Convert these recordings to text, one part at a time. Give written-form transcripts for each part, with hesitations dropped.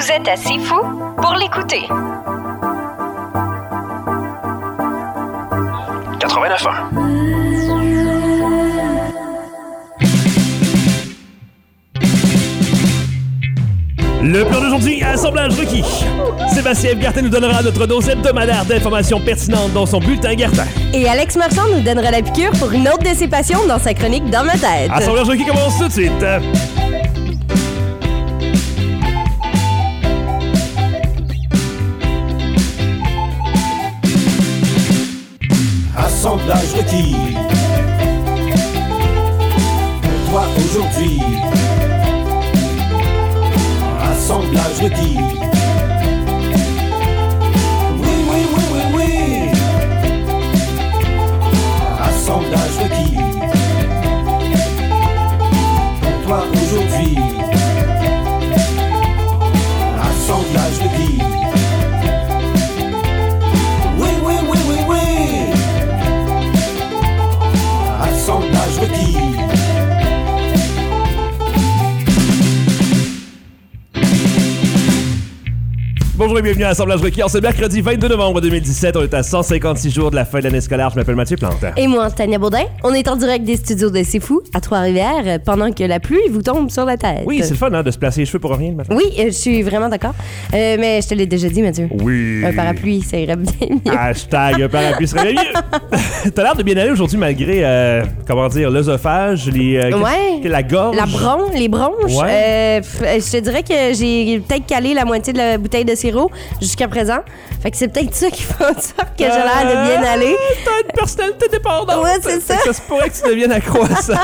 Vous êtes assez fou pour l'écouter. 89.1. Le plan d'aujourd'hui, assemblage requis. Sébastien Gartin nous donnera notre dose hebdomadaire d'informations pertinentes dans son bulletin Gartin. Et Alex Marchand nous donnera la piqûre pour une autre de ses passions dans sa chronique Dans ma tête. Assemblage requis commence tout de suite. Assemblage requis. Pour toi aujourd'hui. Assemblage requis. Oui, oui, oui, oui, oui. Assemblage requis. Pour toi aujourd'hui. Assemblage requis. Oui, oui, oui, oui, oui. Assemblage requis. Bonjour et bienvenue à Assemblage requis. C'est mercredi 22 novembre 2017. On est à 156 jours de la fin de l'année scolaire. Je m'appelle Mathieu Plante. Et moi, Tania Baudin. On est en direct des studios de C'est Fou, à Trois-Rivières, pendant que la pluie vous tombe sur la tête. Oui, c'est le fun hein, de se placer les cheveux pour rien le matin. Oui, je suis vraiment d'accord. Mais je te l'ai déjà dit, Mathieu. Oui. Un parapluie, ça irait bien mieux. Hashtag un parapluie serait bien mieux. T'as l'air de bien aller aujourd'hui malgré, l'œsophage, la gorge. Les bronches. Ouais. Je te dirais que j'ai peut-être calé la moitié de la bouteille de sirop jusqu'à présent. Fait que c'est peut-être ça qui fait en sorte que j'ai l'air de bien aller. T'as une personnalité dépendante. Ouais, c'est ça. Ça se pourrait que tu deviennes accro à ça.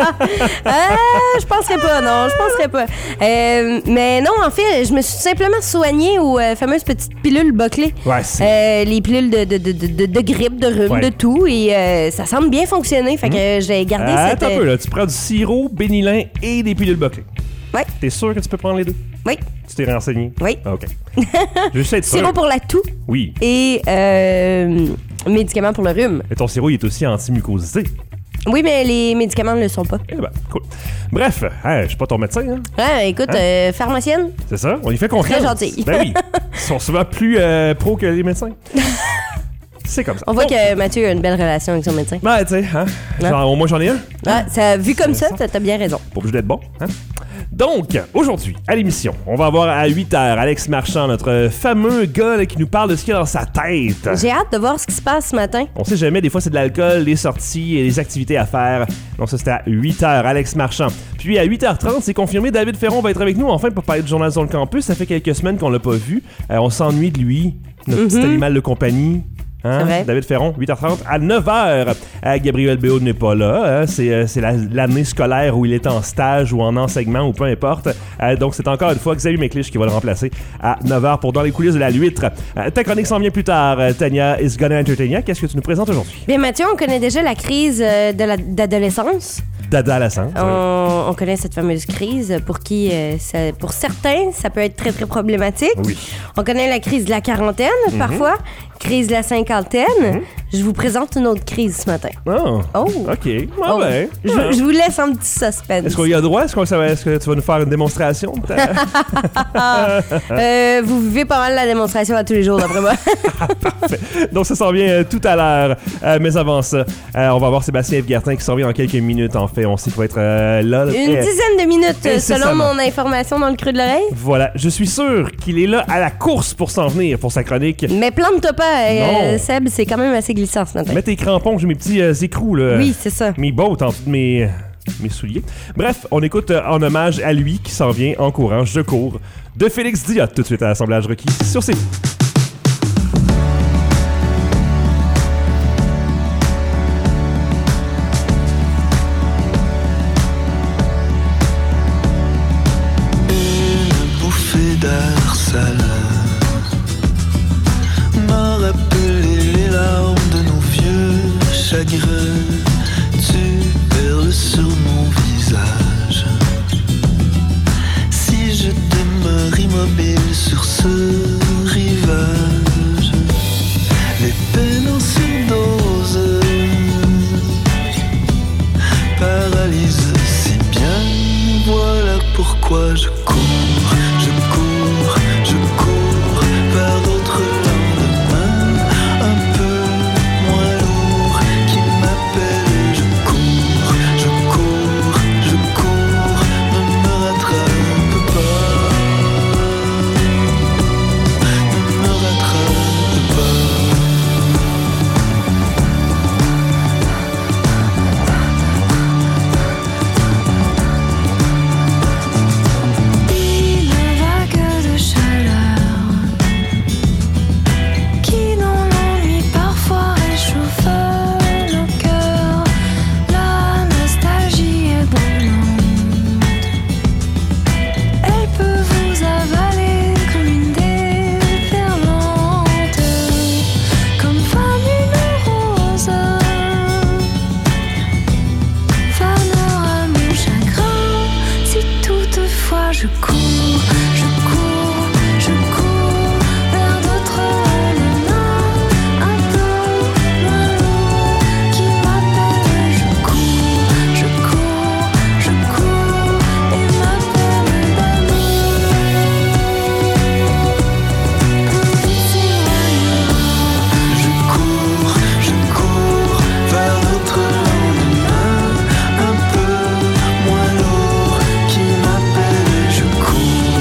Je penserais pas, non. Je penserais pas. Mais non, en fait, je me suis simplement soignée aux fameuses petites pilules Boclé. Ouais, c'est... Les pilules de grippe, de rhume, Ouais. de tout. Et ça semble bien fonctionner. Fait que j'ai gardé cette... Attends un peu, là. Tu prends du sirop, Bénilin et des pilules Boclé. Ouais. T'es sûr que tu peux prendre les deux? Oui. Tu t'es renseigné? Oui. OK. Je vais juste être sûr. Sirop pour la toux Oui. et médicaments pour le rhume. Et ton sirop, il est aussi anti-mucosité. Oui, mais les médicaments ne le sont pas. Eh ben, cool. Bref, je suis pas ton médecin, hein? Ouais, écoute, pharmacienne, C'est ça? On y fait confiance. Très gentil. Ben oui. Ils sont souvent plus pros que les médecins. C'est comme ça. on voit Bon. que Mathieu a une belle relation avec son médecin. Ben, tu sais, hein? Genre, au moins, j'en ai un. Vu comme ça, t'as bien raison. Pas obligé d'être bon, hein? Donc, aujourd'hui, à l'émission, on va avoir à 8h Alex Marchand, notre fameux gars là, qui nous parle de ce qu'il y a dans sa tête. J'ai hâte de voir ce qui se passe ce matin. On sait jamais, des fois c'est de l'alcool, les sorties et les activités à faire. Donc ça c'était à 8h, Alex Marchand. Puis à 8h30, c'est confirmé, David Ferron va être avec nous enfin pour parler du journal sur le campus. Ça fait quelques semaines qu'on l'a pas vu. On s'ennuie de lui, notre petit animal de compagnie. Hein? C'est vrai. David Ferron, 8h30 à 9h. Gabriel Béaud n'est pas là. Hein? C'est l'année scolaire où il est en stage ou en enseignement ou peu importe. Donc c'est encore une fois Xavier McLeish qui va le remplacer à 9h pour Dans les coulisses de la Luître. Ta chronique s'en vient plus tard. Tania is gonna entertain. Qu'est-ce que tu nous présentes aujourd'hui? Bien, Mathieu, on connaît déjà la crise d'adolescence. D'adolescence. On connaît cette fameuse crise pour qui, pour certains, ça peut être très, très problématique. Oui. On connaît la crise de la quarantaine, parfois. Crise de la cinquantaine. Je vous présente une autre crise ce matin. Oh. Oh. OK. Ah Oh. ben. Je vous laisse un petit suspense. Est-ce qu'on y a droit? Est-ce que tu vas nous faire une démonstration? Vous vivez pas mal la démonstration à tous les jours, d'après moi. Parfait. Donc, ça s'en vient tout à l'heure. Mais avant ça, on va voir Sébastien Gartin qui s'en vient en quelques minutes. En fait, on sait qu'il va être là. Une dizaine de minutes, selon Incessamment. mon information dans le creux de l'oreille. Voilà. Je suis sûr qu'il est là à la course pour s'en venir pour sa chronique. Mais plante-toi pas, Non. Seb, c'est quand même assez glissant ce matin. Mets tes crampons, j'ai mes petits écrous, là. Oui, c'est ça. Mes bottes en dessous de mes souliers. Bref, on écoute en hommage à lui qui s'en vient en courant, je cours, de Félix Diot, tout de suite à l'assemblage requis sur ses... Une bouffée d'air salin m'a rappelé les larmes de nos vieux chagrins. Tu perles sur mon visage. Si je demeure immobile sur ce rivage, les peines en surdose paralysent si bien. Voilà pourquoi je cours, toi, je cours, je cours, je cours vers d'autres lendemains, un peu moins lourd qui m'appelle. Je cours, je cours, je cours et m'appelle d'amour. Je cours vers notre lendemain, un peu moins lourd qui m'appelle. Je cours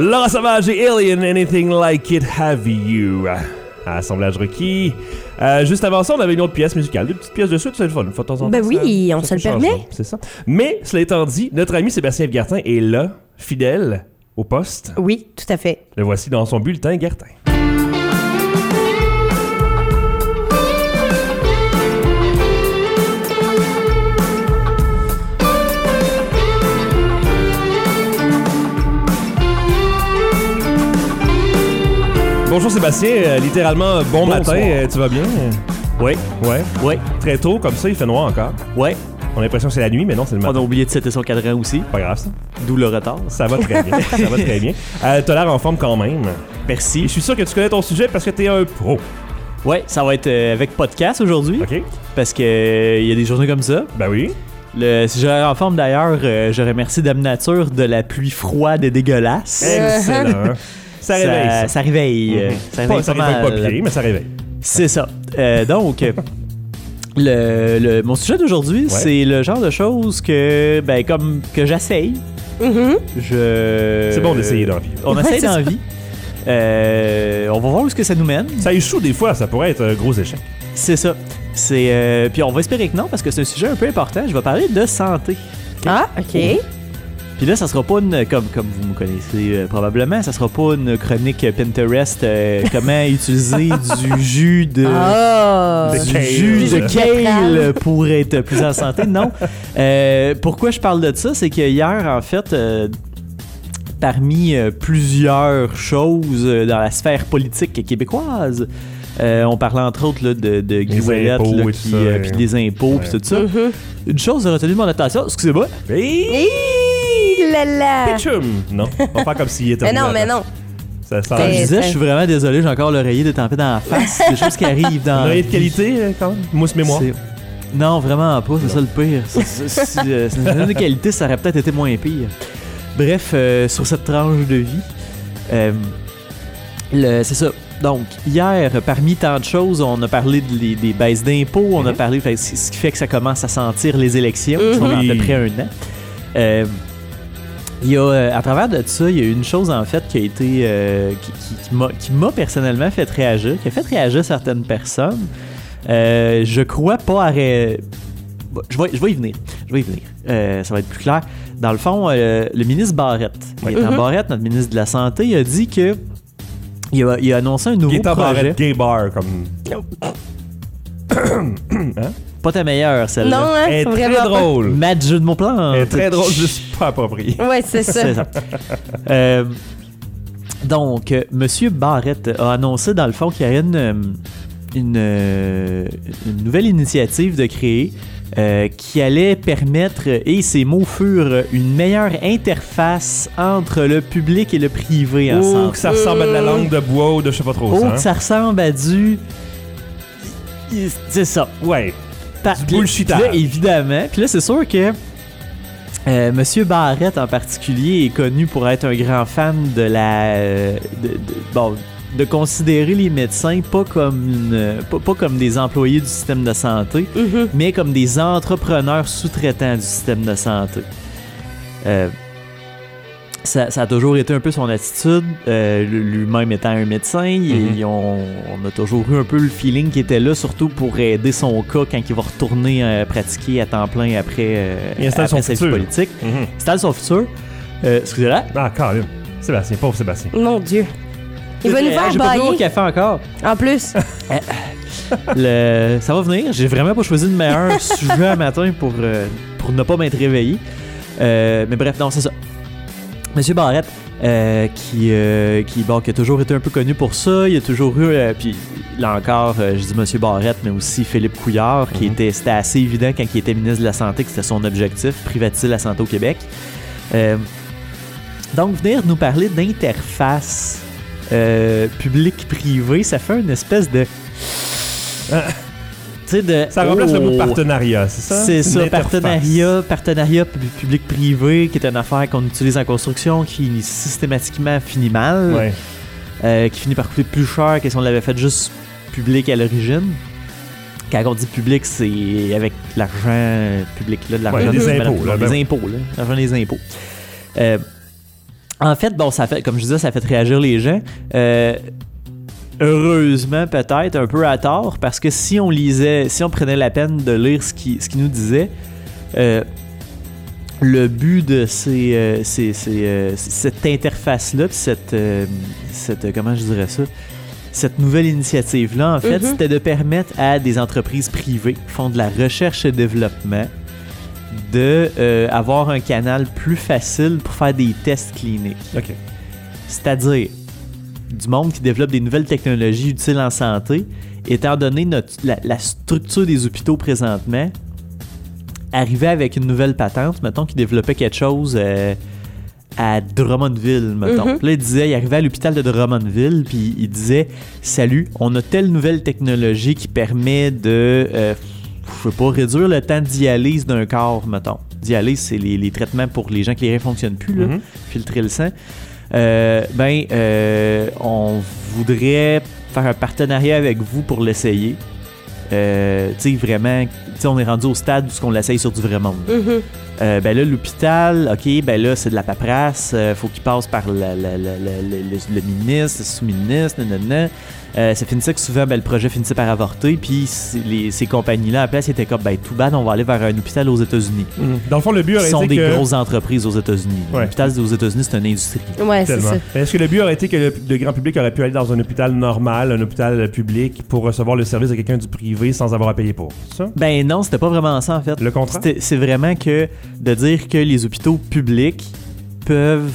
Laura Sauvage et Alien, Anything Like It Have You. Assemblage requis. Juste avant ça, on avait une autre pièce musicale. Deux petites pièces de suite, c'est le fun. Une fois de temps en temps, Ben oui, on se le change permet. pas. C'est ça. Mais, cela étant dit, notre ami Sébastien Guertin est là, fidèle, au poste. Oui, tout à fait. Le voici dans son bulletin Guertin. Bonjour Sébastien, littéralement bon Bonsoir. matin, tu vas bien? Oui, Ouais. oui, Très tôt, comme ça, il fait noir encore. ouais. On a l'impression que c'est la nuit, mais non, c'est le On a matin. oublié de setter son cadran aussi, Pas grave ça. d'où le retard. Ça va très bien. Ça va très bien. T'as l'air en forme quand même. Et Merci. je suis sûr que tu connais ton sujet parce que t'es un pro. Ouais, ça va être avec podcast aujourd'hui, OK? parce que il y a des journées comme ça. Ben oui. Si j'aurais en forme d'ailleurs, je remercie Dame Nature de la pluie froide et dégueulasse. Excellent. Ça réveille ça. Ça réveille. Mhm. Ça réveille Ça pas réveille mal. pas pied, mais ça réveille. C'est ça. Donc, mon sujet d'aujourd'hui, c'est le genre de choses que j'essaye. Mhm. C'est bon d'essayer dans la vie. On Ouais, essaye c'est dans ça. la vie. On va voir où est-ce que ça nous mène. Ça échoue des fois, ça pourrait être un gros échec. C'est ça. Puis on va espérer que non, parce que c'est un sujet un peu important. Je vais parler de santé. Ah, OK. Puis là, ça sera pas une, comme vous me connaissez probablement, ça sera pas une chronique Pinterest, comment utiliser du jus de... Ah! De du kale. jus de Kale. kale pour être plus en santé. Non. Pourquoi je parle de ça? C'est que hier, en fait, parmi plusieurs choses dans la sphère politique québécoise, on parlait entre autres là, de Guillouellette, impôts là, et qui, tout ça, puis des impôts, puis Ouais. tout ça. Mhm. Une chose a retenu mon attention, excusez-moi. Hey! Hi là là! Pitchum! Non, on va faire comme s'il était Mais non, mais non. Ça sent. Comme je C'est- disais, je suis vraiment désolé, j'ai encore l'oreiller détempé dans la face. C'est des choses qui arrivent dans... Un oreiller de qualité, quand même. Mousse mémoire. C'est- Non, vraiment pas, c'est ça le pire. Si c'est une oreille de qualité, ça aurait peut-être été moins pire. Bref, sur cette tranche de vie, c'est ça. Donc, hier, parmi tant de choses, on a parlé des baisses d'impôts, on a parlé, ce qui fait que ça commence à sentir les élections, qui sont dans à peu près un an. Il y a, à travers de ça, il y a une chose en fait qui a été qui m'a personnellement fait réagir, qui a fait réagir certaines personnes. Je crois pas à je vais y venir. Ça va être plus clair. Dans le fond, le ministre Barrette, Gaétan Barrette, notre ministre de la Santé, il a dit que il a annoncé un nouveau Gaétan projet. Barrette, gay bar, comme. Pas ta meilleure, celle-là. Non, hein? Elle est Vraiment très pas. drôle. Mad jeu de mots plans. Elle est très drôle, juste pas approprié. Ouais, c'est ça. C'est ça. Donc, Monsieur Barrette a annoncé dans le fond qu'il y a une nouvelle initiative de créer qui allait permettre, et ces mots furent, une meilleure interface entre le public et le privé en Oh, santé. que ça ressemble à de la langue de bois ou de je sais pas trop Oh, ça. que ça ressemble à du... C'est ça. Ouais. Du bullshitage. Là, évidemment. Puis là, c'est sûr que Monsieur Barrette en particulier est connu pour être un grand fan de de considérer les médecins pas comme pas comme des employés du système de santé, Mhm. mais comme des entrepreneurs sous-traitants du système de santé. Ça a toujours été un peu son attitude, lui-même étant un médecin, on a toujours eu un peu le feeling qu'il était là, surtout pour aider son cas quand il va retourner pratiquer à temps plein après, Il installe après son sa vie futur. politique. Mhm. Il installe son futur. Excusez-moi. Ah, carrément. Sébastien, pauvre Sébastien. Mon Dieu. Il va nous faire J'ai pas bu mon bailler. café encore. En plus. Ça va venir. J'ai vraiment pas choisi le meilleur sujet à matin pour ne pas m'être réveillé. Mais bref, non, c'est ça. Monsieur Barrette, qui a toujours été un peu connu pour ça. Il y a toujours eu, puis là encore, je dis Monsieur Barrette, mais aussi Philippe Couillard, c'était assez évident quand il était ministre de la Santé que c'était son objectif, privatiser la santé au Québec. Donc, venir nous parler d'interface public-privé, ça fait une espèce de... Ça remplace le mot partenariat, c'est ça? C'est ça, L'interface. partenariat public-privé, qui est une affaire qu'on utilise en construction, qui systématiquement finit mal, qui finit par coûter plus cher que si on l'avait fait juste public à l'origine. Quand on dit public, c'est avec l'argent public, là, de l'argent des de- impôts, là, des ben oui. impôts, là, l'argent des impôts. En fait, bon, ça fait, comme je disais, ça fait réagir les gens. Heureusement, peut-être, un peu à tort, parce que si on prenait la peine de lire ce qu'il nous disait, le but de cette interface-là, puis cette comment je dirais ça, cette nouvelle initiative-là, en fait, c'était de permettre à des entreprises privées qui font de la recherche et développement avoir un canal plus facile pour faire des tests cliniques. OK. C'est-à-dire du monde qui développe des nouvelles technologies utiles en santé, étant donné la structure des hôpitaux présentement, arriver avec une nouvelle patente, mettons qu'il développait quelque chose à Drummondville, mettons. Puis là, il arrivait à l'hôpital de Drummondville, puis il disait « Salut, on a telle nouvelle technologie qui permet de... je sais pas, réduire le temps de dialyse d'un corps, mettons. Dialyse, c'est les traitements pour les gens qui les reins ne fonctionnent plus, là, filtrer le sang. On voudrait faire un partenariat avec vous pour l'essayer. Tu sais, vraiment, on est rendu au stade où on l'essaye sur du vrai monde. Ben là, l'hôpital, OK, ben là, c'est de la paperasse. Faut qu'il passe par le ministre, le sous-ministre, nanana. Ça finissait que souvent, ben, le projet finissait par avorter. Puis ces compagnies-là, à la place, étaient comme, ben, tout bad, on va aller vers un hôpital aux États-Unis. Dans le fond, le but aurait été Ce sont des que... grosses entreprises aux États-Unis. Ouais. L'hôpital aux États-Unis, c'est une industrie. Ouais, c'est Tellement. ça. Mais est-ce que le but aurait été que le grand public aurait pu aller dans un hôpital normal, un hôpital public, pour recevoir le service de quelqu'un du privé sans avoir à payer pour ça? Ben non, c'était pas vraiment ça, en fait. Le contraire? C'est vraiment que de dire que les hôpitaux publics peuvent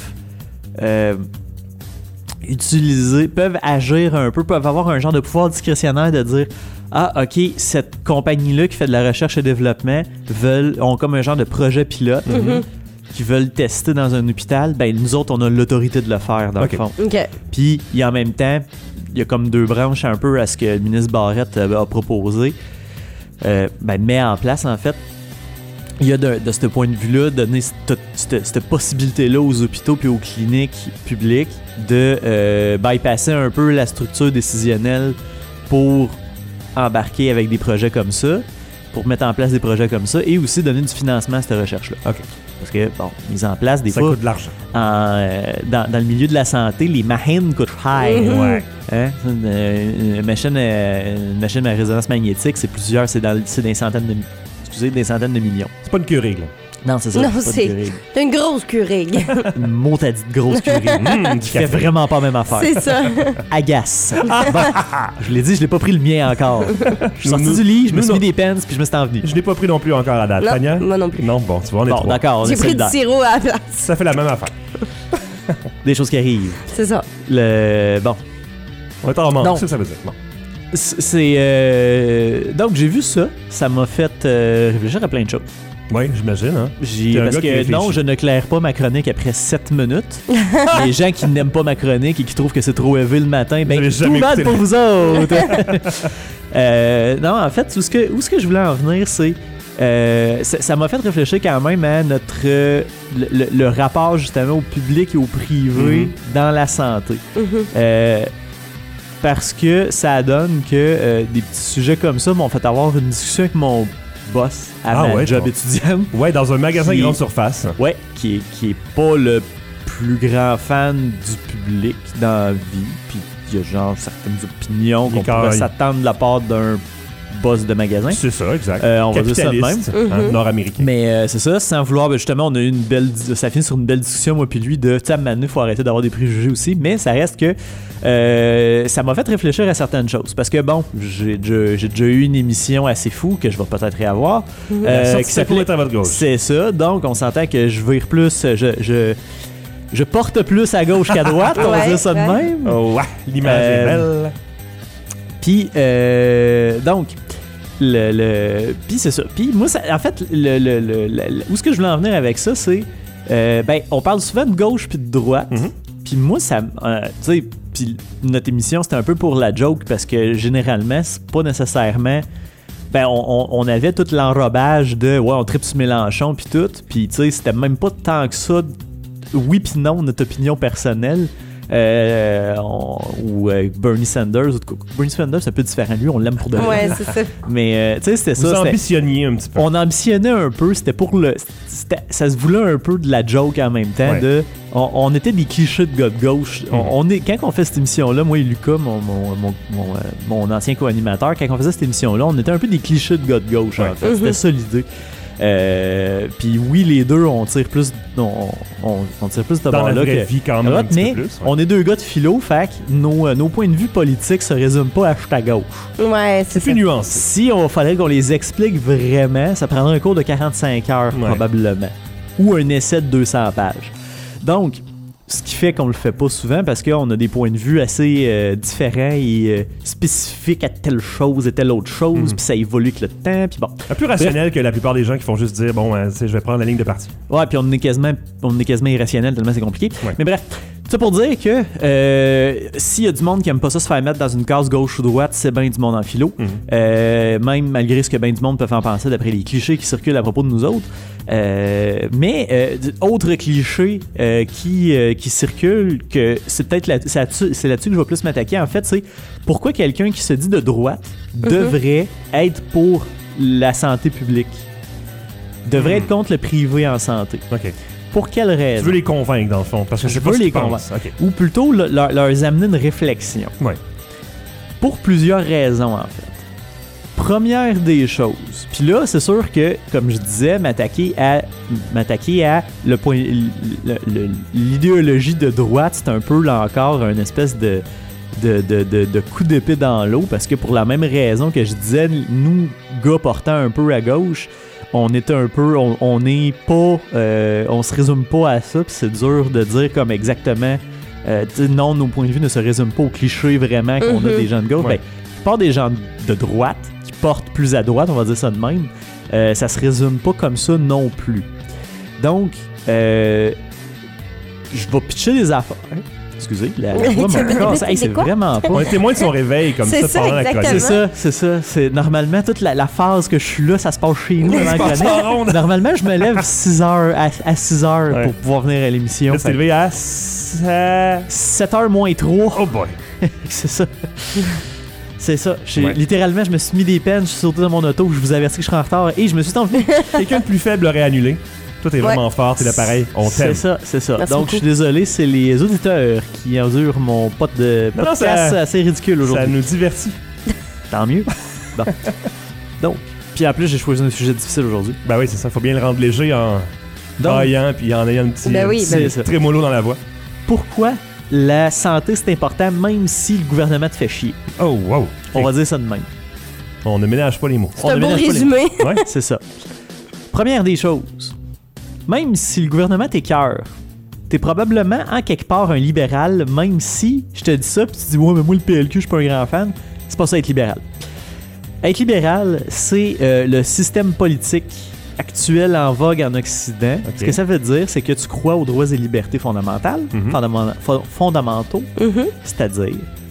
peuvent agir un peu, peuvent avoir un genre de pouvoir discrétionnaire de dire ah, OK, cette compagnie-là qui fait de la recherche et développement ont comme un genre de projet pilote qui veulent tester dans un hôpital. Ben, nous autres, on a l'autorité de le faire, dans le fond. OK. Puis, en même temps, il y a comme deux branches un peu à ce que le ministre Barrette a proposé. Met en place, en fait. Il y a de ce point de vue-là, donner cette possibilité-là aux hôpitaux puis aux cliniques publiques de bypasser un peu la structure décisionnelle pour embarquer avec des projets comme ça, pour mettre en place des projets comme ça, et aussi donner du financement à cette recherche-là. OK. Parce que, bon, mise en place, des ça fois... coûte de l'argent. Dans le milieu de la santé, les machines coûtent cher. Ouais. Hein? Une machine à résonance magnétique, c'est des centaines de millions. C'est pas une Keurig, là. Non, c'est ça. Non, pas c'est une Keurig. une grosse Keurig. Une motadite grosse Keurig. Du Qui fait café. vraiment pas la même affaire. C'est ça. Agace. Bon, je l'ai dit, je l'ai pas pris le mien encore. Je suis sorti du lit, je me suis mis des pens, puis je me suis envenu. Je n'ai pas pris non plus encore à date. Non, Tania? moi non plus. Non, bon, tu vois, on est Bon, trois. d'accord, on J'ai est pris du solidaires. sirop à la place. Ça fait la même affaire. Des choses qui arrivent. C'est ça. Bon. On est en manque, Non. c'est ça que ça veut dire. Bon. Donc, j'ai vu ça. Ça m'a fait réfléchir à plein de choses. Oui, j'imagine, hein. T'es un Parce gars qui que réfléchit. non, je ne claire pas ma chronique après 7 minutes. Les gens qui n'aiment pas ma chronique et qui trouvent que c'est trop élevé le matin, ben avez tout jamais mal écouté pour la- vous autres. Non, en fait, où ce que je voulais en venir, c'est ça m'a fait réfléchir quand même à le rapport justement au public et au privé dans la santé. Parce que ça donne que des petits sujets comme ça m'ont fait avoir une discussion avec mon boss à Ah ma ouais, job bon. étudiante. Ouais, dans un magasin Qui- grande surface. Ouais, qui est pas le plus grand fan du public dans la vie. Puis il y a genre certaines opinions qu'on Écaille. pourrait s'attendre de la part d'un boss de magasin. C'est ça, exact. On va dire ça de Capitaliste, hein, nord-américain. Mais c'est ça, sans vouloir, ben justement, on a eu ça finit sur une belle discussion, moi puis lui, de, tu sais, à un moment donné, faut arrêter d'avoir des préjugés aussi, mais ça reste que ça m'a fait réfléchir à certaines choses. Parce que bon, j'ai déjà eu une émission assez fou que je vais peut-être réavoir. La sortie qui c'est pour s'appelait- être à votre gauche. C'est ça, donc on s'entend que je vire plus, je porte plus à gauche qu'à droite, on va Ouais, dire ça de ouais. même. Oh, ouais, l'image est belle. Puis, donc, puis c'est ça. Puis moi, en fait, où est-ce que je voulais en venir avec ça, c'est, on parle souvent de gauche puis de droite. Puis moi, ça, tu sais, puis notre émission, c'était un peu pour la joke parce que généralement, c'est pas nécessairement. On avait tout l'enrobage de, ouais, on tripe sur Mélenchon puis tout. Puis, tu sais, c'était même pas tant que ça. Oui puis non, notre opinion personnelle. ou Bernie Sanders. Bernie Sanders, c'est un peu différent. Lui, on l'aime pour de vrai. Ouais, c'est ça. Mais, tu sais, c'était Vous ça. ambitionniez un petit peu. On ambitionnait un peu. C'était pour le... ça se voulait un peu de la joke en même temps. Ouais. On était des clichés de gars de gauche. Quand on fait cette émission-là, moi et Lucas, mon ancien co-animateur, quand on faisait cette émission-là, on était un peu des clichés de gars de gauche, en fait. C'était ça l'idée. Puis oui, les deux, on tire plus de Dans la bord-là vraie que vie, quand même, à un droite, petit mais peu plus. Ouais. on est deux gars de philo, fait que nos points de vue politiques se résument pas à juste à gauche. Ouais, c'est C'est ça. plus nuancé. Si on fallait qu'on les explique vraiment, ça prendrait un cours de 45 heures Ouais. probablement. Ou un essai de 200 pages. Donc, ce qui fait qu'on le fait pas souvent parce qu'on a des points de vue assez différents et spécifiques à telle chose et telle autre chose, puis ça évolue avec le temps, puis bon. Un peu rationnel que la plupart des gens qui font juste dire, bon, tu sais, je vais prendre la ligne de parti. Ouais, puis on est quasiment irrationnel tellement c'est compliqué. Ouais. Mais bref, tout ça pour dire que s'il y a du monde qui aime pas ça se faire mettre dans une case gauche ou droite, c'est bien du monde en philo. Même malgré ce que bien du monde peut en penser d'après les clichés qui circulent à propos de nous autres. Autre cliché qui circule, que c'est peut-être c'est là-dessus que je vais plus m'attaquer, en fait, c'est pourquoi quelqu'un qui se dit de droite devrait être pour la santé publique, devrait être contre le privé en santé. OK. Pour quelle raison? Tu veux les convaincre, dans le fond, parce que je sais Je pas veux ce les qu'ils pensent. OK. Ou plutôt leur amener une réflexion. Ouais. Pour plusieurs raisons, en fait. Première des choses, puis là, c'est sûr que, comme je disais, m'attaquer à l'idéologie de droite, c'est un peu, là encore, une espèce de coup d'épée dans l'eau, parce que pour la même raison que je disais, nous, gars portant un peu à gauche, on est un peu, on n'est pas, on se résume pas à ça, puis c'est dur de dire comme exactement, non, nos points de vue ne se résument pas aux clichés vraiment qu'on a des gens de gauche. Ouais. Ben, la plupart des gens de droite, qui portent plus à droite, on va dire ça de même, ça se résume pas comme ça non plus. Donc, je vais pitcher des affaires. Excusez, la voix me casse. Hey, c'est quoi? vraiment pas. On est témoin de son réveil comme C'est ça ça, pendant la exactement. chronique. C'est ça. C'est normalement toute la phase que je suis là, ça se passe chez nous avant la passe en chronique. ronde. Normalement, je me lève 6 heures à 6 heures Ouais. pour pouvoir venir à l'émission. Là, tu t'es levé à 7h moins 3. Oh boy. C'est ça. C'est ça. Ouais. Littéralement, je me suis mis des peines, je suis sauté dans mon auto, je vous avertis que je serai en retard et je me suis envenu. Quelqu'un de plus faible aurait annulé. Toi, t'es vraiment fort, t'es l'appareil. On t'aime. C'est ça. Merci Donc, beaucoup. je suis désolé, c'est les auditeurs qui endurent mon pote de Non, podcast ça- assez ridicule Ça aujourd'hui. nous divertit. Tant mieux. Bon. Donc, puis en plus, j'ai choisi un sujet difficile aujourd'hui. Ben oui, c'est ça. Faut bien le rendre léger en Donc, braillant puis en ayant un petit Ben oui, c'est ça. trémolo dans la voix. Pourquoi la santé, c'est important même si le gouvernement te fait chier? Oh, wow. On va dire ça de même. On ne ménage pas les mots. C'est un beau résumé. Ouais. C'est ça. Première des choses, même si le gouvernement t'écœure, t'es probablement en quelque part un libéral, même si je te dis ça, puis tu dis ouais, mais moi le PLQ, je suis pas un grand fan. C'est pas ça être libéral. Être libéral, c'est le système politique actuel en vogue en Occident. Ok. Ce que ça veut dire, c'est que tu crois aux droits et libertés fondamentales, fondamentaux, c'est-à-dire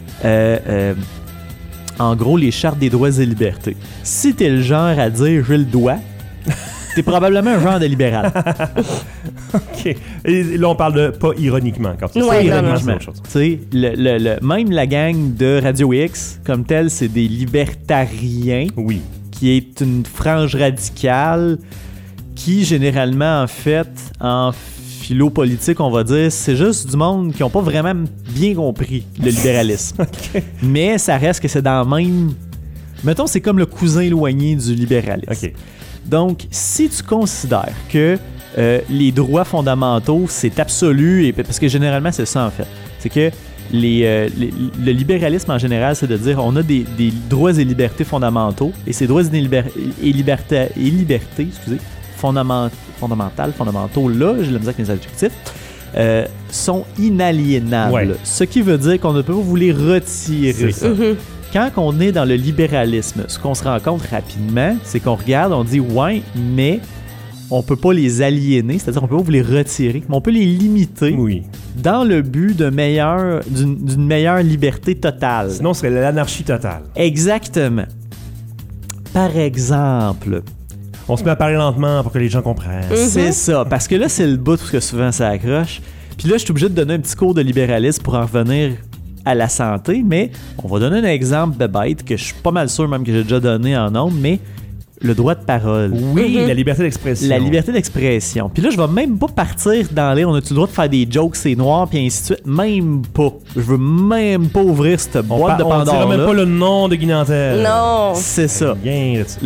en gros les chartes des droits et libertés. Si t'es le genre à dire j'ai le droit, t'es probablement un genre de libéral. OK. Et là, on parle de pas ironiquement quand tu dis Ouais, ça. non, Ironiquement, non. c'est autre chose. Tu sais, même la gang de Radio X, comme telle, c'est des libertariens, Oui. qui est une frange radicale qui, généralement, en fait, en philo-politique, on va dire, c'est juste du monde qui n'ont pas vraiment bien compris le libéralisme. Mais ça reste que c'est dans le même... Mettons, c'est comme le cousin éloigné du libéralisme. OK. Donc, si tu considères que les droits fondamentaux, c'est absolu, et parce que généralement, c'est ça, en fait. C'est que le libéralisme, en général, c'est de dire on a des droits et libertés fondamentaux, et ces droits et libertés, excusez, fondamentaux, là, j'ai la misère avec mes adjectifs, sont inaliénables. Ouais. Ce qui veut dire qu'on ne peut pas vous les retirer. C'est ça. Quand on est dans le libéralisme, ce qu'on se rend compte rapidement, c'est qu'on regarde, on dit ouais, mais on peut pas les aliéner, c'est-à-dire on peut pas vous les retirer, mais on peut les limiter Oui. dans le but d'une meilleure liberté totale. Sinon, ce serait l'anarchie totale. Exactement. Par exemple, On se met à parler lentement pour que les gens comprennent. c'est ça, parce que là, c'est le bout où que souvent ça accroche. Puis là, je suis obligé de donner un petit cours de libéralisme pour en revenir à la santé, mais on va donner un exemple de bête que je suis pas mal sûr même que j'ai déjà donné en ondes, mais le droit de parole. Oui, la liberté d'expression. La liberté d'expression. Puis là, je vais même pas partir dans les... On a-tu le droit de faire des jokes, c'est noir, puis ainsi de suite? Même pas. Je veux même pas ouvrir cette boîte de On dira Pandore même là. pas le nom de Guy Nantel. Non. C'est ça. Bien là-dessus.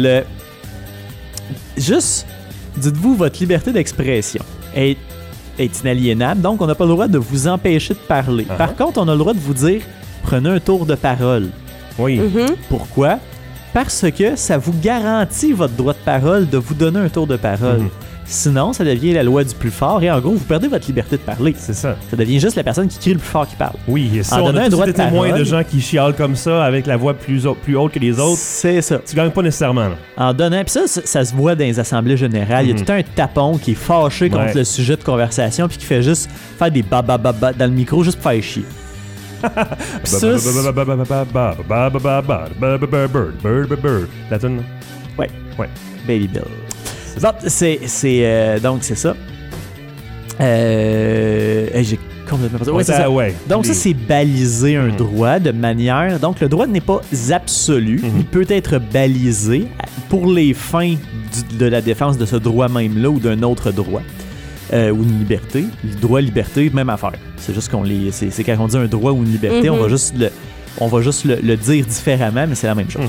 Juste, dites-vous, votre liberté d'expression est inaliénable, donc on n'a pas le droit de vous empêcher de parler. Uh-huh. Par contre, on a le droit de vous dire, prenez un tour de parole. Oui. Pourquoi? Parce que ça vous garantit votre droit de parole de vous donner un tour de parole. Sinon, ça devient la loi du plus fort et en gros, vous perdez votre liberté de parler. C'est ça. Ça devient juste la personne qui crie le plus fort qui parle. Oui, et ça, En on donnant a un tous droit de été témoins parole. de gens qui chialent comme ça avec la voix plus haute que les autres. C'est ça. Tu gagnes pas nécessairement. Là. En donnant, puis ça se voit dans les assemblées générales. Il y a tout un tapon qui est fâché contre Ouais. le sujet de conversation puis qui fait juste faire des ba ba ba ba dans le micro juste pour faire chier. Puis ça, La tune. ouais, Ouais. Baby Bill. Donc, donc c'est ça. J'ai complètement passé. Ouais, c'est ça. Ouais. Donc ça, c'est baliser un droit de manière... Donc le droit n'est pas absolu. Il peut être balisé pour les fins de la défense de ce droit même-là ou d'un autre droit. Ou une liberté. Le droit, liberté, même affaire. C'est juste qu'on les... C'est quand on dit un droit ou une liberté, on va juste le dire différemment, mais c'est la même chose.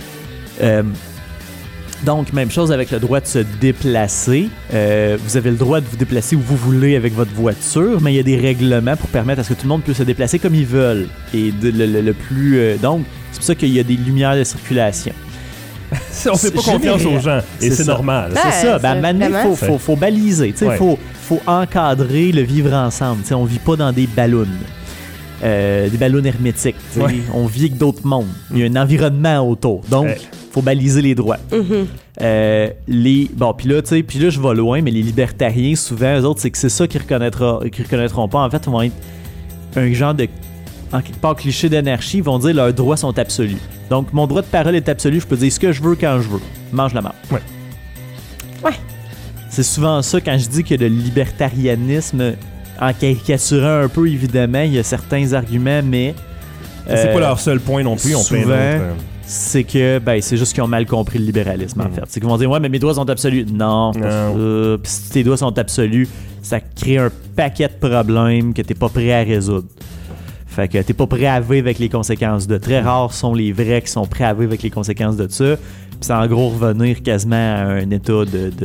Donc, même chose avec le droit de se déplacer. Vous avez le droit de vous déplacer où vous voulez avec votre voiture, mais il y a des règlements pour permettre à ce que tout le monde puisse se déplacer comme ils veulent. Et le plus... donc, c'est pour ça qu'il y a des lumières de circulation. On fait pas confiance aux gens. Et c'est ça. normal. Ben, C'est ça. Ben, maintenant, il faut baliser. Il Ouais. faut encadrer le vivre ensemble. T'sais, on vit pas dans des ballons. Des ballons hermétiques. T'sais. Ouais. On vit avec d'autres mondes. Il y a un environnement autour. Donc, faut baliser les droits. Bon, puis là, je vais loin, mais les libertariens, souvent, eux autres, c'est que c'est ça qu'ils reconnaîtront pas. En fait, ils vont être un genre de, en quelque part, cliché d'anarchie. Ils vont dire leurs droits sont absolus. Donc, mon droit de parole est absolu. Je peux dire ce que je veux quand je veux. Mange la marde. Ouais. C'est souvent ça quand je dis que le libertarianisme, en caricaturant un peu, évidemment, il y a certains arguments, mais... C'est pas leur seul point non plus. On plein souvent, d'autres. c'est que c'est juste qu'ils ont mal compris le libéralisme, en fait. C'est qu'ils vont dire, ouais, mais mes droits sont absolus. Non, c'est pas ça. Puis si tes droits sont absolus, ça crée un paquet de problèmes que t'es pas prêt à résoudre. Fait que t'es pas prêt à vivre avec les conséquences de. Très rares sont les vrais qui sont prêts à vivre avec les conséquences de ça. Puis c'est en gros revenir quasiment à un état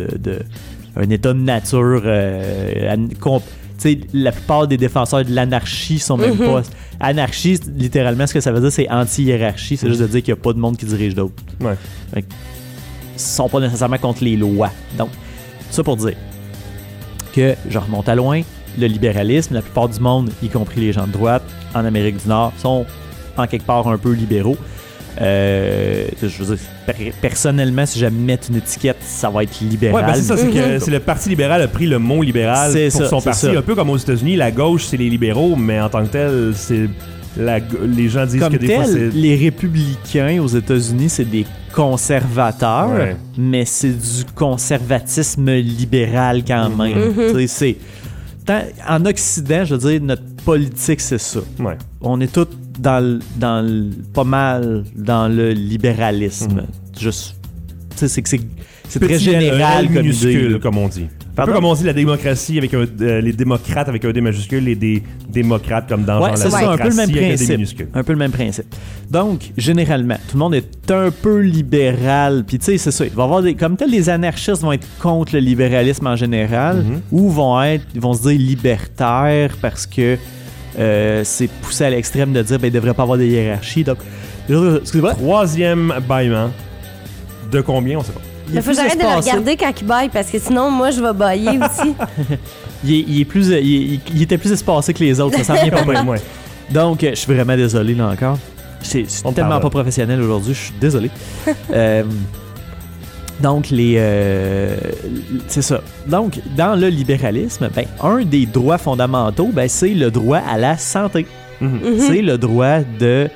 un état de nature. Tu sais, la plupart des défenseurs de l'anarchie sont même pas... Anarchie, littéralement, ce que ça veut dire, c'est anti-hiérarchie. C'est juste de dire qu'il n'y a pas de monde qui dirige d'autres. Ouais. Fait que, ils sont pas nécessairement contre les lois. Donc, ça pour dire que, je remonte à loin, le libéralisme, la plupart du monde, y compris les gens de droite, en Amérique du Nord, sont en quelque part un peu libéraux. Je veux dire, personnellement, si jamais mettre une étiquette, ça va être libéral. Ouais, ben c'est ça, c'est que c'est le Parti libéral a pris le mot libéral C'est pour ça, son c'est parti. ça. Un peu comme aux États-Unis, la gauche, c'est les libéraux, mais en tant que tel, c'est les gens disent Comme que des fois, tel, c'est... les républicains aux États-Unis, c'est des conservateurs, Ouais. mais c'est du conservatisme libéral quand même. Tu sais, en Occident, je veux dire, notre politique, c'est ça. Ouais. On est tous pas mal dans le libéralisme. Juste, tu sais, c'est très Petit général L comme minuscule, idée. comme on dit. Un Pardon? peu comme on dit la démocratie avec les démocrates avec un D majuscule et des démocrates comme dans Ouais, genre c'est la ça, un peu le même démocratie avec un D principe. minuscule. Un peu le même principe. Donc, généralement, tout le monde est un peu libéral. Puis, tu sais, c'est ça. Il va y avoir comme tel, les anarchistes vont être contre le libéralisme en général ou ils vont se dire libertaires parce que c'est poussé à l'extrême de dire il ne devrait pas avoir de hiérarchie. Donc, excusez-moi. Troisième bâillement. De combien, on sait pas. Il faut que j'arrête de le regarder quand il baille parce que sinon, moi, je vais bailler aussi. Il était plus espacé que les autres. Ça s'en vient pas bien. Ouais. Donc, je suis vraiment désolé là encore. Je suis On tellement parle. pas professionnel aujourd'hui, je suis désolé. Donc, c'est ça. Donc, dans le libéralisme, un des droits fondamentaux, c'est le droit à la santé. C'est le droit de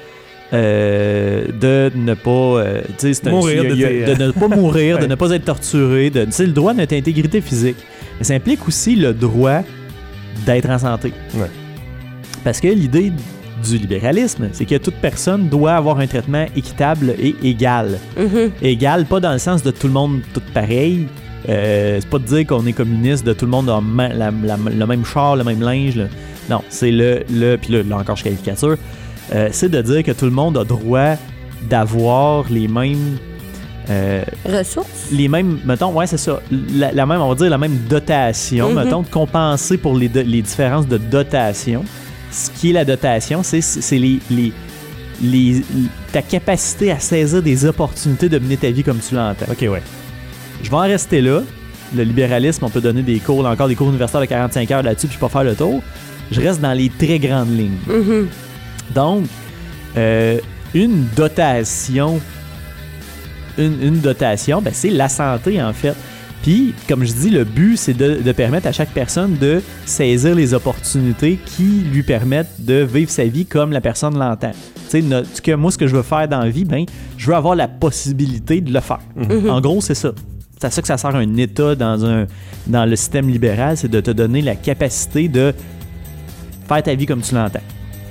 ne pas Mourir de ne pas mourir, de ne pas être torturé, c'est le droit de notre intégrité physique. Mais ça implique aussi le droit d'être en santé. Ouais. Parce que l'idée du libéralisme, c'est que toute personne doit avoir un traitement équitable et égal. Égal, pas dans le sens de tout le monde tout pareil. C'est pas de dire qu'on est communiste, de tout le monde a le même char, le même linge. Non, c'est puis là encore je caricature. C'est de dire que tout le monde a droit d'avoir les mêmes Ressources? les mêmes, mettons, ouais, c'est ça, la même, on va dire la même dotation, mettons, de compenser pour les différences de dotation. Ce qui est la dotation, c'est ta capacité à saisir des opportunités de mener ta vie comme tu l'entends. OK, ouais. Je vais en rester là. Le libéralisme, on peut donner des cours, encore des cours universitaires de 45 heures là-dessus, puis pas faire le tour. Je reste dans les très grandes lignes. Donc, une dotation, ben, c'est la santé, en fait. Puis, comme je dis, le but, c'est de permettre à chaque personne de saisir les opportunités qui lui permettent de vivre sa vie comme la personne l'entend. Tu sais, moi, ce que je veux faire dans la vie, ben, je veux avoir la possibilité de le faire. En gros, c'est ça. C'est à ça que ça sert un État dans le système libéral, c'est de te donner la capacité de faire ta vie comme tu l'entends.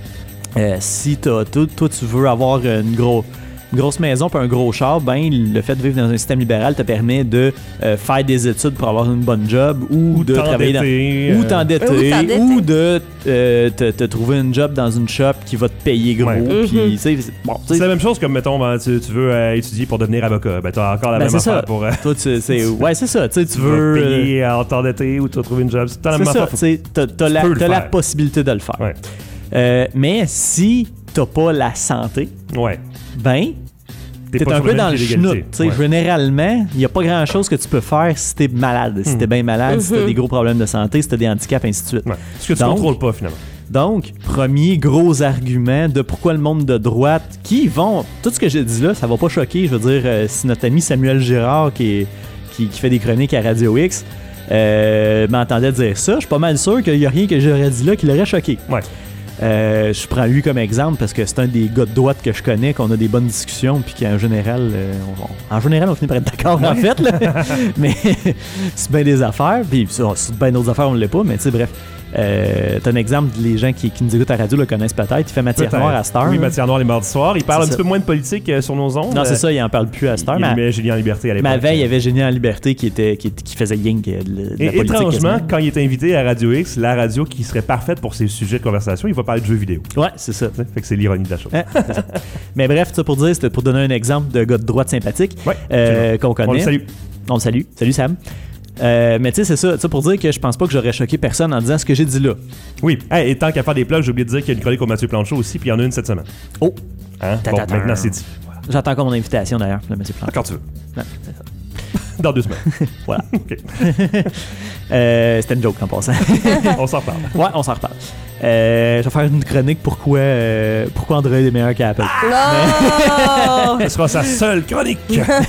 Si toi, tu veux avoir une grosse maison puis un gros char, ben le fait de vivre dans un système libéral te permet de faire des études pour avoir une bonne job ou de travailler ou t'endetter ou de te trouver une job dans une shop qui va te payer gros. Puis c'est la même chose comme mettons tu veux étudier pour devenir avocat, ben t'as encore la même affaire pour toi c'est ça, tu veux payer en t'endetter ou tu vas trouver une job, c'est la même affaire. T'as la possibilité de le faire. Ouais. Mais si t'as pas la santé, ben t'es un peu dans le chenoute. Généralement, il n'y a pas grand-chose que tu peux faire si t'es malade. Si t'es bien malade, si t'as des gros problèmes de santé, si t'as des handicaps, ainsi de suite. Ce que tu contrôles pas, finalement. Donc, premier gros argument de pourquoi le monde de droite, tout ce que j'ai dit là, ça va pas choquer. Je veux dire, si notre ami Samuel Girard, qui fait des chroniques à Radio X, m'entendait dire ça, je suis pas mal sûr qu'il y a rien que j'aurais dit là qui l'aurait choqué. Ouais. Je prends lui comme exemple parce que c'est un des gars de droite que je connais, qu'on a des bonnes discussions, puis qu'en général, on finit par être d'accord en fait, là. Mais c'est bien des affaires, puis c'est bien d'autres affaires, on ne l'est pas, mais tu sais, bref. T'as un exemple, les gens qui nous écoutent à la radio le connaissent peut-être. Il fait Matière Noire à cette heure. Oui, Matière Noire les mardis soirs. Il parle un petit peu moins de politique sur nos ondes. Non, c'est ça, il en parle plus à cette heure. Mais Génie en liberté à l'époque. Mais avant, il y avait Génie en liberté qui faisait gang de la politique. Étrangement, quand il est invité à Radio X, la radio qui serait parfaite pour ses sujets de conversation, il va parler de jeux vidéo. Ouais, c'est ça. Fait que c'est l'ironie de la chose. Mais bref, ça pour dire, c'était pour donner un exemple de gars de droite sympathique qu'on connaît. On le salue. On le salue. Salut Sam. Mais tu sais, c'est ça pour dire que je pense pas que j'aurais choqué personne en disant ce que j'ai dit là. Oui. Et tant qu'à faire des plugs, j'ai oublié de dire qu'il y a une chronique au Mathieu Planchot aussi, puis il y en a une cette semaine. Oh! Hein? Bon, maintenant c'est dit. Voilà. J'attends encore mon invitation d'ailleurs, le Mathieu Planchot. Quand tu veux. Non, c'est ça. Dans 2 semaines. Voilà. OK. C'était une joke en passant. On s'en reparle. Ouais, on s'en reparle. Je vais faire une chronique pourquoi Android est meilleur qu'Apple. Ce sera sa seule chronique.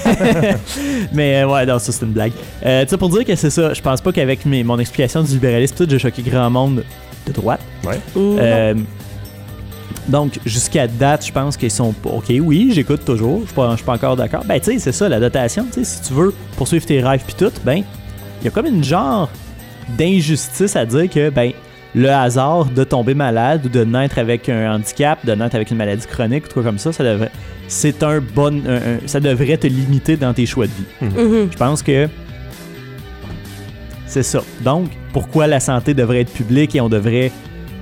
Mais ouais, non, ça c'est une blague. Tu sais, pour dire que c'est ça, je pense pas qu'avec mon explication du libéralisme, tout, j'ai choqué grand monde de droite. Ouais. Donc, jusqu'à date, je pense qu'ils sont... OK, oui, j'écoute toujours. Je suis pas encore d'accord. Ben, tu sais, c'est ça, la dotation. Tu sais, si tu veux poursuivre tes rêves pis tout, ben, il y a comme une genre d'injustice à dire que, ben, le hasard de tomber malade ou de naître avec un handicap, de naître avec une maladie chronique ou quoi comme ça, ça devrait te limiter dans tes choix de vie. Je pense que c'est ça. Donc, pourquoi la santé devrait être publique et on devrait...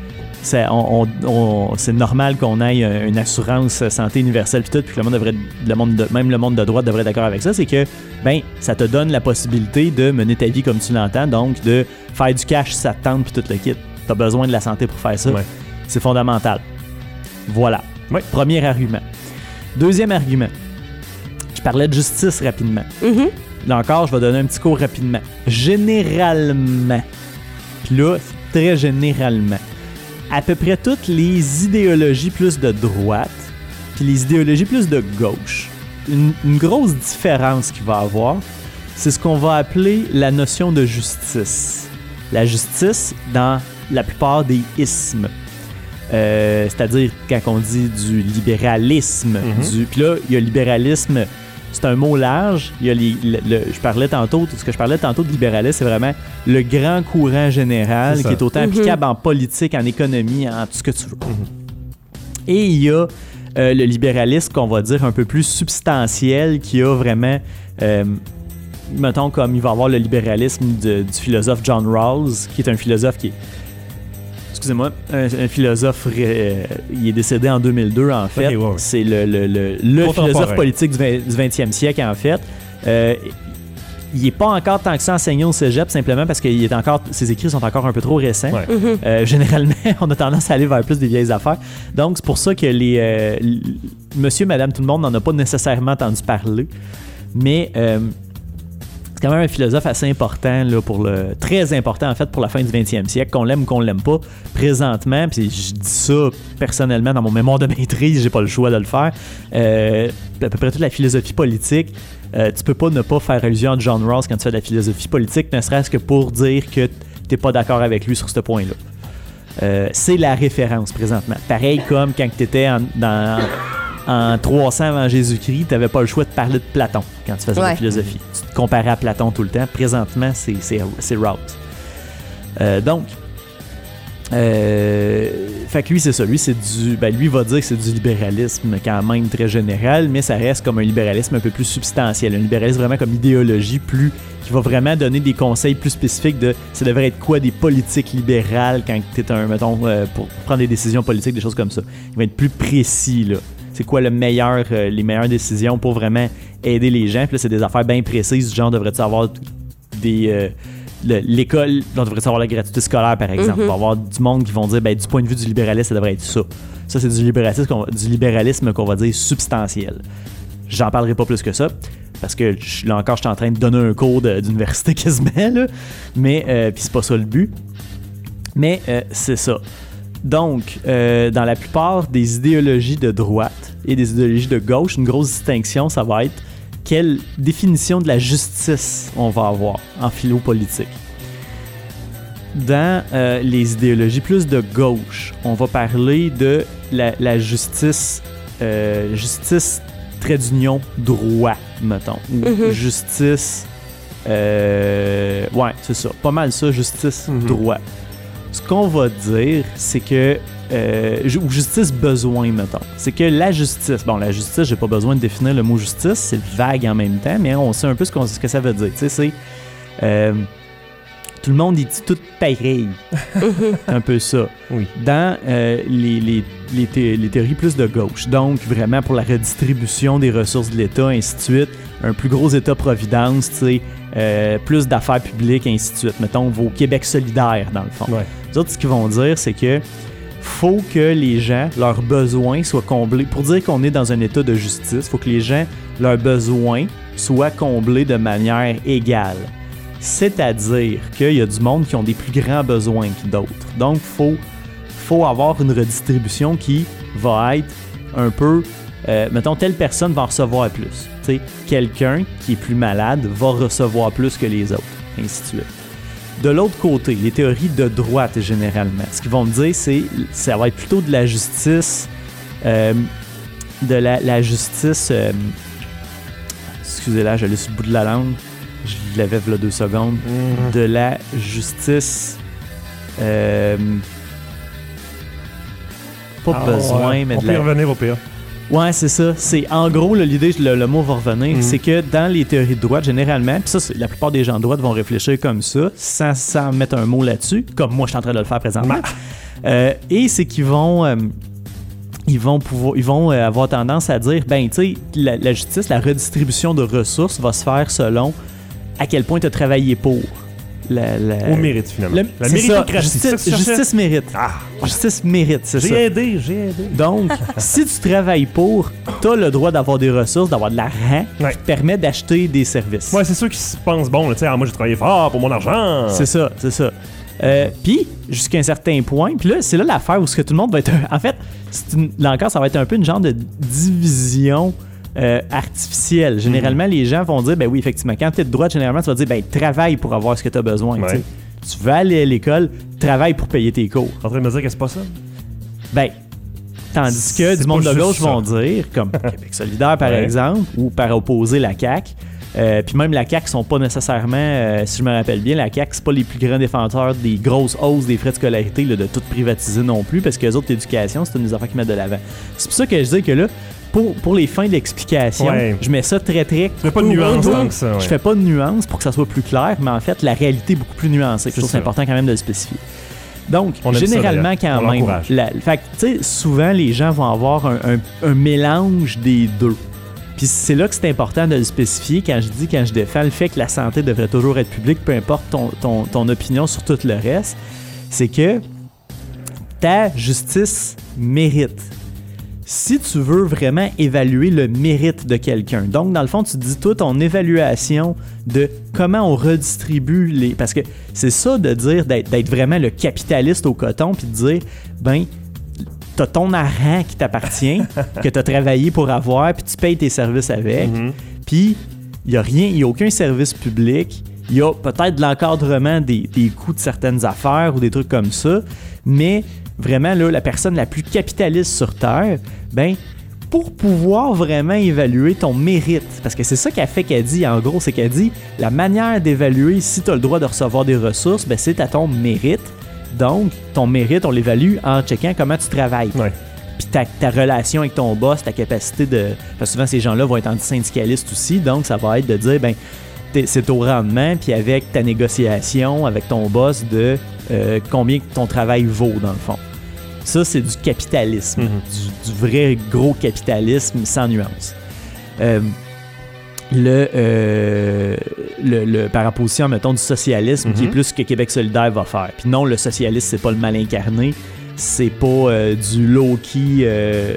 c'est normal qu'on ait une assurance santé universelle puis tout, puis que même le monde de droite devrait être d'accord avec ça, c'est que ben ça te donne la possibilité de mener ta vie comme tu l'entends, donc de faire du cash si ça te tente puis tout le kit. T'as besoin de la santé pour faire ça. Ouais. C'est fondamental. Voilà. Ouais. Premier argument. Deuxième argument. Je parlais de justice rapidement. Là encore, je vais donner un petit cours rapidement. Généralement, puis là, très généralement, à peu près toutes les idéologies plus de droite puis les idéologies plus de gauche, une grosse différence qu'il va avoir, c'est ce qu'on va appeler la notion de justice. La justice dans la plupart des ismes. C'est-à-dire quand on dit du libéralisme, puis là, il y a libéralisme c'est un mot large. Il y a ce que je parlais tantôt de libéralisme, c'est vraiment le grand courant général qui est autant applicable en politique, en économie, en tout ce que tu veux. Et il y a le libéralisme qu'on va dire un peu plus substantiel, qui a vraiment... mettons, comme il va y avoir le libéralisme du philosophe John Rawls, qui est un philosophe qui est... Excusez-moi, un philosophe, il est décédé en 2002, en fait. Okay, ouais. C'est le philosophe politique du 20e siècle, en fait. Il n'est pas encore tant que ça enseigné au cégep, simplement parce que ses écrits sont encore un peu trop récents. Ouais. Généralement, on a tendance à aller vers plus des vieilles affaires. Donc, c'est pour ça que monsieur, madame, tout le monde n'en a pas nécessairement entendu parler. Mais... c'est quand même un philosophe assez important, là, très important en fait pour la fin du 20e siècle, qu'on l'aime ou qu'on l'aime pas. Présentement, puis je dis ça personnellement dans mon mémoire de maîtrise, j'ai pas le choix de le faire, à peu près toute la philosophie politique, tu peux pas ne pas faire allusion à John Rawls quand tu fais de la philosophie politique, ne serait-ce que pour dire que t'es pas d'accord avec lui sur ce point-là. C'est la référence présentement. Pareil comme quand t'étais en 300 avant Jésus-Christ, tu n'avais pas le choix de parler de Platon quand tu faisais de la philosophie. Tu te comparais à Platon tout le temps. Présentement, c'est Rawls. Fait que lui, c'est ça. Lui, lui va dire que c'est du libéralisme quand même très général, mais ça reste comme un libéralisme un peu plus substantiel. Un libéralisme vraiment comme idéologie qui va vraiment donner des conseils plus spécifiques de ça devrait être quoi des politiques libérales quand tu es pour prendre des décisions politiques, des choses comme ça. Il va être plus précis, là. C'est quoi les meilleures décisions pour vraiment aider les gens. Puis là, c'est des affaires bien précises, genre devrait-tu avoir l'école, devrait-tu avoir la gratuité scolaire, par exemple. Il va y avoir du monde qui vont dire, du point de vue du libéralisme, ça devrait être ça. Ça, c'est du libéralisme qu'on va dire substantiel. J'en parlerai pas plus que ça, parce que là encore, je suis en train de donner un cours d'université quasiment, là. Mais, puis c'est pas ça le but. Mais c'est ça. Donc, dans la plupart des idéologies de droite et des idéologies de gauche, une grosse distinction, ça va être quelle définition de la justice on va avoir en philo-politique. Dans les idéologies plus de gauche, on va parler de la justice, trait d'union, droit, mettons. Justice, ouais, c'est ça, pas mal ça, justice, droit. Ce qu'on va dire, c'est que... ou justice besoin, mettons. C'est que la justice... Bon, la justice, j'ai pas besoin de définir le mot justice. C'est vague en même temps, mais on sait un peu ce que ça veut dire. Tu sais, c'est... tout le monde dit tout pareil. Un peu ça. Oui. Dans les théories plus de gauche. Donc, vraiment pour la redistribution des ressources de l'État, ainsi de suite. Un plus gros État-providence, tu sais... plus d'affaires publiques, ainsi de suite. Mettons, vos Québec solidaire, dans le fond. Ouais. Les autres, ce qu'ils vont dire, c'est que faut que les gens, leurs besoins soient comblés. Pour dire qu'on est dans un état de justice, faut que les gens, leurs besoins soient comblés de manière égale. C'est-à-dire qu'il y a du monde qui ont des plus grands besoins que d'autres. Donc, faut avoir une redistribution qui va être un peu... mettons, telle personne va en recevoir plus. T'sais, quelqu'un qui est plus malade va recevoir plus que les autres, ainsi de suite. De l'autre côté, les théories de droite, généralement, ce qu'ils vont me dire, c'est ça va être plutôt de la justice... la justice... excusez-la, j'allais sur le bout de la langue. Je l'avais il y a 2 secondes. De la justice... pas besoin, mais on peut y revenir au pire. Ouais, c'est ça. C'est en gros l'idée, le mot va revenir, c'est que dans les théories de droite, généralement, puis ça, la plupart des gens de droite vont réfléchir comme ça, sans mettre un mot là-dessus, comme moi je suis en train de le faire présentement. Et c'est qu'ils vont avoir tendance à dire, tu sais, la justice, la redistribution de ressources va se faire selon à quel point tu as travaillé pour. Au mérite, finalement. La méritocratie. Justice mérite. Justice mérite, c'est ça. J'ai aidé. Donc, si tu travailles pour, tu as le droit d'avoir des ressources, d'avoir de l'argent qui te permet d'acheter des services. Ouais, c'est ceux qui se pensent bon, tu sais, moi j'ai travaillé fort pour mon argent. C'est ça. Puis, jusqu'à un certain point, puis là, c'est là l'affaire où ce que tout le monde va être... En fait, là encore, ça va être un peu une genre de division... artificielle. Généralement, les gens vont dire, oui, effectivement, quand tu es de droite, généralement, tu vas dire, travaille pour avoir ce que tu as besoin. Ouais. Tu veux aller à l'école, travaille pour payer tes cours. Tu es en train de me dire que c'est pas ça? Là Tandis que C'est du monde pas de juste gauche ça. vont dire, comme Québec solidaire par Ouais. exemple, ou par opposer la CAQ, puis même la CAQ sont pas nécessairement, si je me rappelle bien, la CAQ c'est pas les plus grands défenseurs des grosses hausses des frais de scolarité, là, de tout privatiser non plus, parce que les autres, l'éducation, c'est une des affaires qui mettent de l'avant. C'est pour ça que je dis que là, pour les fins d'explication, Ouais. je mets ça très très... Tu fais pas de nuance dans ça. Ouais. Je fais pas de nuance pour que ça soit plus clair, mais en fait, la réalité est beaucoup plus nuancée. Je trouve que c'est ça. important quand même de le spécifier. Donc, On aime ça, généralement, d'ailleurs. quand On même, l'encourage. fait que, tu sais, souvent, les gens vont avoir un mélange des deux. Puis c'est là que c'est important de le spécifier quand je défends le fait que la santé devrait toujours être publique, peu importe ton opinion sur tout le reste, c'est que ta justice mérite. Si tu veux vraiment évaluer le mérite de quelqu'un, donc dans le fond, tu dis toi ton évaluation de comment on redistribue les... Parce que c'est ça de dire, d'être vraiment le capitaliste au coton, puis de dire, ben, t'as ton argent qui t'appartient, que t'as travaillé pour avoir, puis tu payes tes services avec, puis il n'y a aucun service public, il y a peut-être de l'encadrement des coûts de certaines affaires ou des trucs comme ça, mais vraiment, là, la personne la plus capitaliste sur Terre, ben, pour pouvoir vraiment évaluer ton mérite, parce que c'est ça qu'elle dit, en gros, c'est qu'elle dit, la manière d'évaluer si tu as le droit de recevoir des ressources, ben, c'est à ton mérite. Donc, ton mérite, on l'évalue en checkant comment tu travailles. Ouais. Puis ta relation avec ton boss, ta capacité de... Parce que souvent, ces gens-là vont être antisyndicalistes aussi, donc ça va être de dire, ben, c'est au rendement, puis avec ta négociation, avec ton boss, de combien ton travail vaut, dans le fond. Ça, c'est du capitalisme, du vrai gros capitalisme sans nuance. Par opposition, mettons, du socialisme, qui est plus ce que Québec solidaire va faire. Puis non, le socialisme, c'est pas le mal incarné, c'est pas du low-key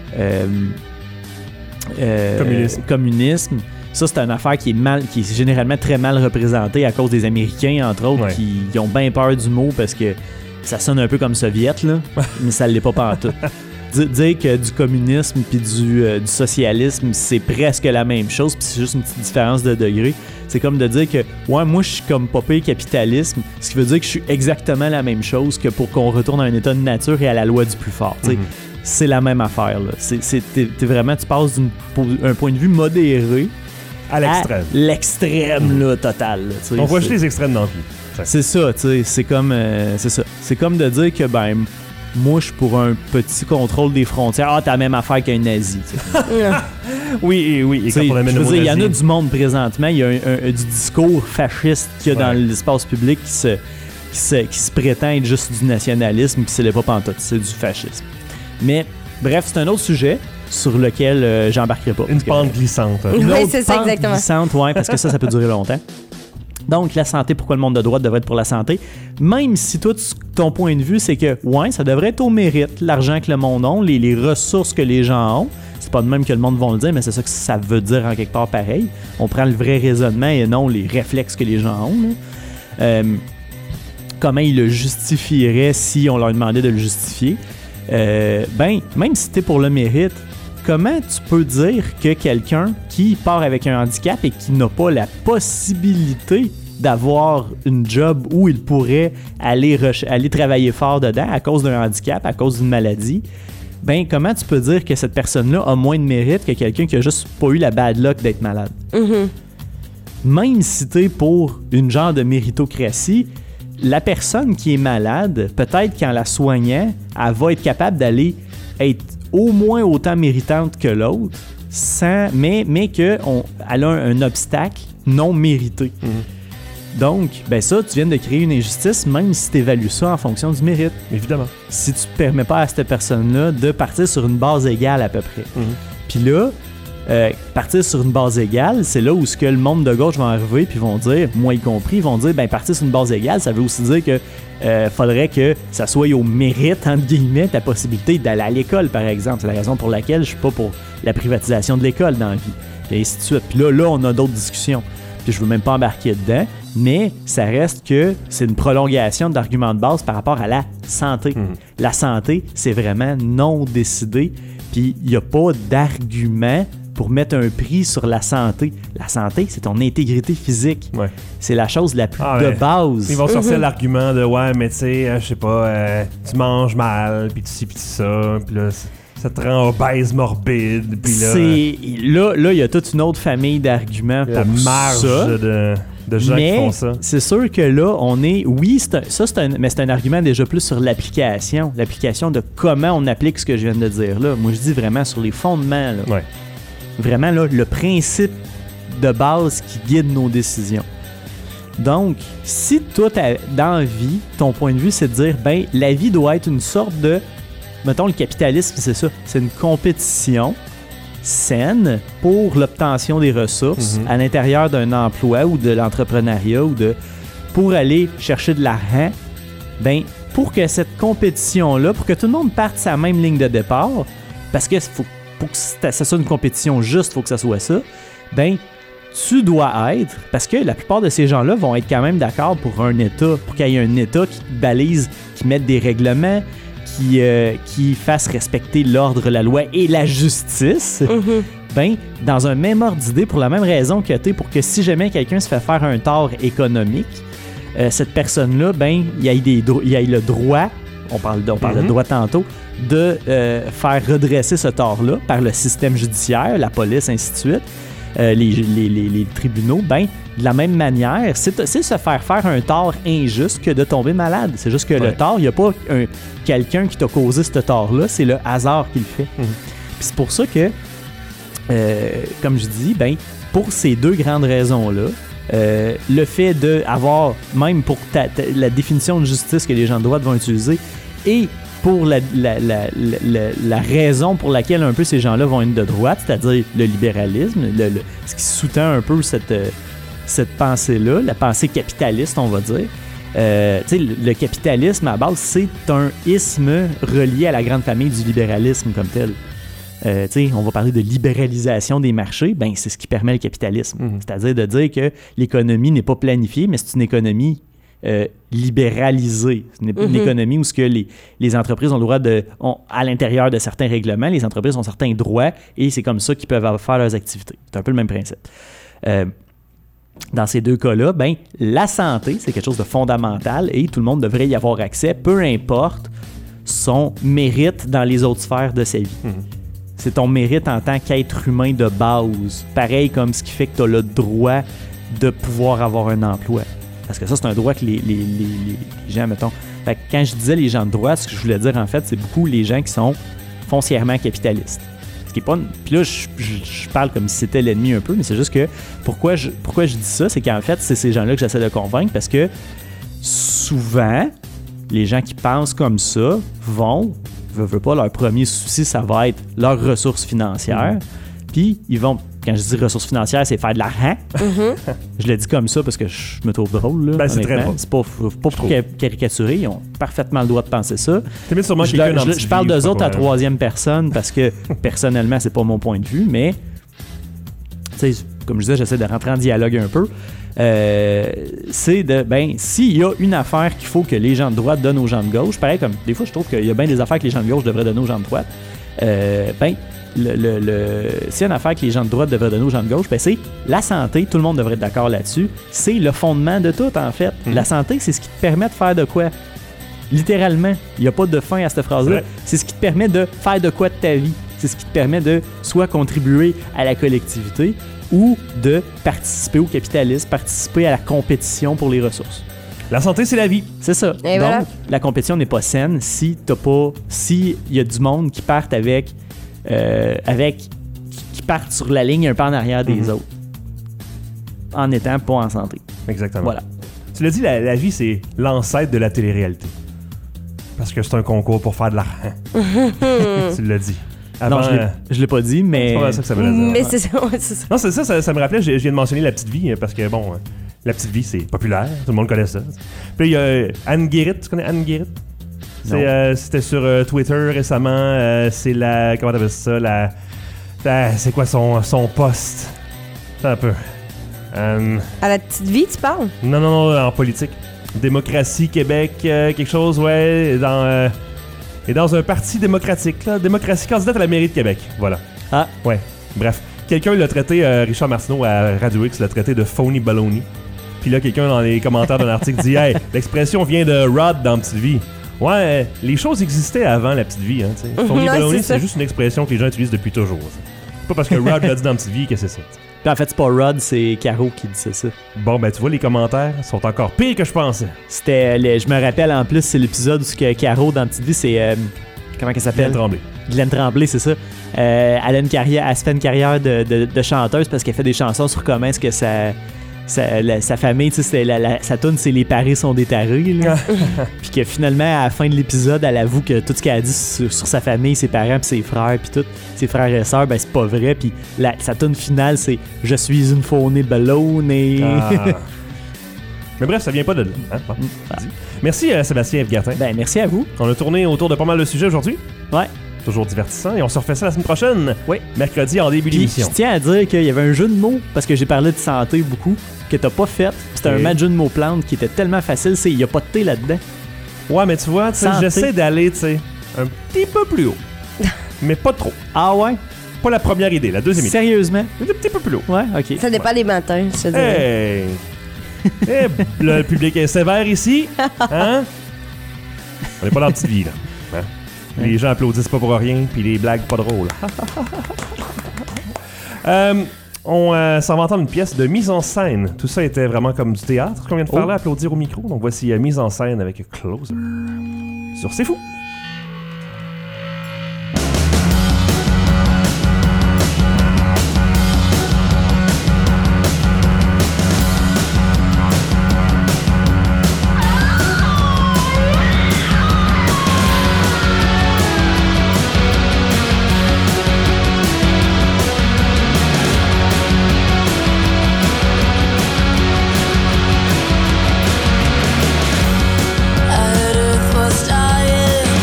communisme. Ça, c'est une affaire qui est généralement très mal représentée à cause des Américains, entre autres, Ouais. qui ont bien peur du mot parce que ça sonne un peu comme soviète, là, mais ça l'est pas pantoute. Dire que du communisme puis du socialisme, c'est presque la même chose, puis c'est juste une petite différence de degré. C'est comme de dire que, ouais, moi, je suis comme pas pire capitalisme, ce qui veut dire que je suis exactement la même chose que pour qu'on retourne à un état de nature et à la loi du plus fort. Tu sais. C'est la même affaire, là. T'es vraiment, tu passes d'un point de vue modéré À l'extrême. l'extrême, là, total. Là, tu sais. On voit C'est- juste les extrêmes dans la vie. c'est ça, tu sais, c'est comme ça. C'est comme de dire que ben moi je suis pour un petit contrôle des frontières. Ah, t'as la même affaire qu'un nazi. tu sais. Oui, oui. Et Tu sais, quand on amène je le veux mot dire, il y en a nazi, du monde présentement, il y a du discours fasciste qu'il y a dans Ouais. l'espace public qui se prétend être juste du nationalisme, puis c'est le pas pantoute, c'est du fascisme. Mais bref, c'est un autre sujet sur lequel j'embarquerai pas. une parce que- pente glissante. Oui, une autre c'est ça, pente exactement. glissante, ouais, parce que ça peut durer longtemps. Donc, la santé, pourquoi le monde de droite devrait être pour la santé? Même si toi, ton point de vue, c'est que, ouais, ça devrait être au mérite, l'argent que le monde a, les ressources que les gens ont. C'est pas de même que le monde va le dire, mais c'est ça que ça veut dire en quelque part pareil. On prend le vrai raisonnement et non les réflexes que les gens ont. Là. Comment ils le justifieraient si on leur demandait de le justifier? Ben, même si t'es pour le mérite, comment tu peux dire que quelqu'un qui part avec un handicap et qui n'a pas la possibilité d'avoir une job où il pourrait aller travailler fort dedans à cause d'un handicap, à cause d'une maladie, ben comment tu peux dire que cette personne-là a moins de mérite que quelqu'un qui a juste pas eu la bad luck d'être malade? Même si t'es pour une genre de méritocratie, la personne qui est malade, peut-être qu'en la soignant, elle va être capable d'aller être au moins autant méritante que l'autre, mais qu'elle a un obstacle non mérité. Donc, ben ça, tu viens de créer une injustice, même si tu évalues ça en fonction du mérite. Évidemment. Si tu permets pas à cette personne-là de partir sur une base égale à peu près. Puis là, partir sur une base égale, c'est là où ce que le monde de gauche va arriver puis vont dire, moi y compris, ils vont dire, ben partir sur une base égale, ça veut aussi dire que faudrait que ça soit au mérite, entre guillemets, ta possibilité d'aller à l'école, par exemple. C'est la raison pour laquelle je suis pas pour la privatisation de l'école dans la vie. Et ainsi de suite. Puis là, on a d'autres discussions. Puis je veux même pas embarquer dedans, mais ça reste que c'est une prolongation de l'argument de base par rapport à la santé. La santé, c'est vraiment non décidé, puis il n'y a pas d'argument pour mettre un prix sur la santé. La santé, c'est ton intégrité physique. Ouais. C'est la chose la plus Ah ouais. de base. Ils vont sortir l'argument de ouais, mais tu sais, je sais pas, tu manges mal, puis tu ci, puis tu ça, puis là. Ça te rend obèse, morbide. Puis là, Là, il y a toute une autre famille d'arguments la pour marge ça. de gens qui Mais font ça. c'est sûr que là, on est... Oui, mais c'est un argument déjà plus sur l'application. L'application de comment on applique ce que je viens de dire là. Moi, je dis vraiment sur les fondements. Là. Ouais. Vraiment, là, le principe de base qui guide nos décisions. Donc, si toi, dans la vie, ton point de vue, c'est de dire, ben, la vie doit être une sorte de... Mettons, le capitalisme, c'est ça. C'est une compétition saine pour l'obtention des ressources à l'intérieur d'un emploi ou de l'entrepreneuriat ou pour aller chercher de l'argent. Ben, pour que cette compétition-là, pour que tout le monde parte sa même ligne de départ, parce que pour que ça soit une compétition juste, il faut que ça soit ça, ben, tu dois être, parce que la plupart de ces gens-là vont être quand même d'accord pour un État, pour qu'il y ait un État qui balise, qui mette des règlements, qui fasse respecter l'ordre, la loi et la justice. Ben, dans un même ordre d'idée, pour la même raison que pour que si jamais quelqu'un se fait faire un tort économique, cette personne-là, ben, il y a le droit, on parle de droit tantôt, de faire redresser ce tort-là par le système judiciaire, la police, ainsi de suite. Les tribunaux, ben, de la même manière, c'est se faire un tort injuste que de tomber malade. C'est juste que le tort, il n'y a pas quelqu'un qui t'a causé ce tort-là, c'est le hasard qui le fait. Puis c'est pour ça que, comme je dis, ben, pour ces deux grandes raisons-là, le fait d'avoir, même pour la définition de justice que les gens de droite vont utiliser, et pour la raison pour laquelle un peu ces gens-là vont être de droite, c'est-à-dire le libéralisme, ce qui sous-tend un peu cette pensée-là, la pensée capitaliste, on va dire. Le capitalisme, à base, c'est un isme relié à la grande famille du libéralisme comme tel. On va parler de libéralisation des marchés, ben, c'est ce qui permet le capitalisme. C'est-à-dire de dire que l'économie n'est pas planifiée, mais c'est une économie libéralisée. C'est une économie où ce que les entreprises ont le droit à l'intérieur de certains règlements, les entreprises ont certains droits et c'est comme ça qu'ils peuvent faire leurs activités. C'est un peu le même principe. Dans ces deux cas-là, ben, la santé, c'est quelque chose de fondamental et tout le monde devrait y avoir accès, peu importe son mérite dans les autres sphères de sa vie. C'est ton mérite en tant qu'être humain de base. Pareil comme ce qui fait que tu as le droit de pouvoir avoir un emploi. Parce que ça, c'est un droit que les gens, mettons... Fait que quand je disais les gens de droite, ce que je voulais dire, en fait, c'est beaucoup les gens qui sont foncièrement capitalistes. Ce qui est pas... Puis là, je parle comme si c'était l'ennemi un peu, mais c'est juste que... Pourquoi je dis ça, c'est qu'en fait, c'est ces gens-là que j'essaie de convaincre, parce que souvent, les gens qui pensent comme ça veulent pas, leur premier souci, ça va être leurs ressources financières. Puis, ils vont... Quand je dis ressources financières, c'est faire de l'argent. Je le dis comme ça parce que je me trouve drôle. Là, ben, c'est très drôle. C'est pas pour caricaturer. Ils ont parfaitement le droit de penser ça. Je parle d'eux autres à troisième personne parce que personnellement, c'est pas mon point de vue, mais comme je disais, j'essaie de rentrer en dialogue un peu. C'est de, ben, s'il y a une affaire qu'il faut que les gens de droite donnent aux gens de gauche, pareil comme des fois, je trouve qu'il y a bien des affaires que les gens de gauche devraient donner aux gens de droite. Ben, s'il y a une affaire que les gens de droite devraient donner aux gens de gauche, ben c'est la santé, tout le monde devrait être d'accord là-dessus. C'est le fondement de tout, en fait. La santé, c'est ce qui te permet de faire de quoi? Littéralement, il n'y a pas de fin à cette phrase-là. C'est ce qui te permet de faire de quoi de ta vie. C'est ce qui te permet de soit contribuer à la collectivité ou de participer au capitalisme, participer à la compétition pour les ressources. La santé, c'est la vie. C'est ça. Et donc, voilà. la compétition n'est pas saine si y a du monde qui partent qui partent sur la ligne un peu en arrière des autres, en étant pas en santé. Exactement. Voilà. Tu l'as dit, la vie, c'est l'ancêtre de la télé-réalité. Parce que c'est un concours pour faire de l'argent. Tu l'as dit. Avant, non, je l'ai pas dit, mais... C'est pas ça que ça veut dire. Mais c'est ça, ouais, c'est ça. Non, c'est ça me rappelait, je viens de mentionner La Petite Vie, parce que, bon, La Petite Vie, c'est populaire, tout le monde connaît ça. Puis il y a Anne Guérit, tu connais Anne Guérit? C'était sur Twitter récemment, c'est la... Comment t'appelles ça? C'est quoi son post? Un peu. À La Petite Vie, tu parles? Non, en politique. Démocratie, Québec, quelque chose, ouais, et dans un parti démocratique, là, démocratie candidate à la mairie de Québec, voilà. Ah. Ouais, bref. Quelqu'un l'a traité, Richard Martineau à Radio X l'a traité de phony baloney. Puis là, quelqu'un dans les commentaires d'un article dit « Hey, l'expression vient de Rod dans Petite Vie. » Ouais, les choses existaient avant la petite vie, hein, tu sais. Phony Ouais, baloney, c'est ça. c'est juste une expression que les gens utilisent depuis toujours. C'est pas parce que Rod l'a dit dans la petite vie que c'est ça. t'sais. Puis en fait, c'est pas Rod, c'est Caro qui disait ça. Bon, ben tu vois, les commentaires sont encore pires que je pensais. C'était, je me rappelle en plus, c'est l'épisode où ce que Caro dans Petite Vie, c'est comment qu'elle s'appelle? Glenn Tremblay. Glenn Tremblay, c'est ça. Elle a une carrière, elle se fait une carrière de chanteuse parce qu'elle fait des chansons sur comment est-ce que sa famille, tu sais, sa tune, c'est les paris sont des tarés, là. Puis que finalement, à la fin de l'épisode, elle avoue que tout ce qu'elle a dit sur sa famille, ses parents, puis ses frères, puis tout, ses frères et sœurs, ben c'est pas vrai. Puis sa tune finale, c'est je suis une phonée ballonée. Ah. Mais bref, ça vient pas de là. Hein? Bon, dit. Merci Sébastien F. Ben merci à vous. On a tourné autour de pas mal de sujets aujourd'hui. Ouais. Toujours divertissant. Et on se refait ça la semaine prochaine. Oui. Mercredi en début Puis d'émission. je tiens à dire qu'il y avait un jeu de mots, parce que j'ai parlé de santé beaucoup, que t'as pas fait. C'était un Ok. match jeu de mots plante qui était tellement facile, il y a pas de thé là-dedans. Ouais, mais tu vois, tu sais, Santé. j'essaie d'aller, tu sais, un petit peu plus haut. Mais pas trop. Ah ouais? Pas la première idée, la deuxième idée. Sérieusement? Un petit peu plus haut. Ouais, ok. Ça dépend des matins, je te dirais. Hey! Le public est sévère ici. Hein? On n'est pas dans la petite vie, là. Hein? Les gens applaudissent pas pour rien, puis les blagues pas drôles. On s'en va entendre une pièce de mise en scène. Tout ça était vraiment comme du théâtre qu'on vient de faire là, applaudir au micro. Donc voici mise en scène avec Closer. Sur C'est Fou. I heard Earth was dying.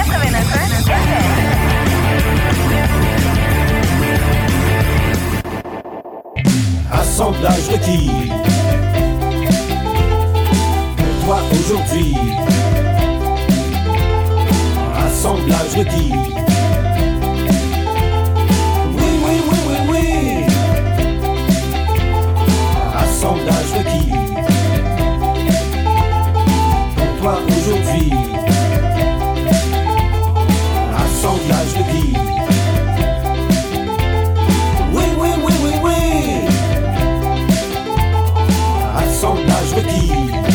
89.1 Assemblage requis. Pour toi aujourd'hui. Assemblage requis. Oui, oui, oui, oui, oui. Assemblage requis. Pour toi aujourd'hui. Assemblage requis. Oui, oui, oui, oui, oui. Assemblage requis.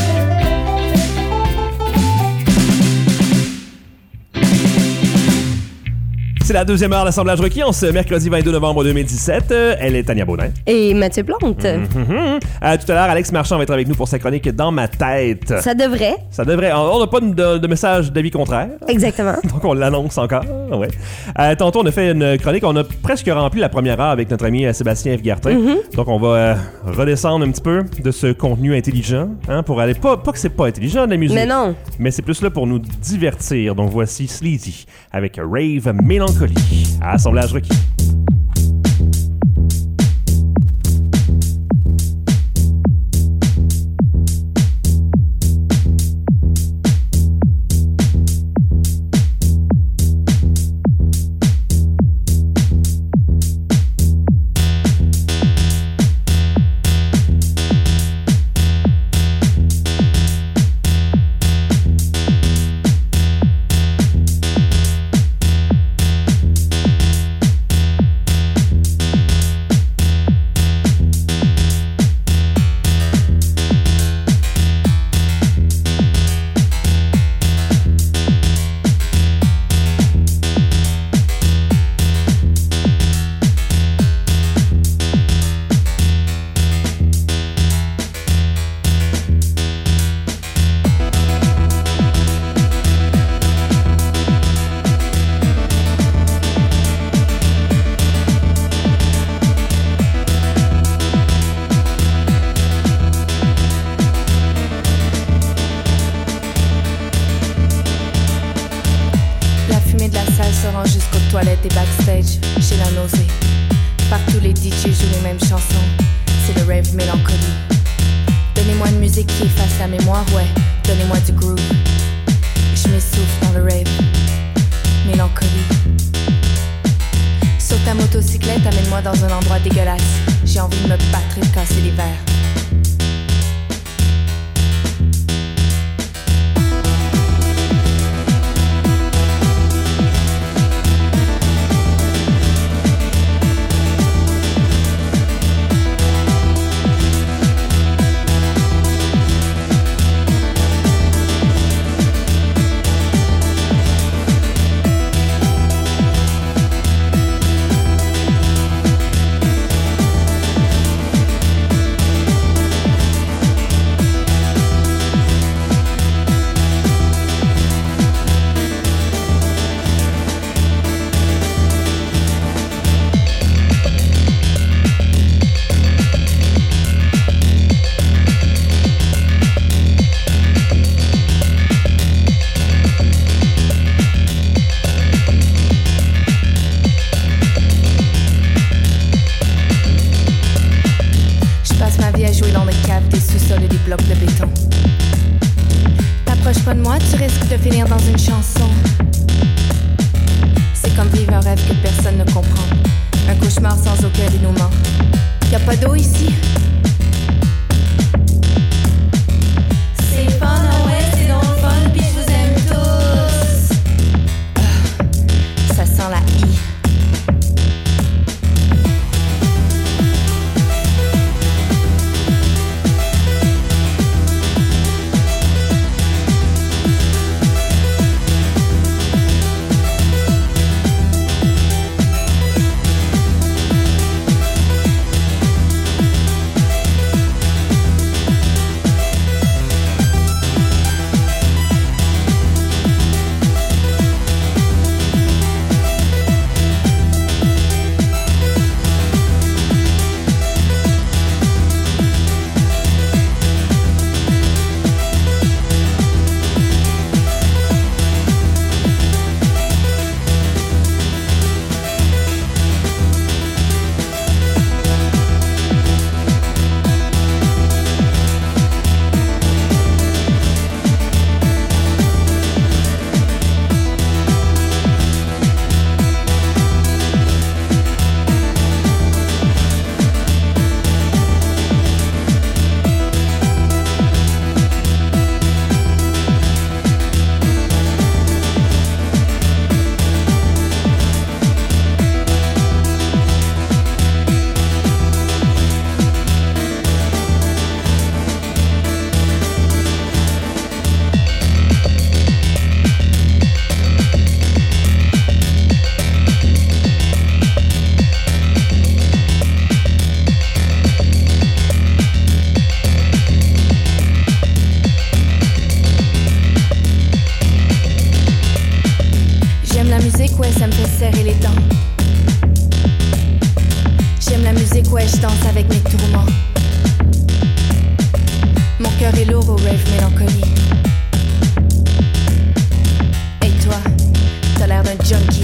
C'est la deuxième heure d'assemblage requis en ce mercredi 22 novembre 2017. Elle est Tania Baudin. Et Mathieu Plante. Tout à l'heure, Alex Marchand va être avec nous pour sa chronique Dans ma tête. Ça devrait. Ça devrait. On n'a pas de message d'avis contraire. Exactement. Donc, on l'annonce encore. Ouais. Tantôt, on a fait une chronique. On a presque rempli la première heure avec notre ami Sébastien F. Donc, on va redescendre un petit peu de ce contenu intelligent pour aller... Pas que c'est pas intelligent, de la musique. Mais non. Mais c'est plus là pour nous divertir. Donc, voici Sleazy avec Rave Mélancolie à Assemblage requis. toilettes et backstage, j'ai la nausée. Partout les DJ jouent les mêmes chansons, c'est le rave mélancolie. Donnez-moi une musique qui efface la mémoire, ouais, donnez-moi du groove. Je m'essouffle dans le rave, mélancolie. Sur ta motocyclette, amène-moi dans un endroit dégueulasse. J'ai envie de me battre et de casser les verres. musique, ouais, ça me fait serrer les dents. J'aime la musique, ouais, je danse avec mes tourments. Mon cœur est lourd au rave mélancolie. Et toi, t'as l'air d'un junkie.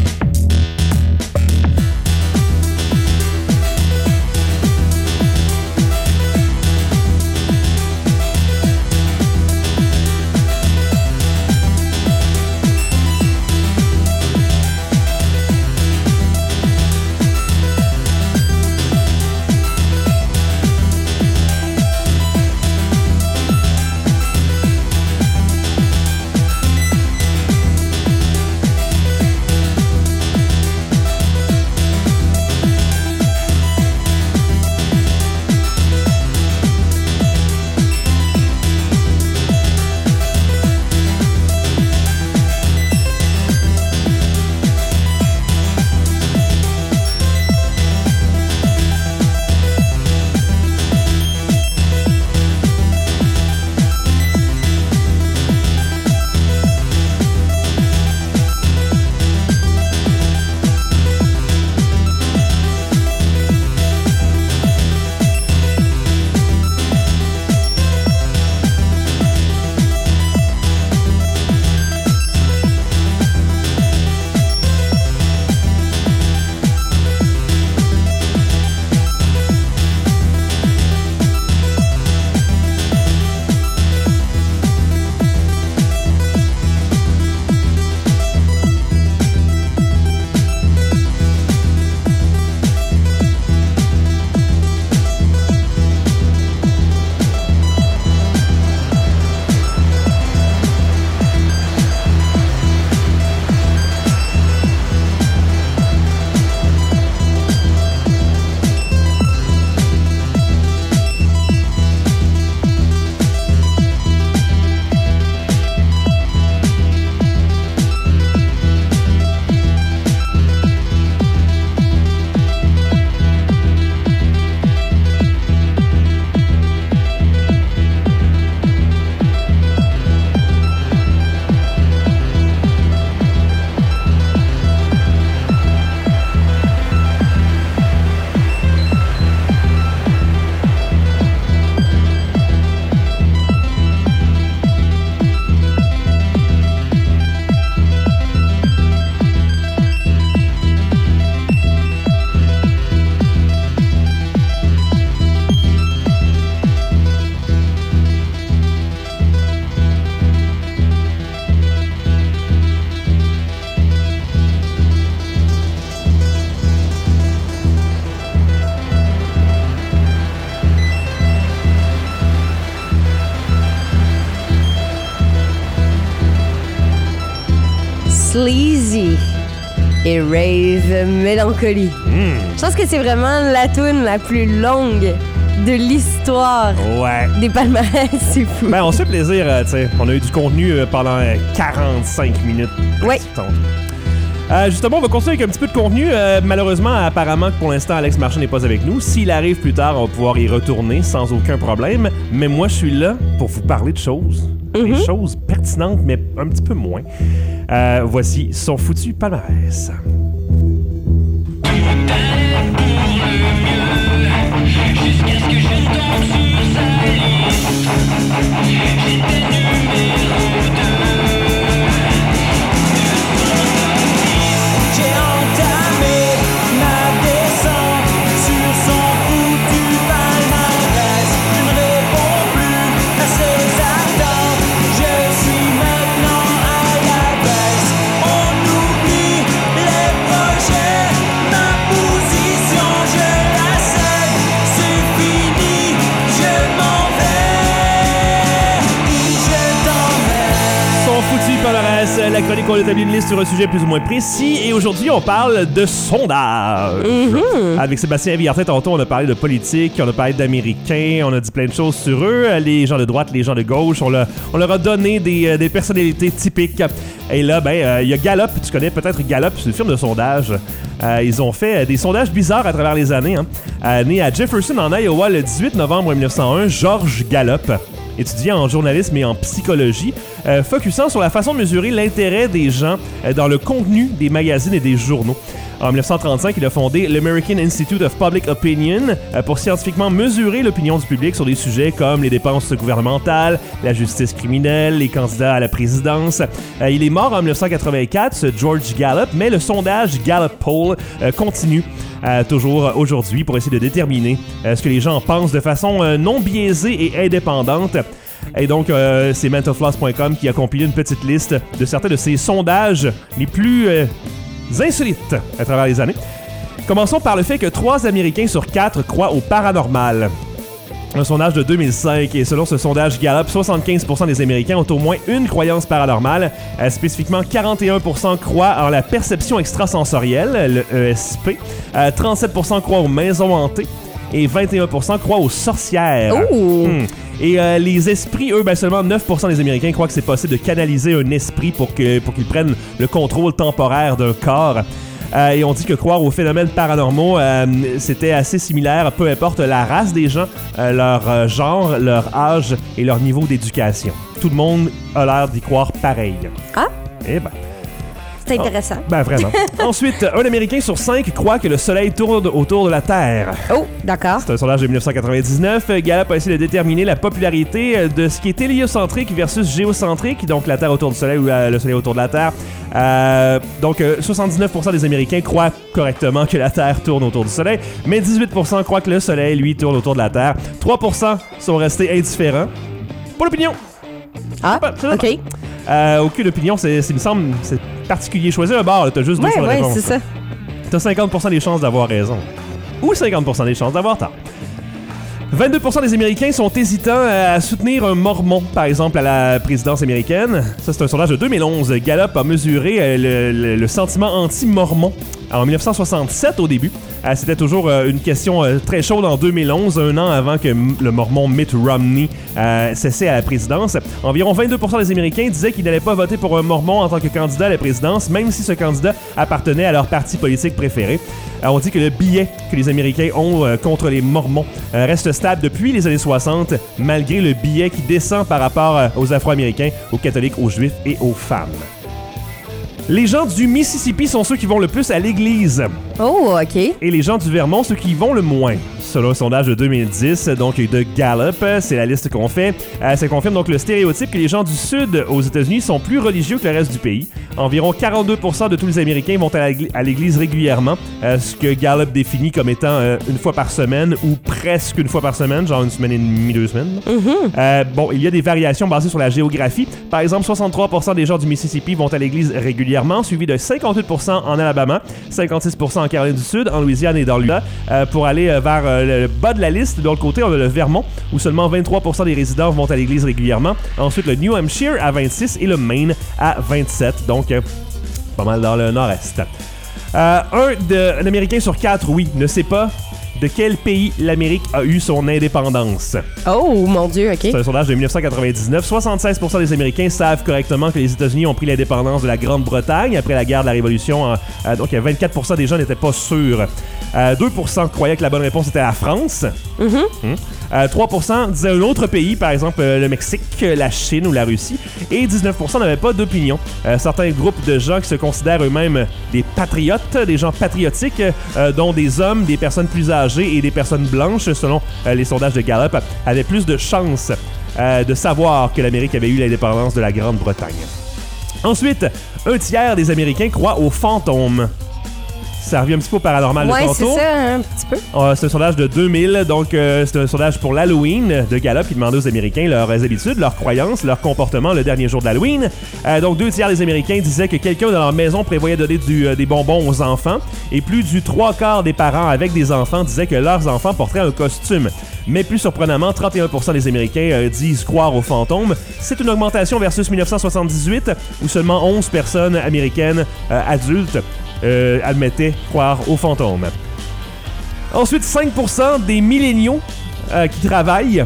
Sleazy et Rave Mélancolie. Je pense que c'est vraiment la toune la plus longue de l'histoire des palmarès. C'est fou. Ben, on se fait plaisir, tu sais. On a eu du contenu pendant 45 minutes. Oui. Justement, on va continuer avec un petit peu de contenu. Malheureusement, apparemment, pour l'instant, Alex Marchand n'est pas avec nous. S'il arrive plus tard, on va pouvoir y retourner sans aucun problème. Mais moi, je suis là pour vous parler de choses. Des choses pertinentes, mais un petit peu moins. Voici son foutu palmarès. Jusqu'à ce que je tombe sur sa liste. J'étais numéro 2. J'ai entamé ma descente sur son foutu palmarès. Je ne réponds plus à ses attentes. Je suis maintenant à la baisse. On oublie les projets. Ma position, je la cède. C'est fini, je m'en vais. Et je t'emmène. Son foutu palmarès, la chronique où on établit une liste sur un sujet plus ou moins précis. Et aujourd'hui, on parle de sondage. Avec Sébastien Villartin, tantôt, on a parlé de politique, on a parlé d'Américains, on a dit plein de choses sur eux. Les gens de droite, les gens de gauche, on leur a donné des personnalités typiques. Et là, ben, il y a Gallup, tu connais peut-être Gallup, c'est une firme de sondage. Ils ont fait des sondages bizarres à travers les années. Né à Jefferson, en Iowa, le 18 novembre 1901, George Gallup étudiant en journalisme et en psychologie, focusant sur la façon de mesurer l'intérêt des gens dans le contenu des magazines et des journaux. En 1935, il a fondé l'American Institute of Public Opinion pour scientifiquement mesurer l'opinion du public sur des sujets comme les dépenses gouvernementales, la justice criminelle, les candidats à la présidence. Il est mort en 1984, ce George Gallup, mais le sondage Gallup Poll continue toujours aujourd'hui pour essayer de déterminer ce que les gens pensent de façon non biaisée et indépendante. Et donc, c'est mentalfloss.com qui a compilé une petite liste de certains de ces sondages les plus insolites à travers les années. Commençons par le fait que 3 Américains sur 4 croient au paranormal. Un sondage de 2005, et selon ce sondage Gallup, 75% des Américains ont au moins une croyance paranormale. Spécifiquement, 41% croient en la perception extrasensorielle, le ESP. 37% croient aux maisons hantées. Et 21% croient aux sorcières. Et les esprits, eux, seulement 9% des Américains croient que c'est possible de canaliser un esprit pour qu'ils prennent le contrôle temporaire d'un corps. Et on dit que croire aux phénomènes paranormaux, c'était assez similaire, peu importe la race des gens, leur genre, leur âge et leur niveau d'éducation. Tout le monde a l'air d'y croire pareil. Ah? Eh ben... C'est intéressant. Vraiment. Ensuite, un Américain sur 5 croit que le Soleil tourne autour de la Terre. Oh, d'accord. C'est un sondage de 1999. Gallup a essayé de déterminer la popularité de ce qui est héliocentrique versus géocentrique, donc la Terre autour du Soleil ou le Soleil autour de la Terre. Donc, 79% des Américains croient correctement que la Terre tourne autour du Soleil, mais 18% croient que le Soleil, lui, tourne autour de la Terre. 3% sont restés indifférents. Pour l'opinion. Ah, OK. Aucune opinion, il me semble, c'est particulier. Choisir un bord, t'as juste deux choix de réponse. Ouais, c'est ça. T'as 50% des chances d'avoir raison. Ou 50% des chances d'avoir tort. 22% des Américains sont hésitants à soutenir un mormon, par exemple, à la présidence américaine. Ça, c'est un sondage de 2011. Gallup a mesuré le sentiment anti-mormon en 1967 au début. C'était toujours une question très chaude en 2011, un an avant que le mormon Mitt Romney cessait à la présidence. Environ 22% des Américains disaient qu'ils n'allaient pas voter pour un mormon en tant que candidat à la présidence, même si ce candidat appartenait à leur parti politique préféré. On dit que le biais que les Américains ont contre les mormons reste stable depuis les années 60, malgré le biais qui descend par rapport aux Afro-Américains, aux catholiques, aux juifs et aux femmes. Les gens du Mississippi sont ceux qui vont le plus à l'église. Oh, OK. Et les gens du Vermont, ceux qui y vont le moins. Selon un sondage de 2010, donc de Gallup, c'est la liste qu'on fait. Ça confirme donc le stéréotype que les gens du Sud aux États-Unis sont plus religieux que le reste du pays. Environ 42% de tous les Américains vont à l'église régulièrement, ce que Gallup définit comme étant une fois par semaine ou presque une fois par semaine, genre une semaine et demie, 2 semaines. Bon, il y a des variations basées sur la géographie. Par exemple, 63% des gens du Mississippi vont à l'église régulièrement, suivi de 58% en Alabama, 56% en Caroline du Sud, en Louisiane et dans l'Utah. Pour aller vers le bas de la liste, de l'autre côté, on a le Vermont, où seulement 23% des résidents vont à l'église régulièrement. Ensuite, le New Hampshire à 26 et le Maine à 27. Donc, pas mal dans le nord-est. Un Américain sur 4, oui, ne sait pas de quel pays l'Amérique a eu son indépendance. Oh, mon Dieu, OK. C'est un sondage de 1999. 76% des Américains savent correctement que les États-Unis ont pris l'indépendance de la Grande-Bretagne après la guerre de la Révolution. Donc, 24% des gens n'étaient pas sûrs. 2% croyaient que la bonne réponse était la France. 3% disaient un autre pays, par exemple le Mexique, la Chine ou la Russie. Et 19% n'avaient pas d'opinion. Certains groupes de gens qui se considèrent eux-mêmes des patriotes, des gens patriotiques, dont des hommes, des personnes plus âgées et des personnes blanches, selon les sondages de Gallup, avaient plus de chances de savoir que l'Amérique avait eu l'indépendance de la Grande-Bretagne. Ensuite, un tiers des Américains croient aux fantômes. Ça revient un petit peu au paranormal de tantôt. Ouais, c'est ça, un petit peu. C'est un sondage de 2000, donc c'est un sondage pour l'Halloween de Gallup qui demandait aux Américains leurs habitudes, leurs croyances, leur comportement le dernier jour de l'Halloween. Donc 2 tiers des Américains disaient que quelqu'un dans leur maison prévoyait donner des bonbons aux enfants, et plus du 3/4 des parents avec des enfants disaient que leurs enfants porteraient un costume. Mais plus surprenamment, 31% des Américains disent croire aux fantômes. C'est une augmentation versus 1978, où seulement 11 personnes américaines adultes admettaient croire aux fantômes. Ensuite, 5% des milléniaux qui travaillent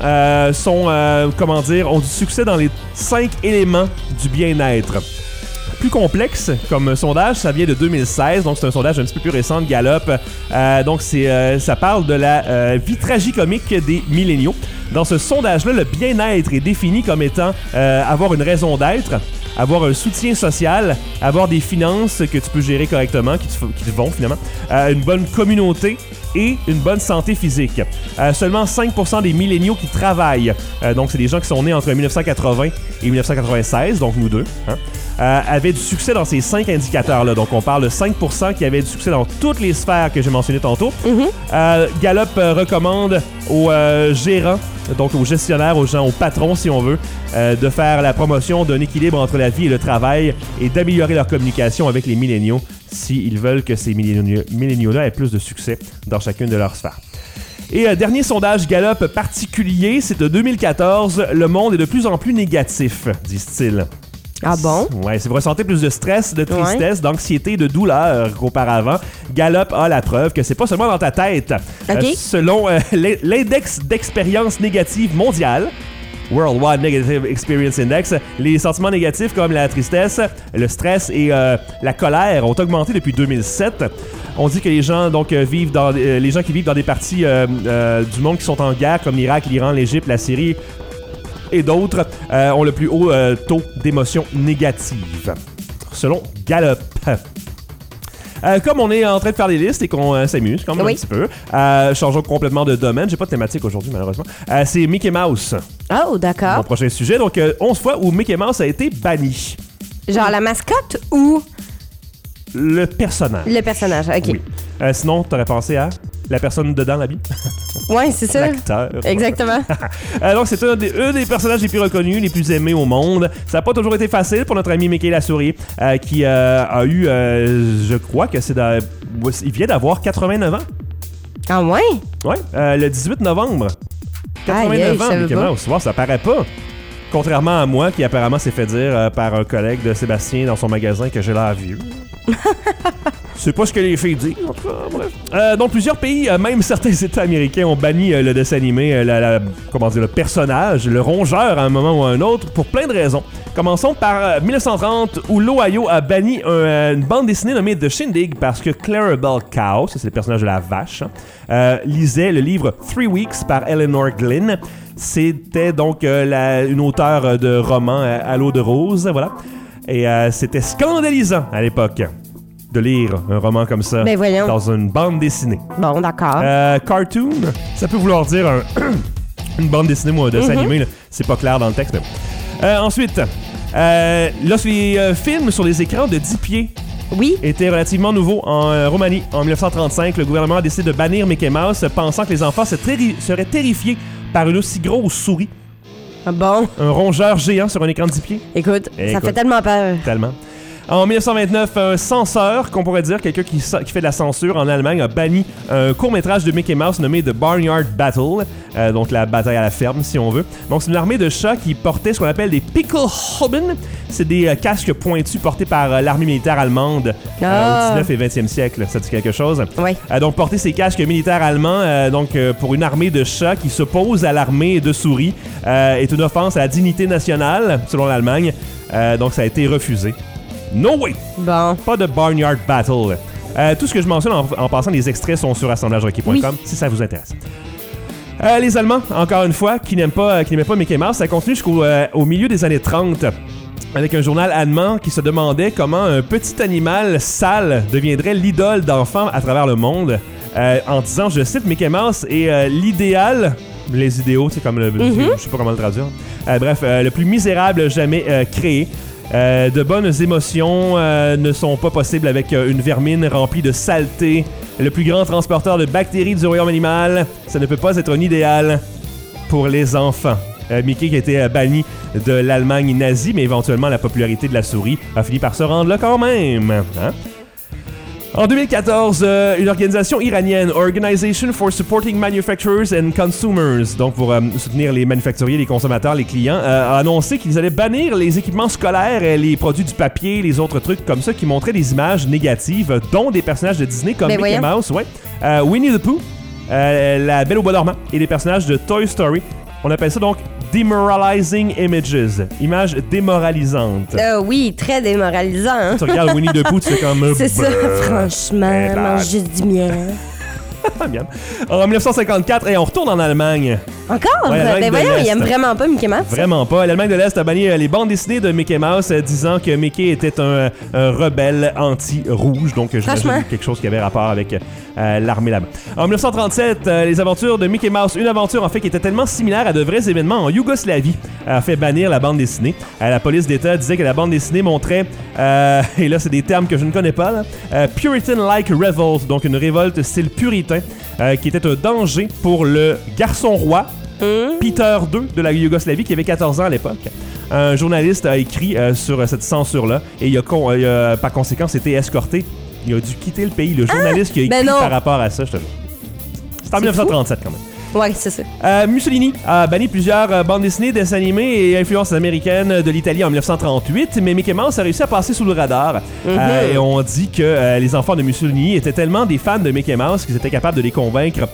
sont, ont du succès dans les 5 éléments du bien-être. plus complexe comme sondage. Ça vient de 2016, donc c'est un sondage un petit peu plus récent de Gallup. Donc ça parle de la vie tragicomique des milléniaux. Dans ce sondage-là, le bien-être est défini comme étant avoir une raison d'être, avoir un soutien social, avoir des finances que tu peux gérer correctement, qui te vont finalement, une bonne communauté et une bonne santé physique. Seulement 5% des milléniaux qui travaillent, donc c'est des gens qui sont nés entre 1980 et 1996, donc nous deux, avaient du succès dans ces 5 indicateurs-là. Donc on parle de 5% qui avaient du succès dans toutes les sphères que j'ai mentionnées tantôt. Gallup recommande aux gérants, donc aux gestionnaires, aux gens, aux patrons si on veut, de faire la promotion d'un équilibre entre la vie et le travail et d'améliorer leur communication avec les milléniaux s'ils veulent que ces milléniaux-là aient plus de succès dans chacune de leurs sphères. Et dernier sondage Gallup particulier, c'est de 2014. Le monde est de plus en plus négatif, disent-ils. Ah bon? Ouais, c'est vous ressentez plus de stress, de tristesse, d'anxiété, de douleur qu'auparavant. Gallup a la preuve que c'est pas seulement dans ta tête. Okay. Selon l'index d'expérience négative mondiale, Worldwide Negative Experience Index, les sentiments négatifs comme la tristesse, le stress et la colère ont augmenté depuis 2007. On dit que les gens les gens qui vivent dans des parties du monde qui sont en guerre, comme l'Irak, l'Iran, l'Égypte, la Syrie et d'autres, ont le plus haut taux d'émotions négatives, selon Gallup. Comme on est en train de faire des listes et qu'on s'amuse quand même un petit peu, changeons complètement de domaine. J'ai pas de thématique aujourd'hui, malheureusement. C'est Mickey Mouse. Oh, d'accord. Mon prochain sujet. Donc, 11 fois où Mickey Mouse a été banni. Genre la mascotte ou... Le personnage. Le personnage, OK. Oui. Sinon, t'aurais pensé à la personne dedans, l'habit? Ouais, c'est ça. L'acteur. Exactement. Donc, c'est un des personnages les plus reconnus, les plus aimés au monde. Ça n'a pas toujours été facile pour notre ami Mickey la souris, qui a eu, je crois que il vient d'avoir 89 ans. Ah ouais? Ouais, le 18 novembre. 89 ans, Mickey Mouse. Wow, ça paraît pas. Contrairement à moi, qui apparemment s'est fait dire par un collègue de Sébastien dans son magasin que j'ai l'air vieux. C'est pas ce que les filles disent, en tout cas, bref. Donc, plusieurs pays, même certains États américains, ont banni le dessin animé, le personnage, le rongeur à un moment ou à un autre, pour plein de raisons. Commençons par 1930, où l'Ohio a banni une bande dessinée nommée The Shindig parce que Clarabelle Cow, ça c'est le personnage de la vache, lisait le livre 3 Weeks par Eleanor Glynn. C'était donc une auteure de romans à l'eau de rose, voilà. Et c'était scandalisant à l'époque de lire un roman comme ça dans une bande dessinée. Bon, d'accord. Cartoon, ça peut vouloir dire une bande dessinée ou un dessin animé, là. C'est pas clair dans le texte. Ensuite, lorsque les films sur les écrans de 10 pieds étaient relativement nouveaux en Roumanie en 1935, le gouvernement a décidé de bannir Mickey Mouse, pensant que les enfants seraient terrifiés par une aussi grosse souris. Ah bon? Un rongeur géant sur un écran de 10 pieds. Écoute, ça fait tellement peur. Tellement. En 1929, un censeur, qu'on pourrait dire, quelqu'un qui fait de la censure en Allemagne, a banni un court-métrage de Mickey Mouse nommé The Barnyard Battle, donc la bataille à la ferme, si on veut. Donc, c'est une armée de chats qui portait ce qu'on appelle des Pickelhauben. C'est des casques pointus portés par l'armée militaire allemande au 19 et 20e siècle. Ça dit quelque chose? Oui. Donc, porter ces casques militaires allemands pour une armée de chats qui s'oppose à l'armée de souris est une offense à la dignité nationale, selon l'Allemagne. Donc, ça a été refusé. No way! Bon. Pas de Barnyard Battle. Tout ce que je mentionne en passant, les extraits sont sur assemblagerequis.com si ça vous intéresse. Les Allemands, encore une fois, qui n'aimaient pas Mickey Mouse, ça continue jusqu'au milieu des années 30. Avec un journal allemand qui se demandait comment un petit animal sale deviendrait l'idole d'enfants à travers le monde, en disant, je cite, Mickey Mouse est l'idéal, les idéaux, c'est comme je sais pas comment le traduire. Bref, le plus misérable jamais créé. De bonnes émotions ne sont pas possibles avec une vermine remplie de saleté. Le plus grand transporteur de bactéries du royaume animal, ça ne peut pas être un idéal pour les enfants. Mickey qui a été banni de l'Allemagne nazie, mais éventuellement la popularité de la souris a fini par se rendre là quand même. Hein? En 2014, une organisation iranienne, Organization for Supporting Manufacturers and Consumers, donc pour soutenir les manufacturiers, les consommateurs, les clients, a annoncé qu'ils allaient bannir les équipements scolaires, les produits du papier, les autres trucs comme ça qui montraient des images négatives, dont des personnages de Disney comme Mickey Mouse, Winnie the Pooh, La Belle au Bois dormant et les personnages de Toy Story. On appelle ça donc Demoralizing Images. Images démoralisantes. Oui, très démoralisant. Hein? Tu regardes Winnie the Pooh, tu fais comme... C'est ça, franchement, mange juste du miel. Bien. En 1954, et on retourne en Allemagne. Encore? Ouais, Ben voyons, il aime vraiment pas Mickey Mouse. Vraiment pas. L'Allemagne de l'Est a banni les bandes dessinées de Mickey Mouse, disant que Mickey était un rebelle anti-rouge. Donc, j'imagine quelque chose qui avait rapport avec l'armée là-bas. En 1937, les aventures de Mickey Mouse, une aventure en fait qui était tellement similaire à de vrais événements en Yougoslavie, a fait bannir la bande dessinée. La police d'État disait que la bande dessinée montrait, et là c'est des termes que je ne connais pas, là, Puritan-like revolt, donc une révolte style puritain, qui était un danger pour le garçon roi, Peter II de la Yougoslavie, qui avait 14 ans à l'époque. Un journaliste a écrit sur cette censure-là et il a par conséquent été escorté. Il a dû quitter le pays. Le journaliste qui a écrit par rapport à ça, je te jure. C'est en 1937 quand même. Ouais, c'est ça. Mussolini a banni plusieurs bandes dessinées, dessins animés et influences américaines de l'Italie en 1938, mais Mickey Mouse a réussi à passer sous le radar. Et on dit que les enfants de Mussolini étaient tellement des fans de Mickey Mouse qu'ils étaient capables de les convaincre,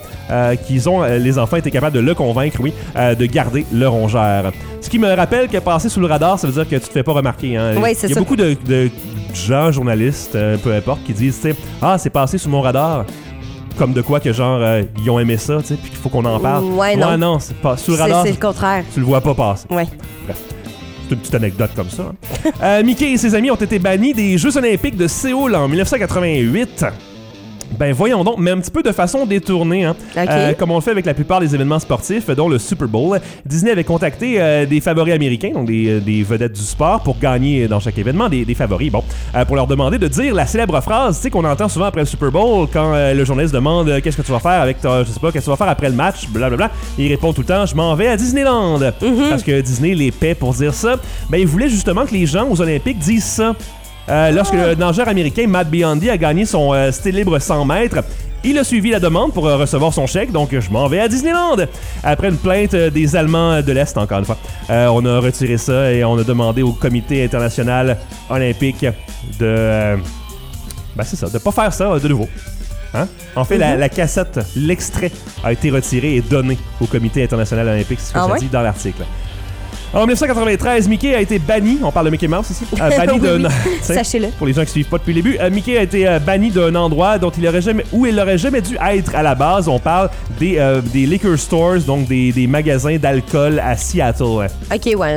les enfants étaient capables de le convaincre, de garder le rongeur. Ce qui me rappelle que passer sous le radar, ça veut dire que tu te fais pas remarquer. Hein? Oui, c'est ça. Il y a beaucoup de gens, journalistes, peu importe, qui disent, tu sais, c'est passé sous mon radar. Comme de quoi que genre ils ont aimé ça, tu sais, puis qu'il faut qu'on en parle. Ouais, non, c'est pas sous le radar. C'est le contraire. Tu le vois pas passer. Ouais. Bref, c'est une petite anecdote comme ça. Hein. Mickey et ses amis ont été bannis des Jeux Olympiques de Séoul en 1988. Ben voyons donc, mais un petit peu de façon détournée, hein. Okay. Comme on le fait avec la plupart des événements sportifs, dont le Super Bowl. Disney avait contacté des favoris américains, donc des vedettes du sport, pour gagner dans chaque événement des favoris, pour leur demander de dire la célèbre phrase, tu sais, qu'on entend souvent après le Super Bowl, quand le journaliste demande qu'est-ce que tu vas faire avec je sais pas, qu'est-ce que tu vas faire après le match, blablabla. Il répond tout le temps, je m'en vais à Disneyland. Parce que Disney les paie pour dire ça. Ben il voulait justement que les gens aux Olympiques disent ça. Lorsque le nageur américain Matt Biondi a gagné son style libre 100 mètres, il a suivi la demande pour recevoir son chèque, donc je m'en vais à Disneyland. Après une plainte des Allemands de l'Est, encore une fois, on a retiré ça et on a demandé au Comité international olympique de pas faire ça de nouveau. Hein? En fait, la cassette, l'extrait a été retiré et donné au Comité international olympique, c'est ce que ça dit dans l'article. En 1993, Mickey a été banni. On parle de Mickey Mouse ici. Banni d'un. Sachez-le. Pour les gens qui suivent pas depuis le début, Mickey a été banni d'un endroit où il aurait jamais dû être à la base. On parle des liquor stores, donc des magasins d'alcool à Seattle. Ok, ouais,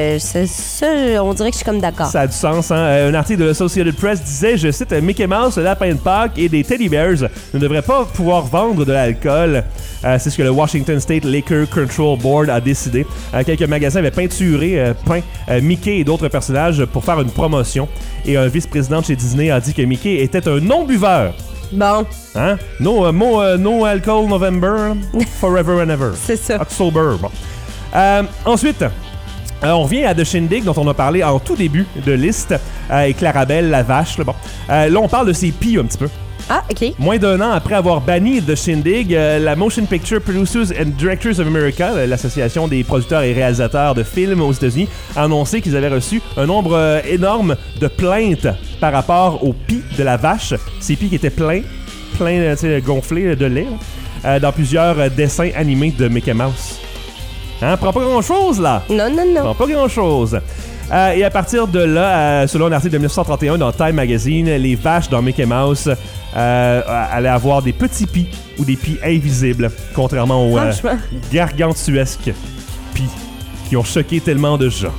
ça, on dirait que je suis comme d'accord. Ça a du sens, hein? Un article de l'Associated Press disait, je cite, Mickey Mouse, le lapin de Pâques et des teddy bears ne devraient pas pouvoir vendre de l'alcool. C'est ce que le Washington State Liquor Control Board a décidé. Quelques magasins avaient peint Mickey et d'autres personnages pour faire une promotion. Et un vice-président de chez Disney a dit que Mickey était un non-buveur. Bon. Hein? No alcohol November, forever and ever. C'est ça. October. Bon. Ensuite, on revient à The Shindig, dont on a parlé en tout début de liste, et Clarabelle, la vache. Là, on parle de ses pies un petit peu. Ah, OK. Moins d'un an après avoir banni The Shindig, la Motion Picture Producers and Directors of America, l'association des producteurs et réalisateurs de films aux États-Unis, a annoncé qu'ils avaient reçu un nombre énorme de plaintes par rapport aux pies de la vache. Ces pies qui étaient pleins gonflés de lait, dans plusieurs dessins animés de Mickey Mouse. Hein, prend pas grand-chose, là? Non. Prend pas grand-chose. Et à partir de là, selon un article de 1931 dans Time Magazine, les vaches dans Mickey Mouse allaient avoir des petits pies ou des pies invisibles, contrairement aux gargantuesques pies qui ont choqué tellement de gens.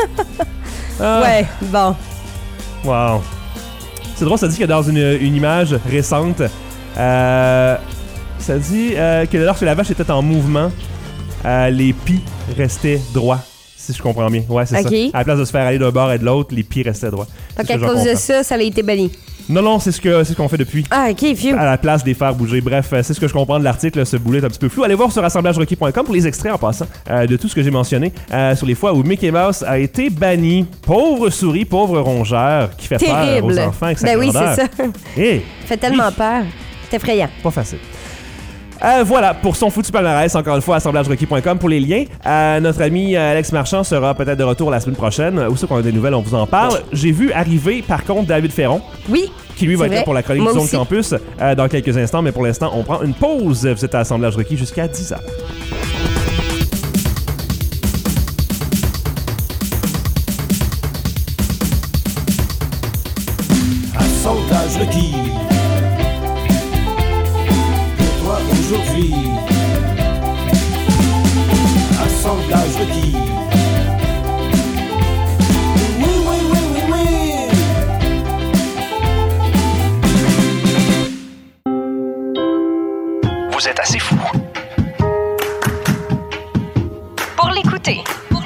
Ouais, bon. Wow. C'est drôle, ça dit que dans une image récente, ça dit que lorsque la vache était en mouvement, les pieds restaient droits. Si je comprends bien. Ouais, c'est ça. À la place de se faire aller d'un bord et de l'autre, les pieds restaient droits. Donc à cause de ça, ça a été banni. Non, c'est ce qu'on fait depuis. Ah, OK, vieux. À la place des faire bouger. Bref, c'est ce que je comprends de l'article. Ce boulet est un petit peu flou. Allez voir sur assemblagerequis.com pour les extraits en passant de tout ce que j'ai mentionné sur les fois où Mickey Mouse a été banni. Pauvre souris, pauvre rongeur qui fait peur aux enfants avec sa grandeur. Oui, c'est ça. Hey, fait tellement peur. C'est effrayant. Pas facile. Voilà, pour son foutu palmarès, encore une fois, assemblagerequis.com pour les liens. Notre ami Alex Marchand sera peut-être de retour la semaine prochaine. Aussi, quand on a des nouvelles, on vous en parle. J'ai vu arriver, par contre, David Ferron. Oui. Qui, lui, va être là pour la chronique Zone Campus dans quelques instants. Mais pour l'instant, on prend une pause. Vous êtes à Assemblage Requis jusqu'à 10h. Assemblage requis. Pour toi aujourd'hui. Assemblage requis. Oui, oui, oui, oui, oui. Vous êtes assez fou Pour l'écouter.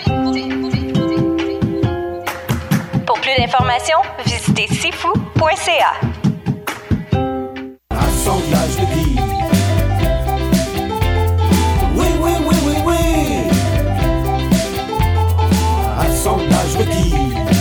Pour plus d'informations, visitez sifou.ca. Assemblage requis. Oui, oui, oui, oui, oui. Assemblage requis.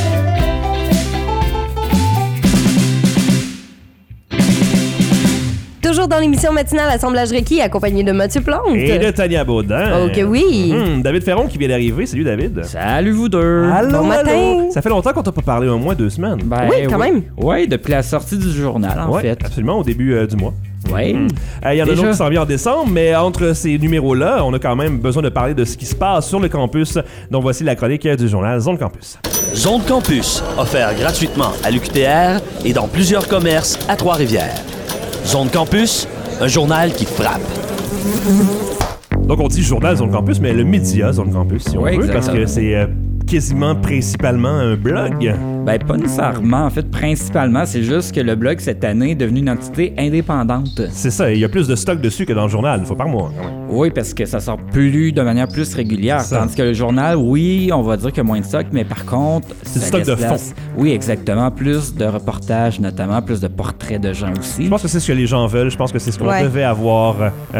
Toujours dans l'émission matinale Assemblage requis, accompagné de Mathieu Plante. Et de Tania Baudin. Ok, oui. David Ferron qui vient d'arriver. Salut, David. Salut vous deux. Allô, Bon matin. allô. Ça fait longtemps qu'on t'a pas parlé, au moins 2 semaines. Ben, Oui, quand même. Oui, depuis la sortie du journal, en Ouais, fait. absolument, au début du mois. Oui. Il y en a Déjà? d'autres qui s'en viennent en décembre, mais entre ces numéros-là, on a quand même besoin de parler de ce qui se passe sur le campus. Donc voici la chronique du journal Zone Campus. Zone Campus, offert gratuitement à l'UQTR et dans plusieurs commerces à Trois-Rivières. Zone Campus, un journal qui frappe. Donc on dit journal Zone Campus, mais le média Zone Campus, si on Oui, veut, parce exactement. que c'est quasiment principalement un blog. Ben, pas nécessairement. En fait, principalement, c'est juste que le blog, cette année, est devenu une entité indépendante. C'est ça, il y a plus de stock dessus que dans le journal, une fois par mois. Quand même. Oui, parce que ça sort de manière plus régulière. Ça. Tandis que le journal, oui, on va dire qu'il y a moins de stock, mais par contre... C'est du ça stock laisse de place- Oui, exactement. Plus de reportages, notamment, plus de portraits de gens aussi. Je pense que c'est ce que les gens veulent, je pense que c'est ce qu'on Ouais. devait avoir,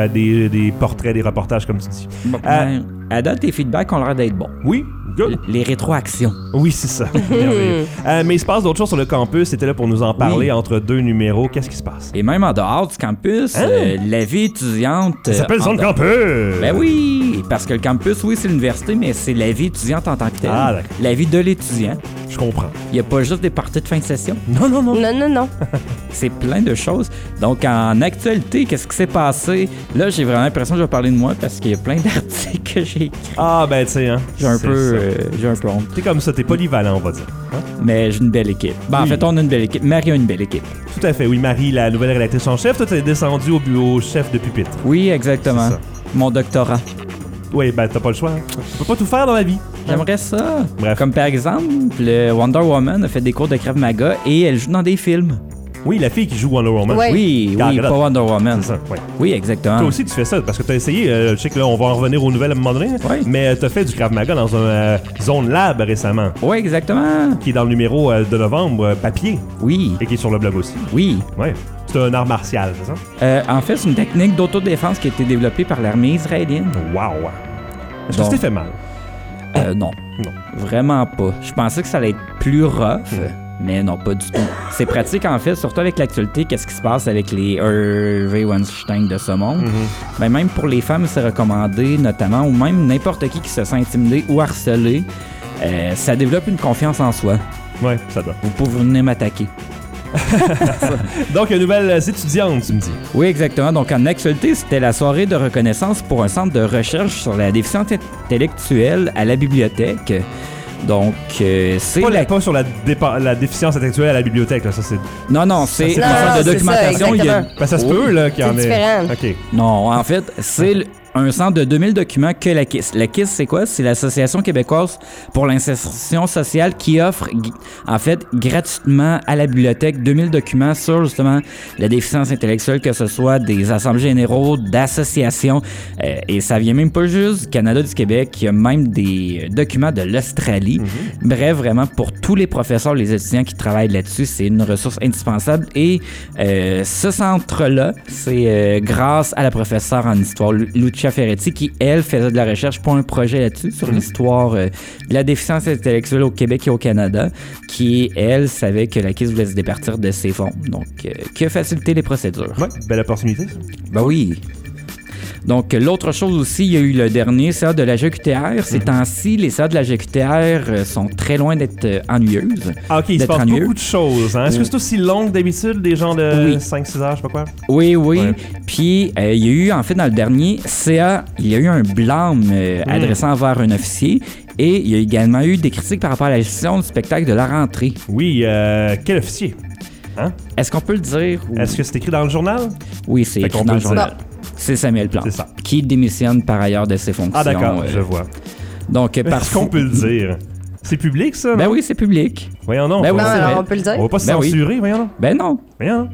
des portraits, des reportages, comme tu dis. Bon, ben, à date, tes feedbacks ont l'air d'être bons. Oui, good. Les rétroactions. Oui, c'est ça. Merveilleux. Mais il se passe d'autres choses sur le campus. C'était là pour nous en parler Oui. entre 2 numéros. Qu'est-ce qui se passe? Et même en dehors du campus, Hein? La vie étudiante... Ça s'appelle en Zone dehors- Campus! Ben oui, parce que le campus, oui, c'est l'université, mais c'est la vie étudiante en tant que telle. Ah, d'accord. La vie de l'étudiant. Je comprends. Il n'y a pas juste des parties de fin de session. Non, non, non. Non, non, non. C'est plein de choses. Donc, en actualité, qu'est-ce qui s'est passé? Là, j'ai vraiment l'impression que je vais parler de moi parce qu'il y a plein d'articles que j'ai écrits. Ah, ben, tu sais, hein. J'ai un c'est peu, ça. j'ai un peu honte. T'es comme ça, t'es polyvalent, on va dire. Hein? Mais j'ai une belle équipe. Ben, Oui. en fait, on a une belle équipe. Marie a une belle équipe. Tout à fait. Oui, Marie, la nouvelle rédactrice en chef, toi, t'es descendu au bureau chef de pupitre. Oui, exactement. C'est ça. Mon doctorat. Oui, ben, t'as pas le choix. Hein. Tu peux pas tout faire dans la vie. J'aimerais ça. Bref. Comme par exemple, Wonder Woman a fait des cours de Krav Maga et elle joue dans des films. Oui, la fille qui joue Wonder Woman. Ouais. Oui, Gal oui, Gadot. pas Wonder Woman. C'est ça, ouais. Oui, exactement. Toi aussi, tu fais ça, parce que t'as essayé, je sais que là, on va en revenir aux nouvelles à un moment donné, Ouais. mais t'as fait du Krav Maga dans un Zone Lab récemment, Oui, exactement. qui est dans le numéro de novembre, papier, Oui, et qui est sur le blog aussi. oui. Ouais. C'est un art martial, c'est ça? En fait, c'est une technique d'autodéfense qui a été développée par l'armée israélienne. Wow! Est-ce que Donc- tu t'es fait mal? Non. Non. Vraiment pas. Je pensais que ça allait être plus rough, mais non, pas du tout. C'est pratique, en fait, surtout avec l'actualité, qu'est-ce qui se passe avec les Harvey Weinstein de ce monde. Ben, même pour les femmes, c'est recommandé, notamment, ou même n'importe qui se sent intimidé ou harcelé, ça développe une confiance en soi. Ouais, ça doit. Vous pouvez venir m'attaquer. Donc, nouvelles étudiantes, tu me dis. Oui, exactement. Donc, en actualité, c'était la soirée de reconnaissance pour un centre de recherche sur la déficience intellectuelle à la bibliothèque. Donc, c'est Pas sur la déficience intellectuelle à la bibliothèque, là, ça c'est... Non, c'est c'est un pas- centre de c'est ça, documentation. Il y a... exactement. Ben, ça se Oui. peut, là, qu'il y en C'est ait... différent. OK. Non, en fait, c'est un centre de 2000 documents que la KISS. La KISS, c'est quoi? C'est l'Association québécoise pour l'insertion sociale qui offre, en fait, gratuitement à la bibliothèque 2000 documents sur, justement, la déficience intellectuelle, que ce soit des assemblées généraux, d'associations, et ça vient même pas juste du Canada, du Québec, il y a même des documents de l'Australie. Bref, vraiment, pour tous les professeurs, les étudiants qui travaillent là-dessus, c'est une ressource indispensable. Et ce centre-là, c'est grâce à la professeure en histoire, Lucia Ferretti, qui, elle, faisait de la recherche pour un projet là-dessus, sur l'histoire de la déficience intellectuelle au Québec et au Canada, qui, elle, savait que la KISS voulait se départir de ses fonds. Donc, qui a facilité les procédures. Ouais, belle opportunité, ça. Ben oui. Donc, l'autre chose aussi, il y a eu le dernier CA de la GQTR. Ces temps-ci, les CA de la GQTR sont très loin d'être ennuyeuses. Ah, OK, il se D'être passe ennuyeux. beaucoup de choses. Hein? Est-ce que c'est aussi long que d'habitude, des gens de Oui. 5-6 heures, je sais pas quoi? Oui, oui. Ouais. Puis, il y a eu, en fait, dans le dernier CA, il y a eu un blâme adressé envers un officier. Et il y a également eu des critiques par rapport à la gestion du spectacle de la rentrée. Oui, quel officier? Hein? Est-ce qu'on peut le dire? Ou... Est-ce que c'est écrit dans le journal? Oui, c'est écrit dans le journal. C'est Samuel Plante. C'est ça. Qui démissionne par ailleurs de ses fonctions. Ah d'accord, je vois. Donc, est-ce qu'on peut le dire? C'est public, ça? Ben non? oui, c'est public. Voyons donc. Ben oui, on peut le dire. On va pas se Ben censurer, oui. voyons donc. Ben non. Voyons.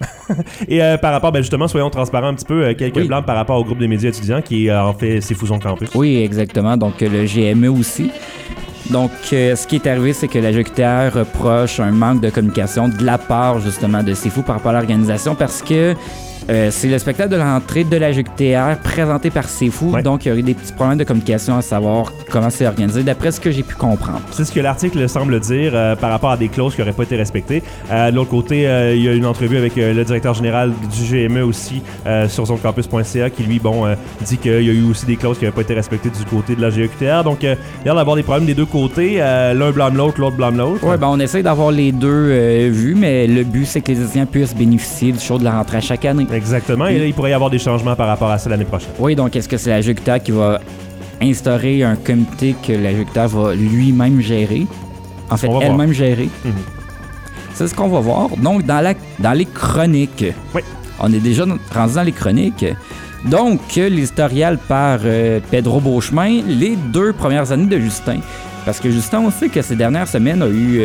Et par rapport, justement, soyons transparents un petit peu, quelques blancs par rapport au groupe des médias étudiants qui en fait c'est Fusion Campus. Oui, exactement. Donc, le GME aussi. Donc, ce qui est arrivé, c'est que la GQTR reproche un manque de communication de la part, justement, de C'est Fou par rapport à l'organisation parce que c'est le spectacle de l'entrée de la GQTR présenté par C'est Fou. Ouais. Donc, il y a eu des petits problèmes de communication à savoir comment c'est organisé, d'après ce que j'ai pu comprendre. C'est ce que l'article semble dire par rapport à des clauses qui n'auraient pas été respectées. De l'autre côté, il y a une entrevue avec le directeur général du GME aussi sur zoncampus.ca qui, lui, dit qu'il y a eu aussi des clauses qui n'avaient pas été respectées du côté de la GQTR. Donc, il y a l'air d'avoir des problèmes des deux côtés. L'un blâme l'autre, l'autre blâme l'autre. Oui, on essaie d'avoir les deux vus, mais le but, c'est que les étudiants puissent bénéficier du show de la rentrée à chaque année. Exactement. Et là, il pourrait y avoir des changements par rapport à ça l'année prochaine. Oui, donc est-ce que c'est la GQTR qui va instaurer un comité que la GQTR va lui-même gérer? En fait, elle-même gérer. Mm-hmm. C'est ce qu'on va voir. Donc, dans les chroniques, oui. On est déjà rendu dans les chroniques. Donc, l'éditorial par Pedro Beauchemin, les 2 premières années de Justin. Parce que Justin, on sait que ces dernières semaines a eu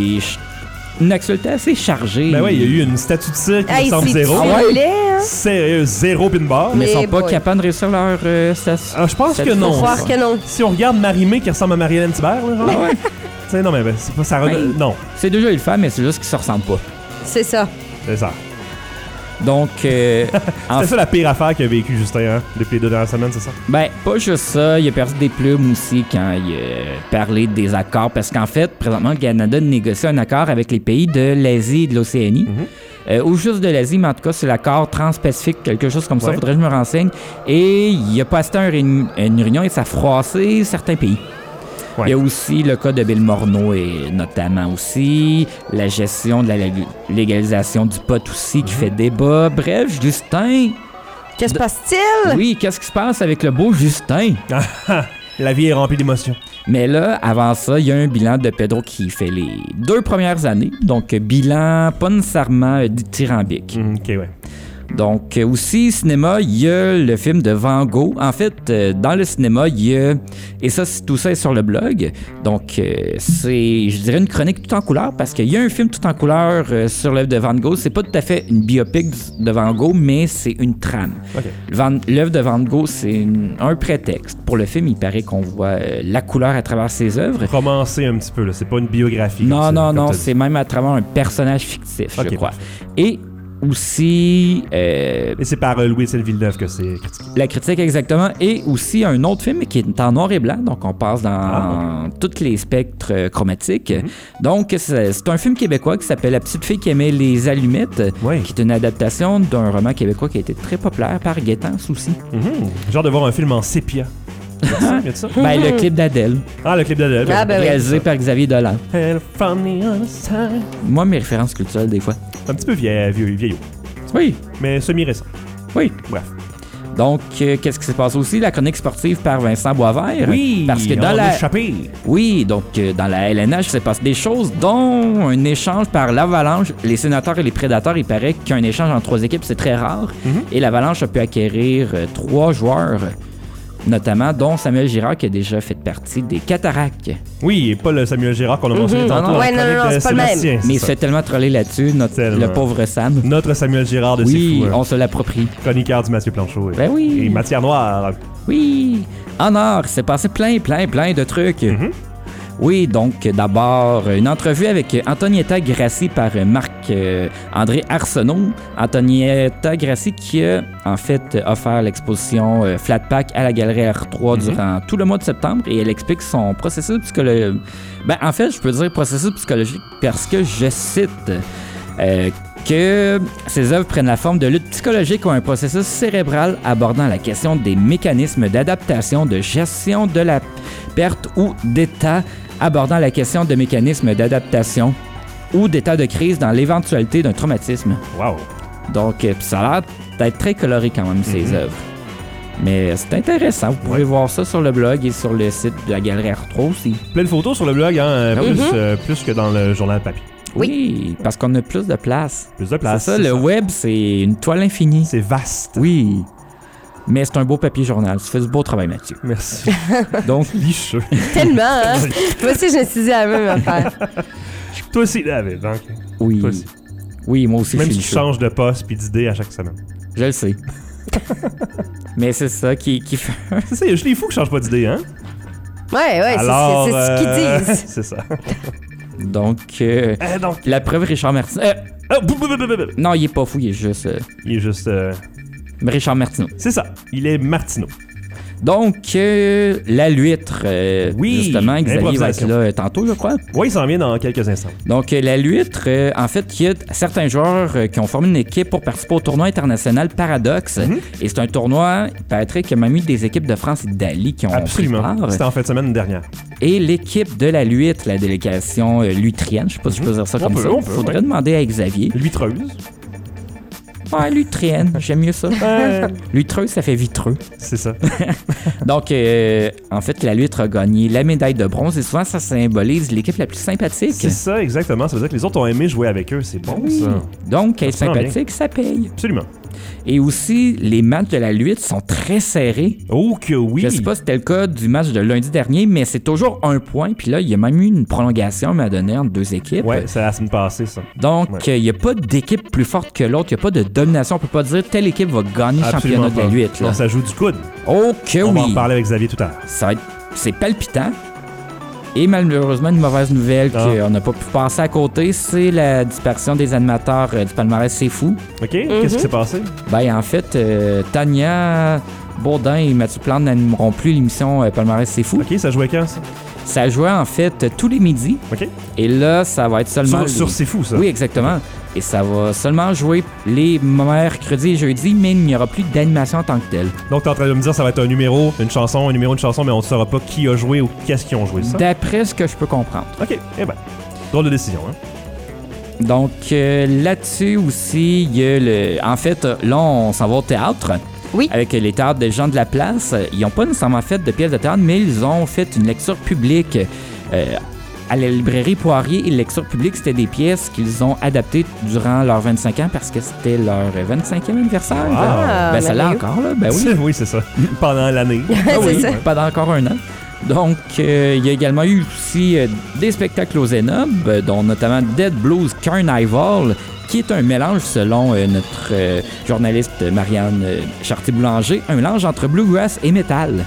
une actualité assez chargée. Ben oui, il y a eu une statue de cirque qui ressemble zéro. Sérieux, zéro pin bar. Mais ils sont pas capables de réussir leur statue. Je pense que non. Croire que non. Si on regarde Marie-Mé qui ressemble à Marie-Hélène Thibert, là, genre. Ouais. T'sais, non, mais c'est pas ça. Non. C'est déjà une femme, mais c'est juste qu'ils se ressemblent pas. C'est ça. C'est ça. Donc, c'est ça la pire affaire qu'a vécu Justin, hein, depuis les 2 dernières semaines, c'est ça? Ben, pas juste ça. Il a perdu des plumes aussi quand il a parlé des accords. Parce qu'en fait, présentement, le Canada négocie un accord avec les pays de l'Asie et de l'Océanie. Ou juste de l'Asie, mais en tout cas, c'est l'accord transpacifique, quelque chose comme ça. Faudrait que je me renseigne. Et il a pas assisté à une réunion et ça a froissé certains pays. Ouais. Il y a aussi le cas de Bill Morneau et notamment aussi la gestion de la légalisation du pot aussi qui fait débat. Bref, Justin... Qu'est-ce qui se passe-t-il? Oui, qu'est-ce qui se passe avec le beau Justin? La vie est remplie d'émotions. Mais là, avant ça, il y a un bilan de Pedro qui fait les 2 premières années. Donc, bilan pas nécessairement dithyrambique. OK, ouais. Donc, aussi, cinéma, il y a le film de Van Gogh. En fait, dans le cinéma, il y a... Et ça, tout ça est sur le blog. Donc, c'est, je dirais, une chronique tout en couleur parce qu'il y a un film tout en couleur sur l'œuvre de Van Gogh. C'est pas tout à fait une biopic de Van Gogh, mais c'est une trame. Okay. L'œuvre de Van Gogh, c'est un prétexte. Pour le film, il paraît qu'on voit la couleur à travers ses œuvres. Romancé un petit peu, là. C'est pas une biographie. Non, c'est même à travers un personnage fictif, je crois. Et... aussi... Et c'est par Louis-Étienne Villeneuve que c'est critiqué. La critique, exactement. Et aussi un autre film qui est en noir et blanc, donc on passe dans tous les spectres chromatiques. Donc, c'est un film québécois qui s'appelle La petite fille qui aimait les allumettes, qui est une adaptation d'un roman québécois qui a été très populaire par Gaétan Soucy. Genre de voir un film en sépia. Ça? Ben, le clip d'Adèle. Ah, le clip d'Adèle. Réalisé par Xavier Dolan. Moi, mes références culturelles, des fois. Un petit peu vieillot. Oui. Mais semi-récent. Oui. Bref. Donc, qu'est-ce qui s'est passé aussi? La chronique sportive par Vincent Boisvert. Oui, parce que dans échappé. Oui, donc dans la LNH, il s'est passé des choses, dont un échange par l'Avalanche. Les Sénateurs et les Prédateurs, il paraît qu'un échange entre 3 équipes, c'est très rare. Et l'Avalanche a pu acquérir 3 joueurs, notamment dont Samuel Girard qui a déjà fait partie des Cataractes. Oui, et pas le Samuel Girard qu'on a mentionné tantôt. Non, c'est pas le même. Mais il se fait tellement troller là-dessus, le pauvre Sam. Notre Samuel Girard de C'est Fou. Oui, on se l'approprie. Chroniqueur du Mathieu Planchot. Ben oui. Et Matière Noire. Oui. En or, il s'est passé plein de trucs. Oui, donc d'abord, une entrevue avec Antonietta Grassi par Marc-André Arsenault. Antonietta Grassi qui a en fait offert l'exposition Flat Pack à la Galerie R3 durant tout le mois de septembre et elle explique son processus psychologique. Ben, en fait, je peux dire processus psychologique parce que je cite que ces œuvres prennent la forme de lutte psychologique ou un processus cérébral abordant la question des mécanismes d'adaptation, de gestion de la perte ou d'état, abordant la question de mécanismes d'adaptation ou d'état de crise dans l'éventualité d'un traumatisme. Wow! Donc, ça a l'air d'être très coloré quand même, ces œuvres. Mais c'est intéressant. Vous pourrez voir ça sur le blog et sur le site de la Galerie R3 aussi. Plein de photos sur le blog, hein, plus que dans le journal papier. Oui, parce qu'on a plus de place. Plus de place. C'est ça, le web, c'est une toile infinie. C'est vaste. Oui. Mais c'est un beau papier journal. Tu fais du beau travail, Mathieu. Merci. Donc, licheux. Tellement, hein? Moi aussi, je me suis dit la même affaire. Toi aussi, David. Donc, oui. toi aussi. Oui, moi aussi, Même je si suis tu changes de poste puis d'idée à chaque semaine. Je le sais. Mais c'est ça qui fait... C'est ça, il y a juste les fous qui changent pas d'idée, hein? Ouais, Alors, c'est ce qu'ils disent. C'est ça. Donc, la preuve, Richard Martineau... Non, il est pas fou, il est juste... Il est juste... Richard Martineau. C'est ça, il est Martineau. Donc, la Luître, oui, justement, Xavier va être là tantôt, je crois. Oui, il s'en vient dans quelques instants. Donc, la Luître, en fait, il y a certains joueurs qui ont formé une équipe pour participer au tournoi international Paradox. Et c'est un tournoi, il paraîtrait qu'il y a même eu des équipes de France et d'Italie qui ont pris part. C'était en fin de semaine dernière. Et l'équipe de la Luître, la délégation lutrienne, je sais pas si je peux dire ça comme ça. Il faudrait demander à Xavier. Luitreuse. Ouais, lutrienne, j'aime mieux ça. Lutreuse, ça fait vitreux. C'est ça. Donc, en fait, la Luître a gagné la médaille de bronze et souvent, ça symbolise l'équipe la plus sympathique. C'est ça, exactement. Ça veut dire que les autres ont aimé jouer avec eux. C'est bon, ça. Donc, être sympathique, ça paye. Absolument. Et aussi, les matchs de la Luître sont très serrés. Oh que oui! Je sais pas si c'était le cas du match de lundi dernier, mais c'est toujours un point. Puis là, il y a même eu une prolongation à un moment donné entre deux équipes. Ouais, c'est la semaine passée, ça. Donc, il n'y a pas d'équipe plus forte que l'autre. Il n'y a pas de domination. On peut pas dire telle équipe va gagner le championnat de la Luître. Non, ça joue du coude. Oh que On oui! va en parler avec Xavier tout à l'heure. C'est palpitant. Et malheureusement, une mauvaise nouvelle qu'on n'a pas pu passer à côté, c'est la disparition des animateurs du palmarès C'est Fou. OK. Qu'est-ce qui s'est passé? Ben, en fait, Tania Baudin et Mathieu Plante n'animeront plus l'émission Palmarès C'est Fou. OK, ça jouait quand, ça? Ça jouait, en fait, tous les midis. OK. Et là, ça va être seulement... Sur C'est Fou, ça? Oui, exactement. Et ça va seulement jouer les mercredis et jeudis, mais il n'y aura plus d'animation en tant que telle. Donc, t'es en train de me dire que ça va être un numéro, une chanson, mais on ne saura pas qui a joué ou qu'est-ce qu'ils ont joué, ça? D'après ce que je peux comprendre. OK. Eh ben, drôle de décision, hein? Donc, là-dessus aussi, il y a le... En fait, là, on s'en va au théâtre. Oui. Avec les théâtres des gens de la place. Ils n'ont pas nécessairement fait de pièces de théâtre, mais ils ont fait une lecture publique à la librairie Poirier. Et la lecture publique, c'était des pièces qu'ils ont adaptées durant leurs 25 ans parce que c'était leur 25e anniversaire. Wow. Ça l'a encore, là. Ben oui. Oui, c'est ça. Pendant l'année. Ah oui, pendant encore un an. Donc, il y a également eu aussi des spectacles au Zénob, dont notamment Dead Blues Carnival, qui est un mélange, selon notre journaliste Marianne Chartier-Boulanger, un mélange entre bluegrass et métal.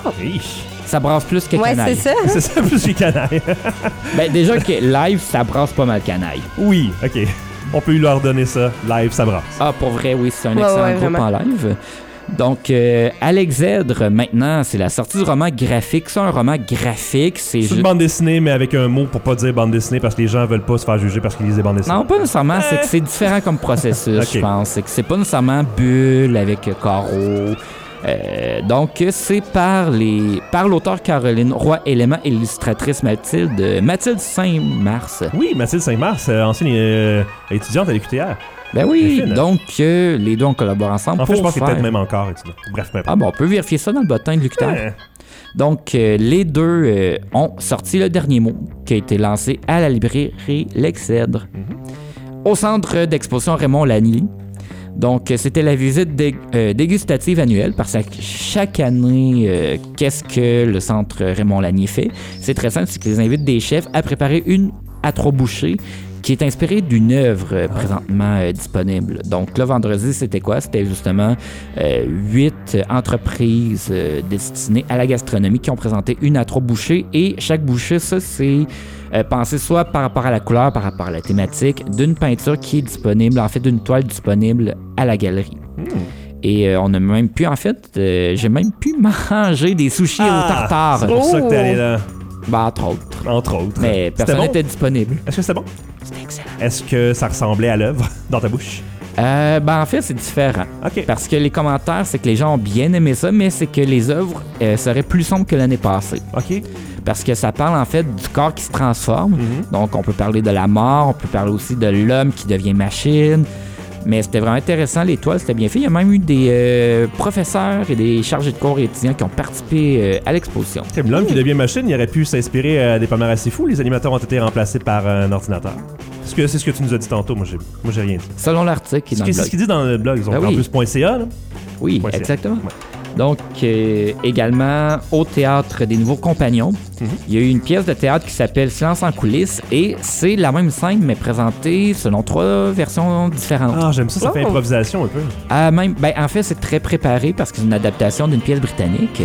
Ça brasse plus que canaille. Ouais, c'est ça. C'est ça, plus que canaille. Ben, déjà que live, ça brasse pas mal canaille. Oui, OK. On peut leur donner ça. Live, ça brasse. Ah, pour vrai, oui, c'est un excellent groupe en live. Donc, Alexandre, maintenant, c'est la sortie du roman graphique. C'est un roman graphique. C'est une bande dessinée, mais avec un mot pour pas dire bande dessinée parce que les gens veulent pas se faire juger parce qu'ils lisent des bandes dessinées. Non, pas nécessairement. C'est que c'est différent comme processus, Okay. je pense. C'est que c'est pas nécessairement bulle avec carreaux. Donc, c'est par l'auteur Caroline Roy-Élément et l'illustratrice Mathilde Saint-Mars. Oui, Mathilde Saint-Mars, ancienne étudiante à l'UQTR. Ben oui, donc les deux ont collaboré ensemble. En fait, je pense faire... qu'il est peut-être même encore étudiant. Bref, peu importe. Ah bon, on peut vérifier ça dans le bottin de l'UQTR. Donc, les deux ont sorti le dernier mot qui a été lancé à la librairie L'Excèdre. Au centre d'exposition Raymond Lanier. Donc, c'était la visite dégustative annuelle parce que chaque année, qu'est-ce que le centre Raymond Lanier fait? C'est très simple, c'est qu'ils invitent des chefs à préparer une à 3 bouchées qui est inspirée d'une œuvre présentement disponible. Donc, le vendredi, c'était quoi? C'était justement 8 entreprises destinées à la gastronomie qui ont présenté une à 3 bouchées et chaque bouchée, ça, c'est pensé soit par rapport à la couleur, par rapport à la thématique d'une peinture qui est disponible, en fait, d'une toile disponible à la galerie. Et on a même pu, en fait, j'ai même pu manger des sushis au tartare. C'est pour ça que t'es allé là. Ben, entre autres. Entre autres. Mais personne n'était disponible. Est-ce que c'était bon? C'était excellent. Est-ce que ça ressemblait à l'œuvre dans ta bouche? Ben en fait, c'est différent. OK. Parce que les commentaires, c'est que les gens ont bien aimé ça, mais c'est que les œuvres seraient plus sombres que l'année passée. OK. Parce que ça parle en fait du corps qui se transforme. Donc, on peut parler de la mort, on peut parler aussi de l'homme qui devient machine. Mais c'était vraiment intéressant, les toiles, c'était bien fait. Il y a même eu des professeurs et des chargés de cours et étudiants qui ont participé à l'exposition. L'homme qui devient machine, il aurait pu s'inspirer des palmarès C'est Fou. Les animateurs ont été remplacés par un ordinateur. C'est ce que tu nous as dit tantôt. Moi, j'ai rien dit. Selon l'article qui est dans le C'est blog. ce qu'il dit dans le blog. Ben oui. Campus.ca, là. Oui, .ca. exactement. Ouais. Donc, également, au Théâtre des Nouveaux Compagnons, il y a eu une pièce de théâtre qui s'appelle Silence en coulisses et c'est la même scène, mais présentée selon 3 versions différentes. Ah, j'aime ça, ça fait improvisation un peu. En fait, c'est très préparé parce que c'est une adaptation d'une pièce britannique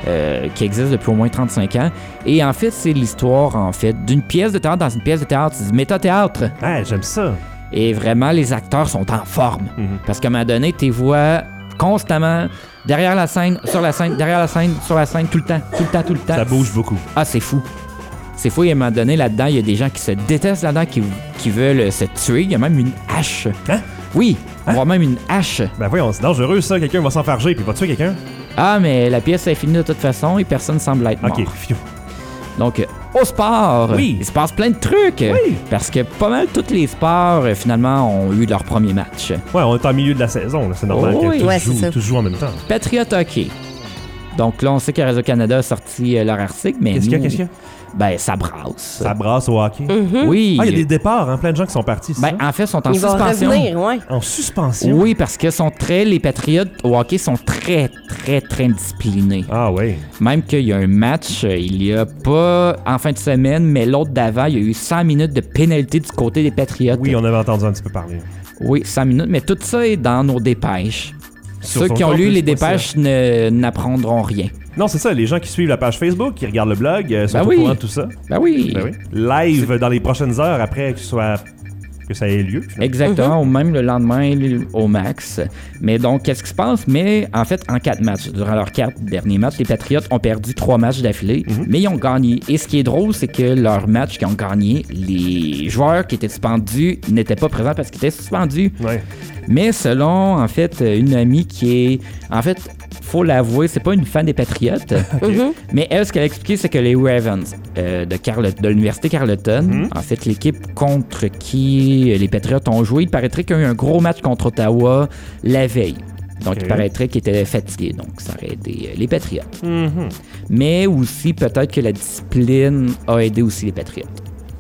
qui existe depuis au moins 35 ans. Et en fait, c'est l'histoire d'une pièce de théâtre dans une pièce de théâtre. C'est du méta-théâtre. Ah, j'aime ça. Et vraiment, les acteurs sont en forme. Parce qu'à un moment donné, tu les vois constamment derrière la scène, sur la scène, derrière la scène, sur la scène, tout le temps. Ça bouge beaucoup. Ah, c'est fou. C'est fou, et à un moment donné, là-dedans, il y a des gens qui se détestent là-dedans, qui veulent se tuer. Il y a même une hache. Hein? Oui, on voit même une hache. Ben voyons, c'est dangereux ça. Quelqu'un va s'enfarger puis va tuer quelqu'un. Ah, mais la pièce est finie de toute façon et personne semble être mort. Ok, fiou. Donc, au sport, oui. il se passe plein de trucs. Oui. Parce que pas mal tous les sports, finalement, ont eu leur premier match. Ouais, on est en milieu de la saison. Là. C'est normal Oh, oui. que tous jouent en même temps. Patriot Hockey. Donc là, on sait que Radio-Canada a sorti leur article, mais Qu'est-ce qu'il nous, y a? Ben, ça brasse. Ça brasse au hockey. Oui. Ah, il y a des départs, hein, plein de gens qui sont partis. Ben, en fait, ils sont en Ils vont suspension. revenir, ouais. En suspension? Oui, parce que les Patriotes au hockey sont très, très, très disciplinés. Ah oui. Même qu'il y a un match, il y a pas en fin de semaine, mais l'autre d'avant, il y a eu 100 minutes de pénalité du côté des Patriotes. Oui, on avait entendu un petit peu parler. Oui, 100 minutes, mais tout ça est dans nos dépêches. Sur Ceux son qui ont lu campus, les pas dépêches n'apprendront rien. Non, c'est ça, les gens qui suivent la page Facebook, qui regardent le blog, sont Ben au oui. courant de tout ça. Ben oui. Ben oui. Live dans les prochaines heures après que ça ait lieu. finalement. Exactement, ou même le lendemain au max. Mais donc, qu'est-ce qui se passe? Mais en fait, en 4 matchs, durant leurs 4 derniers matchs, les Patriots ont perdu 3 matchs d'affilée, mais ils ont gagné. Et ce qui est drôle, c'est que leurs matchs qu'ils ont gagné, les joueurs qui étaient suspendus n'étaient pas présents parce qu'ils étaient suspendus. Ouais. Mais selon, en fait, une amie qui est... En fait, faut l'avouer, c'est pas une fan des Patriotes. Mais elle, ce qu'elle a expliqué, c'est que les Ravens de l'Université Carleton, en fait, l'équipe contre qui les Patriotes ont joué, il paraîtrait qu'il y a eu un gros match contre Ottawa la veille. Donc, il paraîtrait qu'ils étaient fatigués. Donc, ça aurait aidé les Patriotes. Mais aussi, peut-être que la discipline a aidé aussi les Patriotes.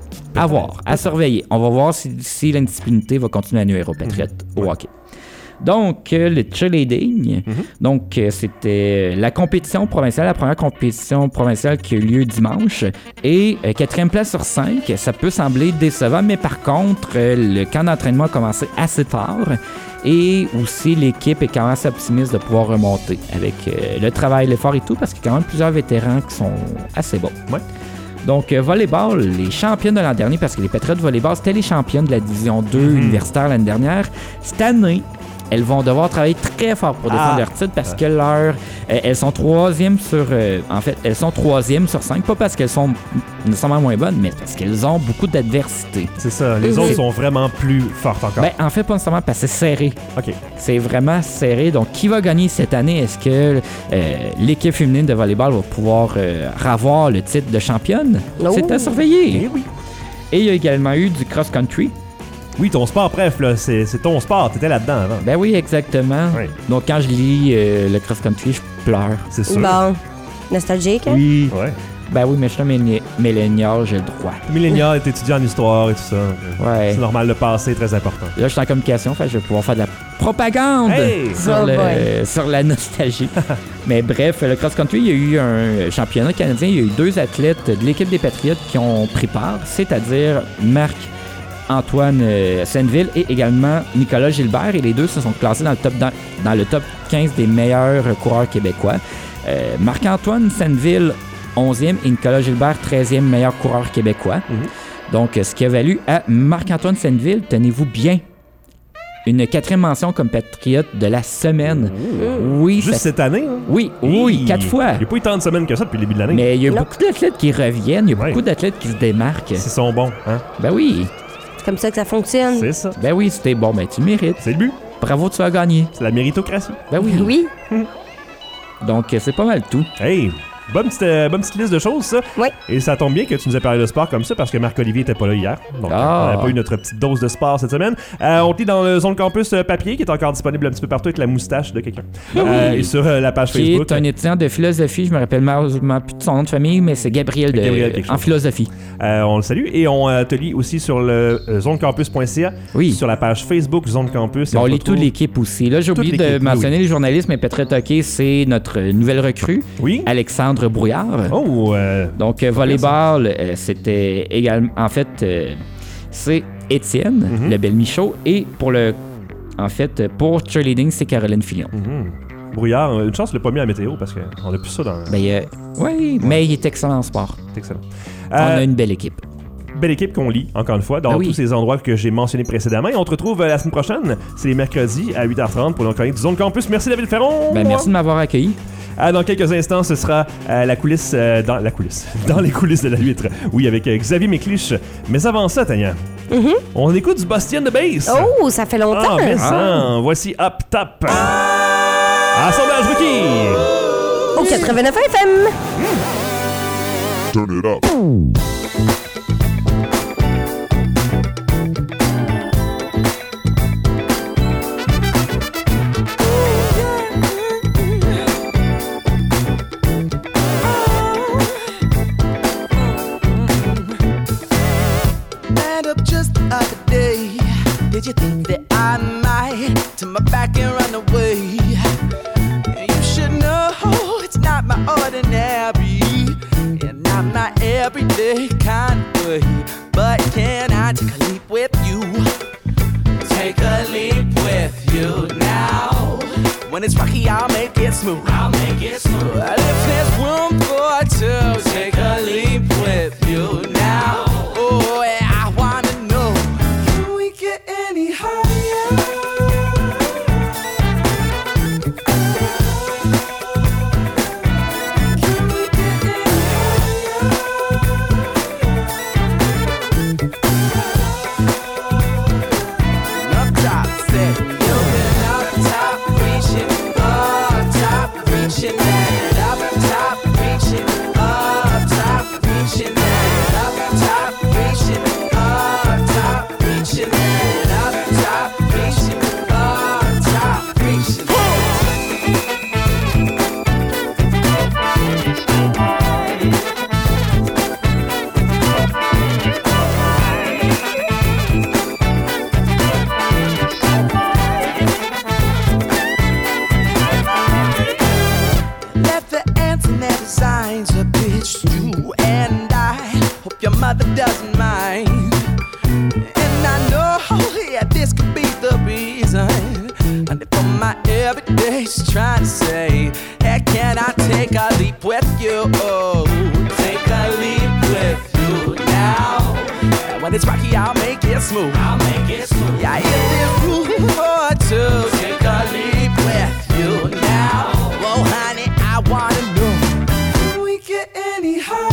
À voir, à surveiller. On va voir si l'indisciplinité va continuer à nuire aux Patriotes au hockey. Donc, le cheerleading, donc c'était la compétition provinciale, la première compétition provinciale qui a eu lieu dimanche. Et 4e place sur 5, ça peut sembler décevant, mais par contre, le camp d'entraînement a commencé assez tard. Et aussi, l'équipe est quand même assez optimiste de pouvoir remonter avec le travail, l'effort et tout, parce qu'il y a quand même plusieurs vétérans qui sont assez bons. Ouais. Donc, volleyball, les championnes de l'an dernier, parce que les Patriotes de volleyball, c'était les championnes de la division 2 universitaire l'année dernière. Cette année, elles vont devoir travailler très fort pour défendre leur titre parce que elles sont 3e sur... en fait, elles sont 3e sur 5, pas parce qu'elles sont nécessairement moins bonnes, mais parce qu'elles ont beaucoup d'adversité. C'est ça, les autres sont vraiment plus fortes encore. Ben, en fait, pas nécessairement parce que c'est serré. OK. C'est vraiment serré. Donc, qui va gagner cette année? Est-ce que l'équipe féminine de volleyball va pouvoir avoir le titre de championne? Oh. C'est à surveiller. Eh oui. Et il y a également eu du cross-country. Oui, ton sport, bref, là, c'est ton sport, t'étais là-dedans avant. Ben oui, exactement. Oui. Donc, quand je lis le cross-country, je pleure. C'est sûr. Bon. Nostalgique, hein? Oui. Ouais. Ben oui, mais je suis un millénial, j'ai le droit. Millénial est étudiant en histoire et tout ça. Ouais. C'est normal, le passé est très important. Là, je suis en communication, fait que je vais pouvoir faire de la propagande Hey! sur la nostalgie. Mais bref, le cross-country, il y a eu un championnat canadien. Il y a eu 2 athlètes de l'équipe des Patriotes qui ont pris part, c'est-à-dire Marc-Antoine Senneville et également Nicolas Gilbert. Et les deux se sont classés dans le top 15 des meilleurs coureurs québécois. Marc-Antoine Senneville, 11e, et Nicolas Gilbert, 13e meilleur coureur québécois. Donc, ce qui a valu à Marc-Antoine Senneville, tenez-vous bien, une 4e mention comme patriote de la semaine. Oui, Juste cette année, hein? Oui, 4 fois. Il n'y a pas eu tant de semaines que ça depuis le début de l'année. Mais il y a beaucoup d'athlètes qui reviennent, il y a beaucoup d'athlètes qui se démarquent. S'ils sont bons, hein? Ben oui. C'est comme ça que ça fonctionne. C'est ça. Ben oui, c'était bon, ben tu le mérites. C'est le but. Bravo, tu as gagné. C'est la méritocratie. Ben oui. Oui. Donc, c'est pas mal tout. Hey! Bonne petite liste de choses, ça. Oui. Et ça tombe bien que tu nous aies parlé de sport comme ça parce que Marc-Olivier était pas là hier. Donc, on n'a pas eu notre petite dose de sport cette semaine. On te lit dans le Zone Campus papier qui est encore disponible un petit peu partout avec la moustache de quelqu'un. Et sur la page Qui Facebook. est un étudiant de philosophie, je me rappelle malheureusement plus de son nom de famille, mais c'est Gabriel en philosophie. On le salue. Et on te lit aussi sur le zonecampus.ca. Oui. Sur la page Facebook Zone Campus. Bon, on lit toute l'équipe aussi. Là, j'ai oublié de mentionner les journalistes, mais Petra Toqué, c'est notre nouvelle recrue. Oui. Alexandre Brouillard. Oh, donc, volleyball, c'était également... En fait, c'est Étienne, le bel Michaud, et pour cheerleading, c'est Caroline Fillon. Brouillard, une chance, je l'ai pas mis à la météo parce qu'on a plus ça dans... Oui, mais il est excellent en sport. C'est excellent. On a une belle équipe. Belle équipe qu'on lit, encore une fois, dans tous ces endroits que j'ai mentionnés précédemment. Et on te retrouve la semaine prochaine. C'est les mercredis à 8h30 pour notre chronique du Zone Campus. Merci David Ferron. Merci de m'avoir accueilli. Dans quelques instants, ce sera dans les coulisses de la huître. Oui, avec Xavier Mécliche. Mais avant ça, Tania, on écoute du Bastien de Bass. Oh, ça fait longtemps. Voici Up Top. Assemblage Rookie. Au 89 FM. Turn it up. Did you think that I might turn my back and run away? You should know it's not my ordinary and not my everyday kind of way. But can I take a leap with you? Take a leap with you now. When it's rocky, I'll make it smooth. I'll make it smooth. If there's room for two, take a leap with you now. Oh, yeah, I wanna know, can we get any higher? Mother doesn't mind, and I know, yeah, this could be the reason. And for my everyday's trying to say, hey, can I take a leap with you? Oh, take a leap with you now. And when it's rocky, I'll make it smooth. I'll make it smooth. Yeah, if there's room for two, take a leap with you now. Well, honey, I wanna know, can we get any higher?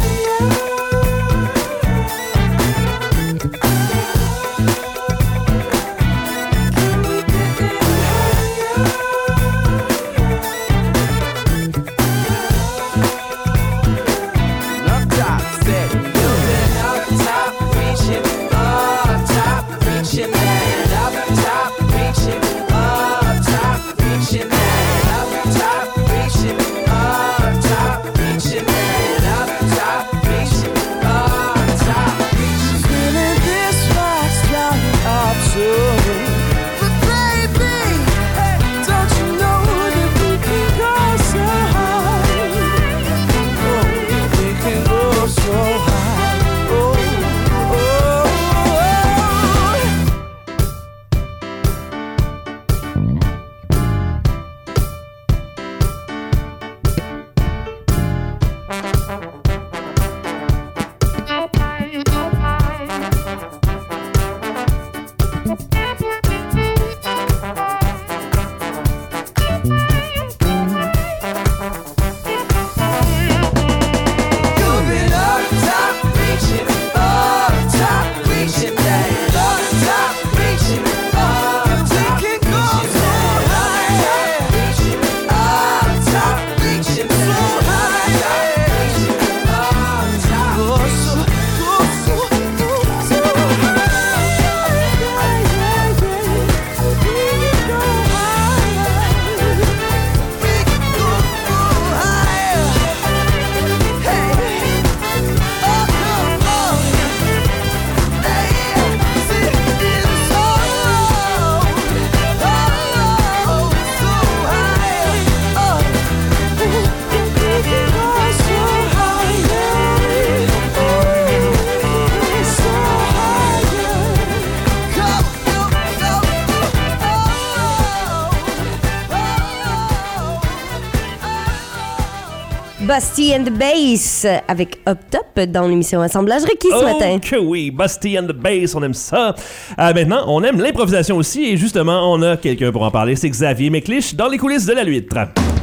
Busty and the Bass avec Up Top dans l'émission Assemblage Requis ce matin. Ok, oui, Busty and the Bass, on aime ça. Maintenant, on aime l'improvisation aussi et justement, on a quelqu'un pour en parler. C'est Xavier Meklich dans les coulisses de la L'Huître.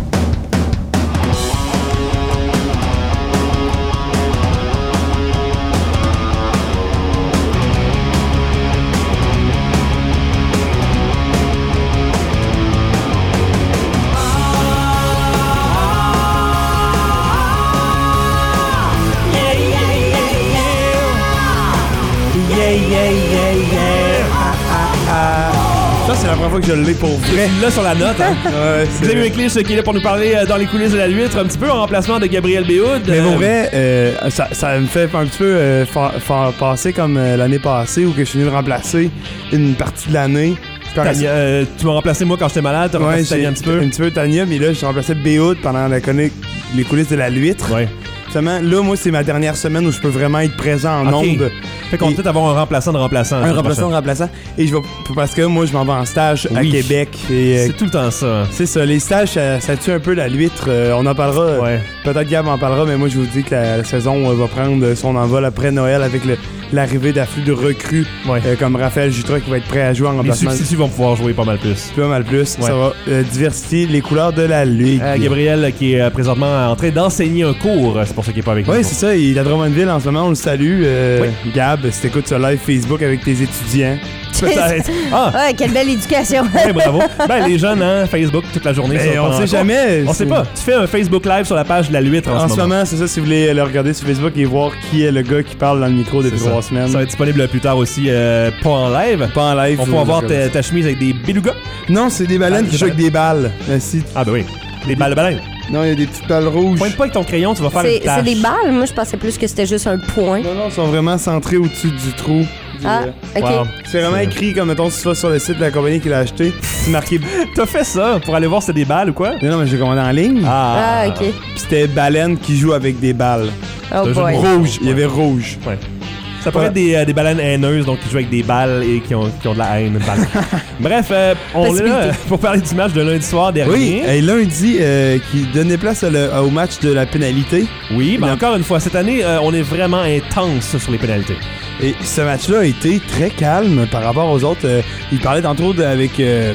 Ça, c'est la première fois que je l'ai pour vrai. Là, sur la note, hein? Ouais, Xavier Meklich qui est là pour nous parler dans les coulisses de la L'Huître, un petit peu en remplacement de Gabriel Béhoud. Mais pour vrai, ça me fait un petit peu faire passer comme l'année passée où que je suis venu de remplacer une partie de l'année. Tania, tu m'as remplacé moi quand j'étais malade, t'as remplacé Tania un petit peu. Un petit peu Tania, mais là, j'ai remplacé Béhoud pendant les coulisses de la L'Huître. Ouais. Seulement, là, moi, c'est ma dernière semaine où je peux vraiment être présent en ondes. Fait qu'on peut peut-être avoir un remplaçant de remplaçant. Un remplaçant de remplaçant. Et je vais, parce que moi, je m'en vais en stage à Québec. C'est tout le temps ça. C'est ça. Les stages, ça tue un peu la L'Huître. On en parlera. Ouais. Peut-être Gab en parlera, mais moi, je vous dis que la saison va prendre son envol après Noël avec l'arrivée d'afflux de recrues comme Raphaël Jutra qui va être prêt à jouer en remplacement. Les substituts vont pouvoir jouer pas mal plus. Pas mal plus. Ouais. Ça va diversifier les couleurs de la Ligue. Gabriel qui est présentement en train d'enseigner un cours. C'est pour ça qu'il est pas avec nous. Oui, c'est ça. Il est à Drummondville en ce moment. On le salue. Gab, si t'écoutes ce live Facebook avec tes étudiants. Peut-être. Ouais, quelle belle éducation. Ouais, bravo. Ben, les jeunes, hein, Facebook toute la journée. On sait jamais. On sait pas. Tu fais un Facebook Live sur la page de la L'Huître en ce moment. C'est ça. Si vous voulez le regarder sur Facebook et voir qui est le gars qui parle dans le micro depuis 3 semaines. Ça va être disponible plus tard aussi, pas en live. Pas en live. On peut avoir ta chemise avec des belugas. Non, c'est des baleines qui jouent avec des balles. Ah, ben oui. Des balles de baleine. Non, il y a des petites balles rouges. Pointe pas avec ton crayon, tu vas faire une tache. C'est des balles? Moi, je pensais plus que c'était juste un point. Non, ils sont vraiment centrés au-dessus du trou. Ok. Wow. C'est vraiment écrit comme, mettons, si tu vas sur le site de la compagnie qui l'a acheté, c'est marqué. T'as fait ça pour aller voir si c'était des balles ou quoi? Non, mais j'ai commandé en ligne. Ah, ok. Puis c'était baleine qui joue avec des balles. Oh boy. Rouge, il y avait rouge. Ouais. Ça pourrait être des baleines haineuses, donc qui jouent avec des balles et qui ont de la haine. Bref, on est là pour parler du match de lundi soir dernier. Oui, et lundi, qui donnait place au match de la pénalité. Oui, mais encore une fois, cette année, on est vraiment intense sur les pénalités. Et ce match-là a été très calme par rapport aux autres. Il parlait tantôt avec des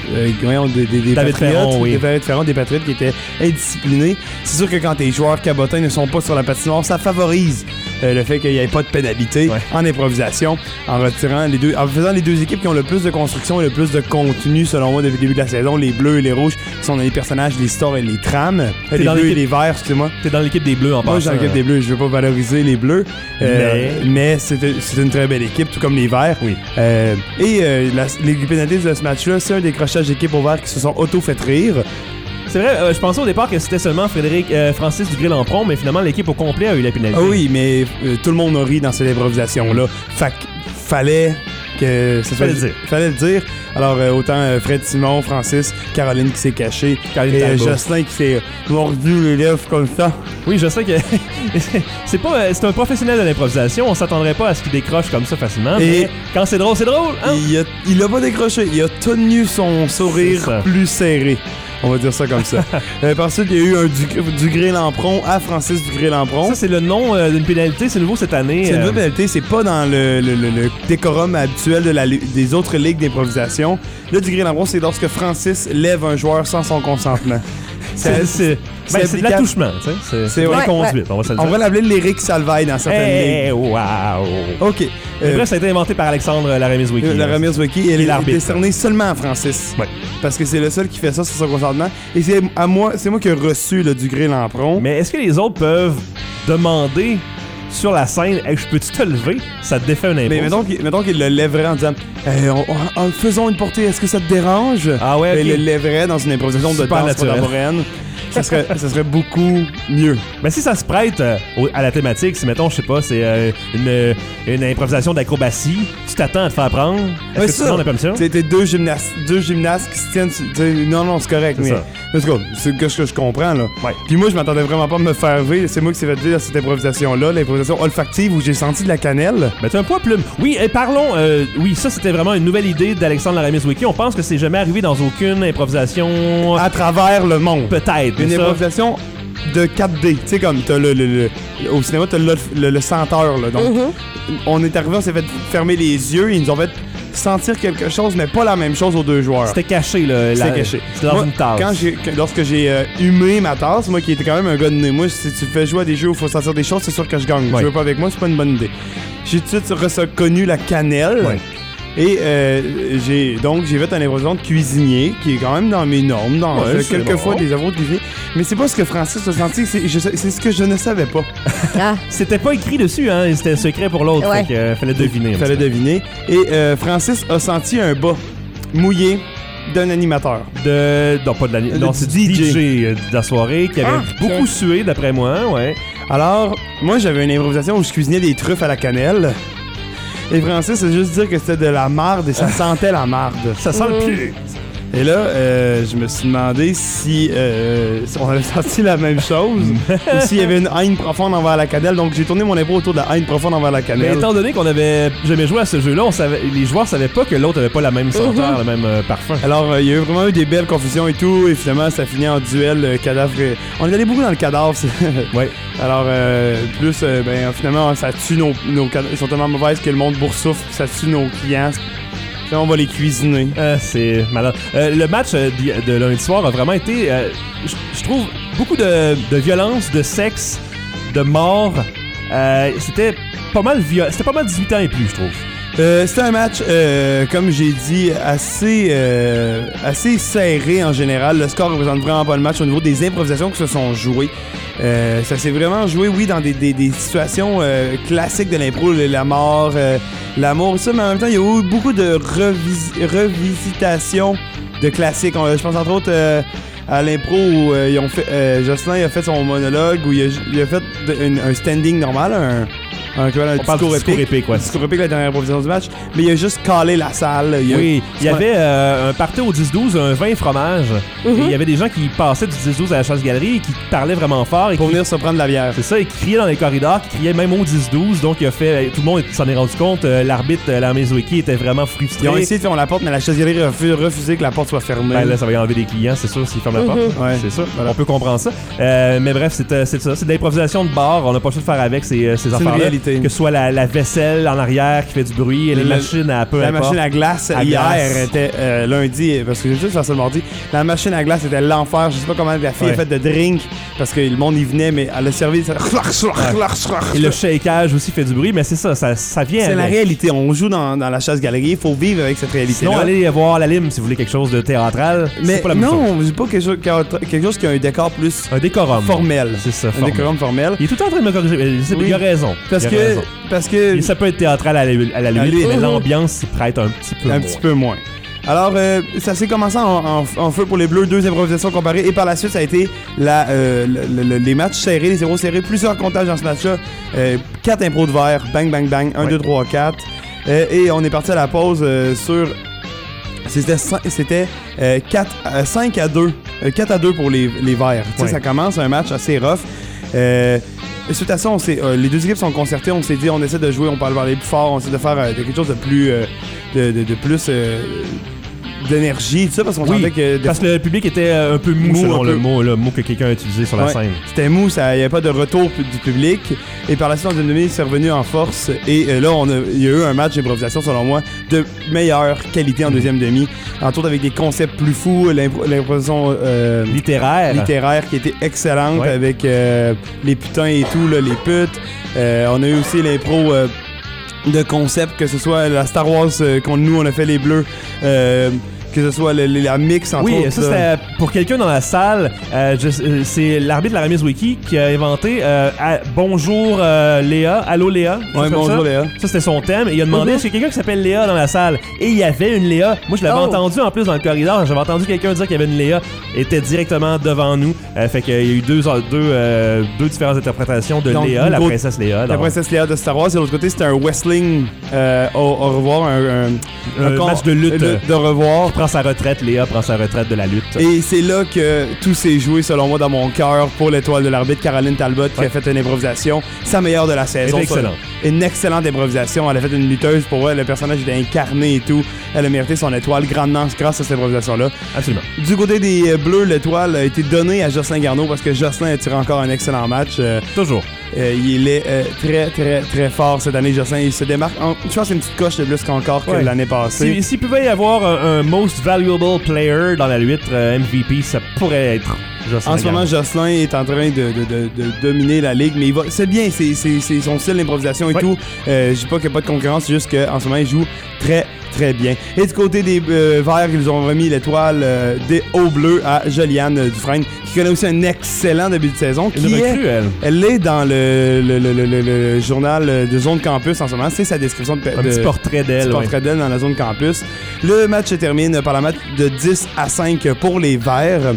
David Ferron, oui. David Ferron, des Patriotes qui étaient indisciplinés. C'est sûr que quand tes joueurs cabotins ne sont pas sur la patinoire, ça favorise le fait qu'il n'y ait pas de pénalité en improvisation, en faisant les deux équipes qui ont le plus de construction et le plus de contenu, selon moi, depuis le début de la saison. Les bleus et les rouges qui sont dans les personnages, les stores et les trames. Les bleus et les verts, excusez-moi. T'es dans l'équipe des bleus en passant. Moi, je suis dans l'équipe des bleus. Je veux pas valoriser les bleus. Mais c'est une très belle équipe, tout comme les verts. Oui. Les pénalités de ce match-là, c'est un décrochage d'équipes aux verts qui se sont auto-fait rire. C'est vrai, je pensais au départ que c'était seulement Francis Dugré-Lampron, mais finalement l'équipe au complet a eu la pénalité. Ah oui, mais tout le monde a ri dans cette improvisation-là. Fallait le dire. Alors, autant Fred Simon, Francis, Caroline qui s'est cachée, et Jocelyn qui s'est mordu les lèvres comme ça. Oui, je sais que c'est un professionnel de l'improvisation. On s'attendrait pas à ce qu'il décroche comme ça facinement. Et mais quand c'est drôle, c'est drôle. Hein? Il a pas décroché. Il a tenu son sourire plus serré. On va dire ça comme ça. Par suite, il y a eu un Dugré-Lampron à Francis Dugré-Lampron. Ça, c'est le nom d'une pénalité. C'est nouveau cette année. C'est une nouvelle pénalité. C'est pas dans le décorum habituel des autres ligues d'improvisation. Le Dugré-Lampron, c'est lorsque Francis lève un joueur sans son consentement. C'est de l'attouchement, tu sais. C'est une conduite, on va se le dire. On va l'appeler l'Éric Salvaille dans certaines ligues. Wow! OK. Bref, ça a été inventé par Alexandre Laramie-Zwicki. Laramie-Zwicki, elle est décernée seulement à Francis. Ouais. Parce que c'est le seul qui fait ça sur son consentement. Et c'est moi qui ai reçu le Dugré-Lampron. Mais est-ce que les autres peuvent demander sur la scène, hey, je peux-tu te lever? Ça te défait un impôt. Mais mettons qu'il le lèverait en disant faisons une portée, est-ce que ça te dérange? Ah ouais, okay. Il le lèverait dans une improvisation de danse contemporaine. Ça serait beaucoup mieux. Mais si ça se prête à la thématique, si mettons, je sais pas, c'est une improvisation d'acrobatie, tu t'attends à te faire prendre. Est-ce que tu demandes la permission? C'était deux gymnastes qui se tiennent. Non, c'est correct. Mais c'est ce que je comprends là. Ouais. Puis moi, je m'attendais vraiment pas à me faire vivre. C'est moi qui s'est fait dire cette improvisation-là, l'improvisation olfactive où j'ai senti de la cannelle. Ben t'as un poids plume. Oui, parlons. Oui, ça c'était vraiment une nouvelle idée d'Alexandre Laramie-Zwicki. On pense que c'est jamais arrivé dans aucune improvisation à travers le monde. Peut-être. Une improvisation de 4D. Tu sais, comme t'as au cinéma, t'as le senteur, là. Donc, on est arrivé, on s'est fait fermer les yeux, ils nous ont fait sentir quelque chose, mais pas la même chose aux deux joueurs. C'était caché, là. C'était caché. C'était dans une tasse. Lorsque j'ai humé ma tasse, moi qui étais quand même un gars de nez, moi, si tu fais jouer à des jeux où il faut sentir des choses, c'est sûr que je gagne. Ouais. Tu veux pas avec moi, c'est pas une bonne idée. J'ai tout de suite reconnu la cannelle. Ouais. Et j'ai fait une improvisation de cuisinier, qui est quand même dans mes normes, quelques fois des avoirs de cuisinier. Mais c'est pas ce que Francis a senti, c'est ce que je ne savais pas. C'était pas écrit dessus, hein, c'était un secret pour l'autre, Ouais. fait que fallait deviner. Fallait deviner. Et Francis a senti un bas mouillé d'un animateur. Non, pas de l'animateur. Non, c'est DJ de la soirée qui avait beaucoup sué, d'après moi, ouais. Alors, moi, j'avais une improvisation où je cuisinais des truffes à la cannelle. Et Francis, c'est juste dire que c'était de la marde et ça sentait la marde. Ça sent le pu. Et là, je me suis demandé si on avait senti la même chose ou s'il y avait une haine profonde envers la cannelle. Donc, j'ai tourné mon impro autour de la haine profonde envers la cannelle. Mais étant donné qu'on avait jamais joué à ce jeu-là, les joueurs savaient pas que l'autre avait pas la même senteur, le même parfum. Alors, il y a vraiment eu des belles confusions et tout. Et finalement, ça finit en duel cadavre. On est allé beaucoup dans le cadavre. Ouais. Alors, finalement, ça tue nos cadavres. Ils sont tellement mauvaises que le monde boursoufle. Ça tue nos clients. Là, on va les cuisiner. C'est malade. Le match de lundi soir a vraiment été, je trouve, beaucoup de violence, de sexe, de mort. C'était pas mal 18 ans et plus, je trouve. C'était un match, comme j'ai dit, assez serré en général. Le score représente vraiment pas le match au niveau des improvisations qui se sont jouées. Ça s'est vraiment joué, oui, dans des situations classiques de l'impro, la mort, l'amour, ça, mais en même temps, il y a eu beaucoup de revisitation de classiques. Je pense entre autres à l'impro où ils ont fait, Jocelyn a fait son monologue, où il a fait un standing normal, un discours épique, ouais. Un discours épique, la dernière improvisation du match, mais il a juste calé la salle. Il y avait un party au 10-12, un vin et fromage, et il y avait des gens qui passaient du 10-12 à la chasse-galerie et qui parlaient vraiment fort. Pour venir se prendre la bière. C'est ça, ils criaient dans les corridors, qui criaient même au 10-12, donc il a fait, tout le monde s'en est rendu compte, l'arbitre, la Mezouiki, était vraiment frustré. Ils ont essayé de fermer la porte, mais la chasse-galerie a refusé que la porte soit fermée. Ben là, ça va y enlever des clients, c'est sûr, s'ils ferment la porte. Ouais. C'est ça, voilà. On peut comprendre ça. Mais bref, c'est ça, c'est de l'improvisation de bar, on n'a pas le choix de faire avec ces affaires-là. Que ce soit la vaisselle en arrière qui fait du bruit et les machines à peu La importe. machine à glace hier était lundi, parce que j'ai juste fait ça le mardi. La machine à glace était l'enfer. Je sais pas comment la fille a fait de drink, parce que le monde y venait, mais elle a servi. Et le shakeage aussi fait du bruit, mais c'est ça vient. C'est la réalité. On joue dans la chasse-galerie. Il faut vivre avec cette réalité. Sinon, allez voir la lime si vous voulez quelque chose de théâtral. Mais pas la même non, c'est pas quelque chose qui a un décor plus. Un décorum. Formel. C'est ça. Un décorum formel. Il est tout le temps en train de me corriger. Il a raison. Parce que ça peut être théâtral à la limite, mais l'ambiance s'y prête un petit peu moins. Un petit peu moins. Alors, ça s'est commencé en feu pour les Bleus, 2 improvisations comparées, et par la suite, ça a été les matchs serrés, les zéros serrés, plusieurs comptages dans ce match-là, 4 impros de verre, bang, bang, bang, 1, 2, 3, 4, et on est parti à la pause sur... C'était 5 à 2, 4 à 2 pour les verts. Tu sais, ça commence un match assez rough. Suite à ça, les deux équipes sont concertées. On s'est dit, on essaie de jouer, on parle aller plus fort, on essaie de faire quelque chose de plus, d'énergie, tout ça, parce qu'on sentait que... parce que le public était un peu mou selon le mot que quelqu'un a utilisé sur la scène. C'était mou, il n'y avait pas de retour du public. Et par la suite, en deuxième demi, c'est revenu en force. Et là, il y a eu un match d'improvisation, selon moi, de meilleure qualité en deuxième demi. Entre autres, avec des concepts plus fous, l'improvisation littéraire qui était excellente, avec les putains et tout, là, les putes. On a eu aussi l'impro... de concept, que ce soit la Star Wars nous on a fait les Bleus, que ce soit la mix entre autres. Oui, ça c'était pour quelqu'un dans la salle, c'est l'arbitre de la remise Wiki qui a inventé bonjour Léa, allô Léa. Ouais, bonjour Léa. Ça c'était son thème, et il a demandé est-ce qu'il y a quelqu'un qui s'appelle Léa dans la salle, et il y avait une Léa. Moi je l'avais entendu en plus dans le corridor, j'avais entendu quelqu'un dire qu'il y avait une Léa, était directement devant nous, fait qu'il y a eu deux différentes interprétations de donc, Léa, la princesse Léa. La princesse Léa de Star Wars, et de l'autre côté c'était un wrestling au revoir, un match de lutte de revoir. Sa retraite, Léa prend sa retraite de la lutte. Et c'est là que tout s'est joué, selon moi, dans mon cœur pour l'étoile de l'arbitre, Caroline Talbot, qui a fait une improvisation, sa meilleure de la saison. Excellent. une excellente improvisation. Elle a fait une lutteuse pour elle. Le personnage était incarné et tout. Elle a mérité son étoile grandement grâce à cette improvisation-là. Absolument. Du côté des Bleus, l'étoile a été donnée à Jocelyn Garneau parce que Jocelyn a tiré encore un excellent match. Toujours. Il est très, très, très fort cette année, Jocelyn. Il se démarque. Je pense une petite coche de plus qu'encore que l'année passée. S'il pouvait y avoir un Most Valuable Player dans la lutte MVP, ça pourrait être Jocelyn. En ce moment, Jocelyn est en train de dominer la ligue, mais c'est bien, c'est son style d'improvisation et tout. Je dis pas qu'il n'y a pas de concurrence, c'est juste qu'en ce moment, il joue très, très bien. Et du côté des Verts, ils ont remis l'étoile des Hauts-Bleus à Joliane Dufresne, qui connaît aussi un excellent début de saison. Elle est dans le journal de Zone Campus en ce moment. C'est sa description un petit portrait d'elle. Dans la Zone Campus. Le match se termine par la match de 10-5 pour les Verts.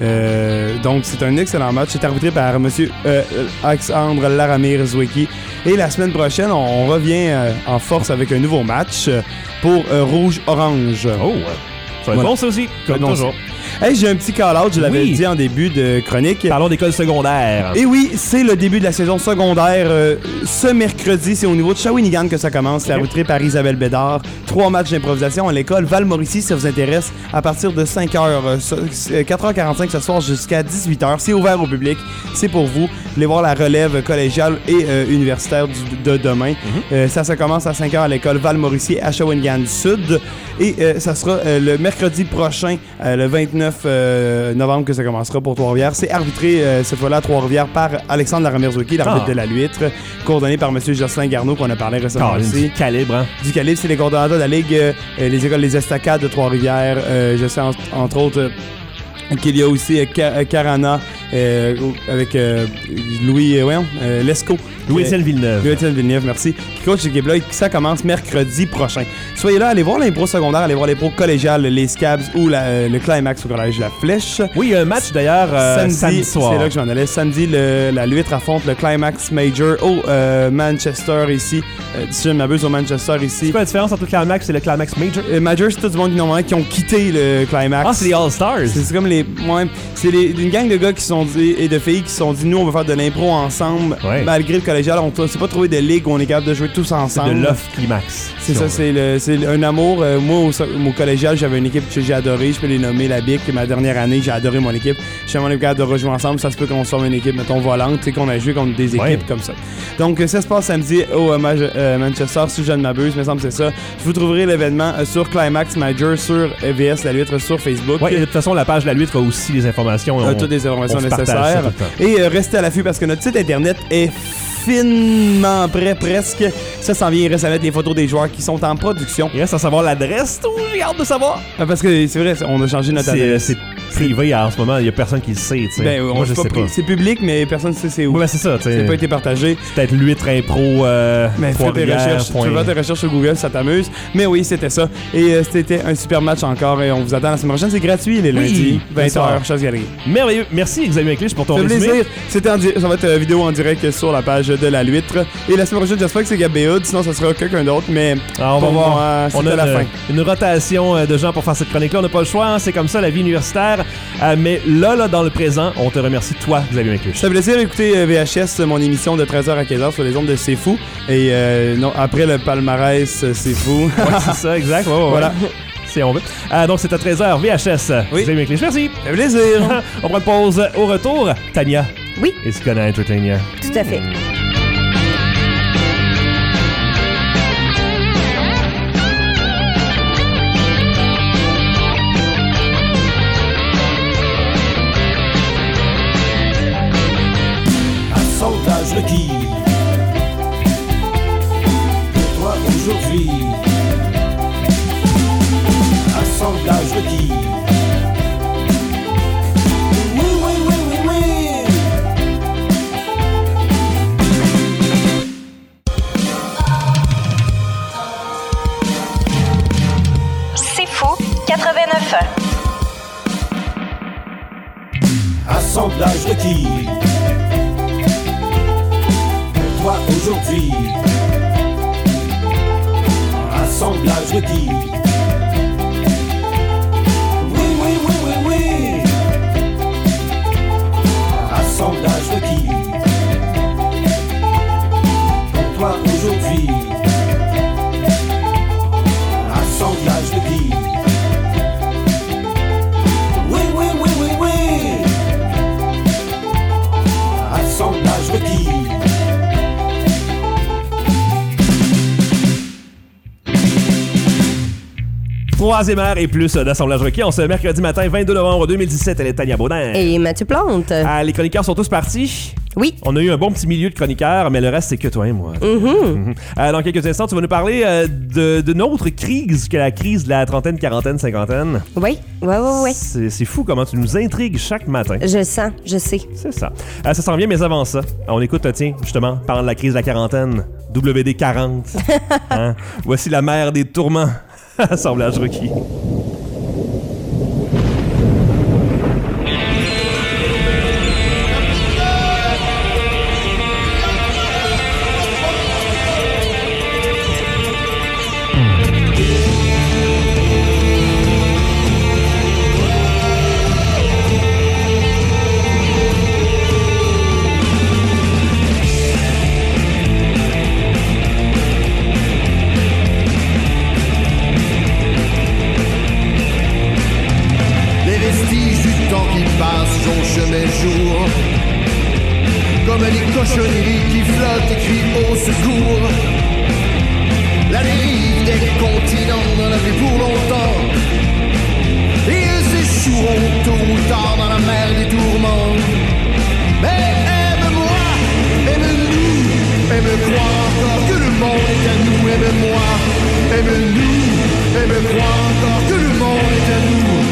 Donc c'est un excellent match. C'est arbitré par M. Alexandre Laramire-Zwicky. Et la semaine prochaine, on revient en force avec un nouveau match pour Rouge-Orange. Oh, ça va être bon ça aussi, comme toujours. Hey, j'ai un petit call-out, je l'avais dit en début de chronique. Parlons d'école secondaire. Et oui, c'est le début de la saison secondaire. Ce mercredi, c'est au niveau de Shawinigan que ça commence. C'est arbitré par Isabelle Bédard. 3 matchs d'improvisation à l'école Val-Mauricie, si ça vous intéresse, à partir de 5h, 4h45 ce soir jusqu'à 18h. C'est ouvert au public, c'est pour vous. Vous voulez voir la relève collégiale et universitaire de demain. Ça commence à 5h à l'école Val-Mauricie à Shawinigan-Sud. Et ça sera le mercredi prochain, le 29 novembre que ça commencera pour Trois-Rivières. C'est arbitré cette fois-là à Trois-Rivières par Alexandre Laramire-Zwicky, l'arbitre de la Luître, coordonné par M. Jocelyn Garneau qu'on a parlé récemment aussi. Du calibre, hein? Du calibre, c'est les coordonnateurs de la Ligue, les écoles Les Estacades de Trois-Rivières. Je sais entre autres qu'il y a aussi Carana avec Louis Lescaut. Louis-Étienne Villeneuve. Louis-Étienne Villeneuve, merci. Qui coach l'équipe là et ça commence mercredi prochain. Soyez là, allez voir l'impro secondaire, allez voir l'impro collégiale, les Scabs ou le Climax au collège La Flèche. Oui, il y a un match d'ailleurs samedi soir. C'est là que je m'en allais. Samedi, la Luître affronte le Climax Major au Manchester ici. Si je ne m'abuse, au Manchester ici. C'est quoi la différence entre le Climax et le Climax Major? Major, c'est tout du monde qui ont quitté le Climax. Ah, c'est les All-Stars. C'est comme les... Ouais, c'est une gang de gars qui sont dit, et de filles qui se sont dit, nous, on va faire de l'impro ensemble. Malgré le collégial, on s'est pas trouvé de ligue où on est capable de jouer tous ensemble. C'est de l'off Climax. C'est ça, c'est un amour. Moi, au collégial, j'avais une équipe que j'ai adorée. Je peux les nommer la BIC. Ma dernière année, j'ai adoré mon équipe. Je suis vraiment capable de rejouer ensemble. Ça se peut qu'on soit une équipe, mettons, volante, tu sais, qu'on a joué contre des équipes comme ça. Donc, ça se passe samedi au Manchester, si je ne m'abuse, me semble que c'est ça. Vous trouverez l'événement sur Climax Major, sur EVS La Luître, sur Facebook. Oui, et de toute façon, la page de La Luître a aussi les informations. Toutes les informations nécessaires. Et restez à l'affût parce que notre site internet est finement prêt, presque. Ça s'en vient, il reste à mettre les photos des joueurs qui sont en production. Il reste à savoir l'adresse, j'ai hâte de savoir. Parce que c'est vrai, on a changé notre adresse. C'est privé en ce moment, il y a personne qui le sait, tu sais. Ben, moi, je sais pas. C'est public, mais personne ne sait c'est où. Ouais, c'est ça, tu sais. C'est pas été partagé. C'est peut-être Luître Impro. Mais fais tes recherches. Tu peux faire tes recherches sur Google, ça t'amuse. Mais oui, c'était ça. Et c'était un super match encore. Et on vous attend la semaine prochaine. C'est gratuit les lundis, 20h, Chasse Galerie. Merveilleux. Merci, Xavier Clich, pour ton résumé. plaisir. C'était ça va être vidéo en direct sur la page de La Luître. Et la semaine prochaine, j'espère que c'est Gab Béhoud. Sinon, ça sera quelqu'un d'autre. Mais on va voir. On a la fin. Une rotation de gens pour faire cette chronique-là. On n'a pas le choix. Hein. C'est comme ça, la vie universitaire. Mais là, dans le présent, on te remercie, toi, Xavier Clich. Ça fait plaisir d'écouter VHS, mon émission de 13h à 15h sur les ondes de C'est Fou. Et après le palmarès, C'est Fou. Ouais, c'est ça, exact. Ouais. Voilà. Si on veut. Donc, c'est à 13h, VHS. Oui. Xavier Clich, merci. Ça fait plaisir. On prend une pause. Au retour, Tania. Oui. It's gonna entertain you. Tout à fait. Sondage requis. Pour toi aujourd'hui. Assemblage requis. Oui, oui, oui, oui, oui. C'est fou, 89 ans. Assemblage requis. Toi aujourd'hui. Assemblage requis. Oui, oui, oui, oui, oui. Assemblage requis. Pour toi aujourd'hui. troisième heure et plus d'Assemblage requis. On se mercredi matin, 22 novembre 2017. Elle est Tania Baudin. Et Mathieu Plante. Les chroniqueurs sont tous partis. Oui. On a eu un bon petit milieu de chroniqueurs, mais le reste, c'est que toi et moi. Dans quelques instants, tu vas nous parler d'une autre crise que la crise de la trentaine, quarantaine, cinquantaine. Oui. C'est fou comment tu nous intrigues chaque matin. Je sens, je sais. C'est ça. Ça s'en vient, mais avant ça, on écoute, tiens, justement, parlant de la crise de la quarantaine, WD-40. Hein? Voici la mère des tourments. Assemblage requis. Comme des cochonneries qui flottent et crient au secours. La dérive des continents n'en a plus pour longtemps. Et ils échoueront tôt ou tard dans la mer des tourments. Mais aime-moi, aime-nous, aime-moi encore que le monde est à nous. Aime-moi, aime-nous, aime-moi encore que le monde est à nous.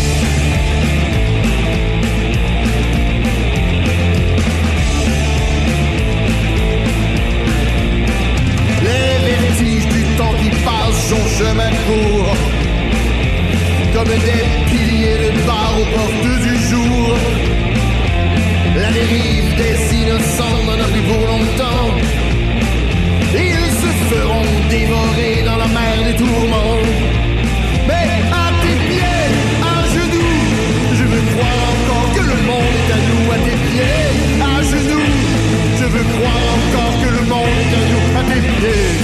Qui passent son chemin court comme des piliers de bar aux portes du jour. La dérive des innocents n'en a plus pour longtemps. Ils se feront dévorer dans la mer des tourments. Mais à tes pieds, à genoux, je veux croire encore que le monde est à nous. À tes pieds, à genoux, je veux croire encore que le monde est à nous. À tes pieds.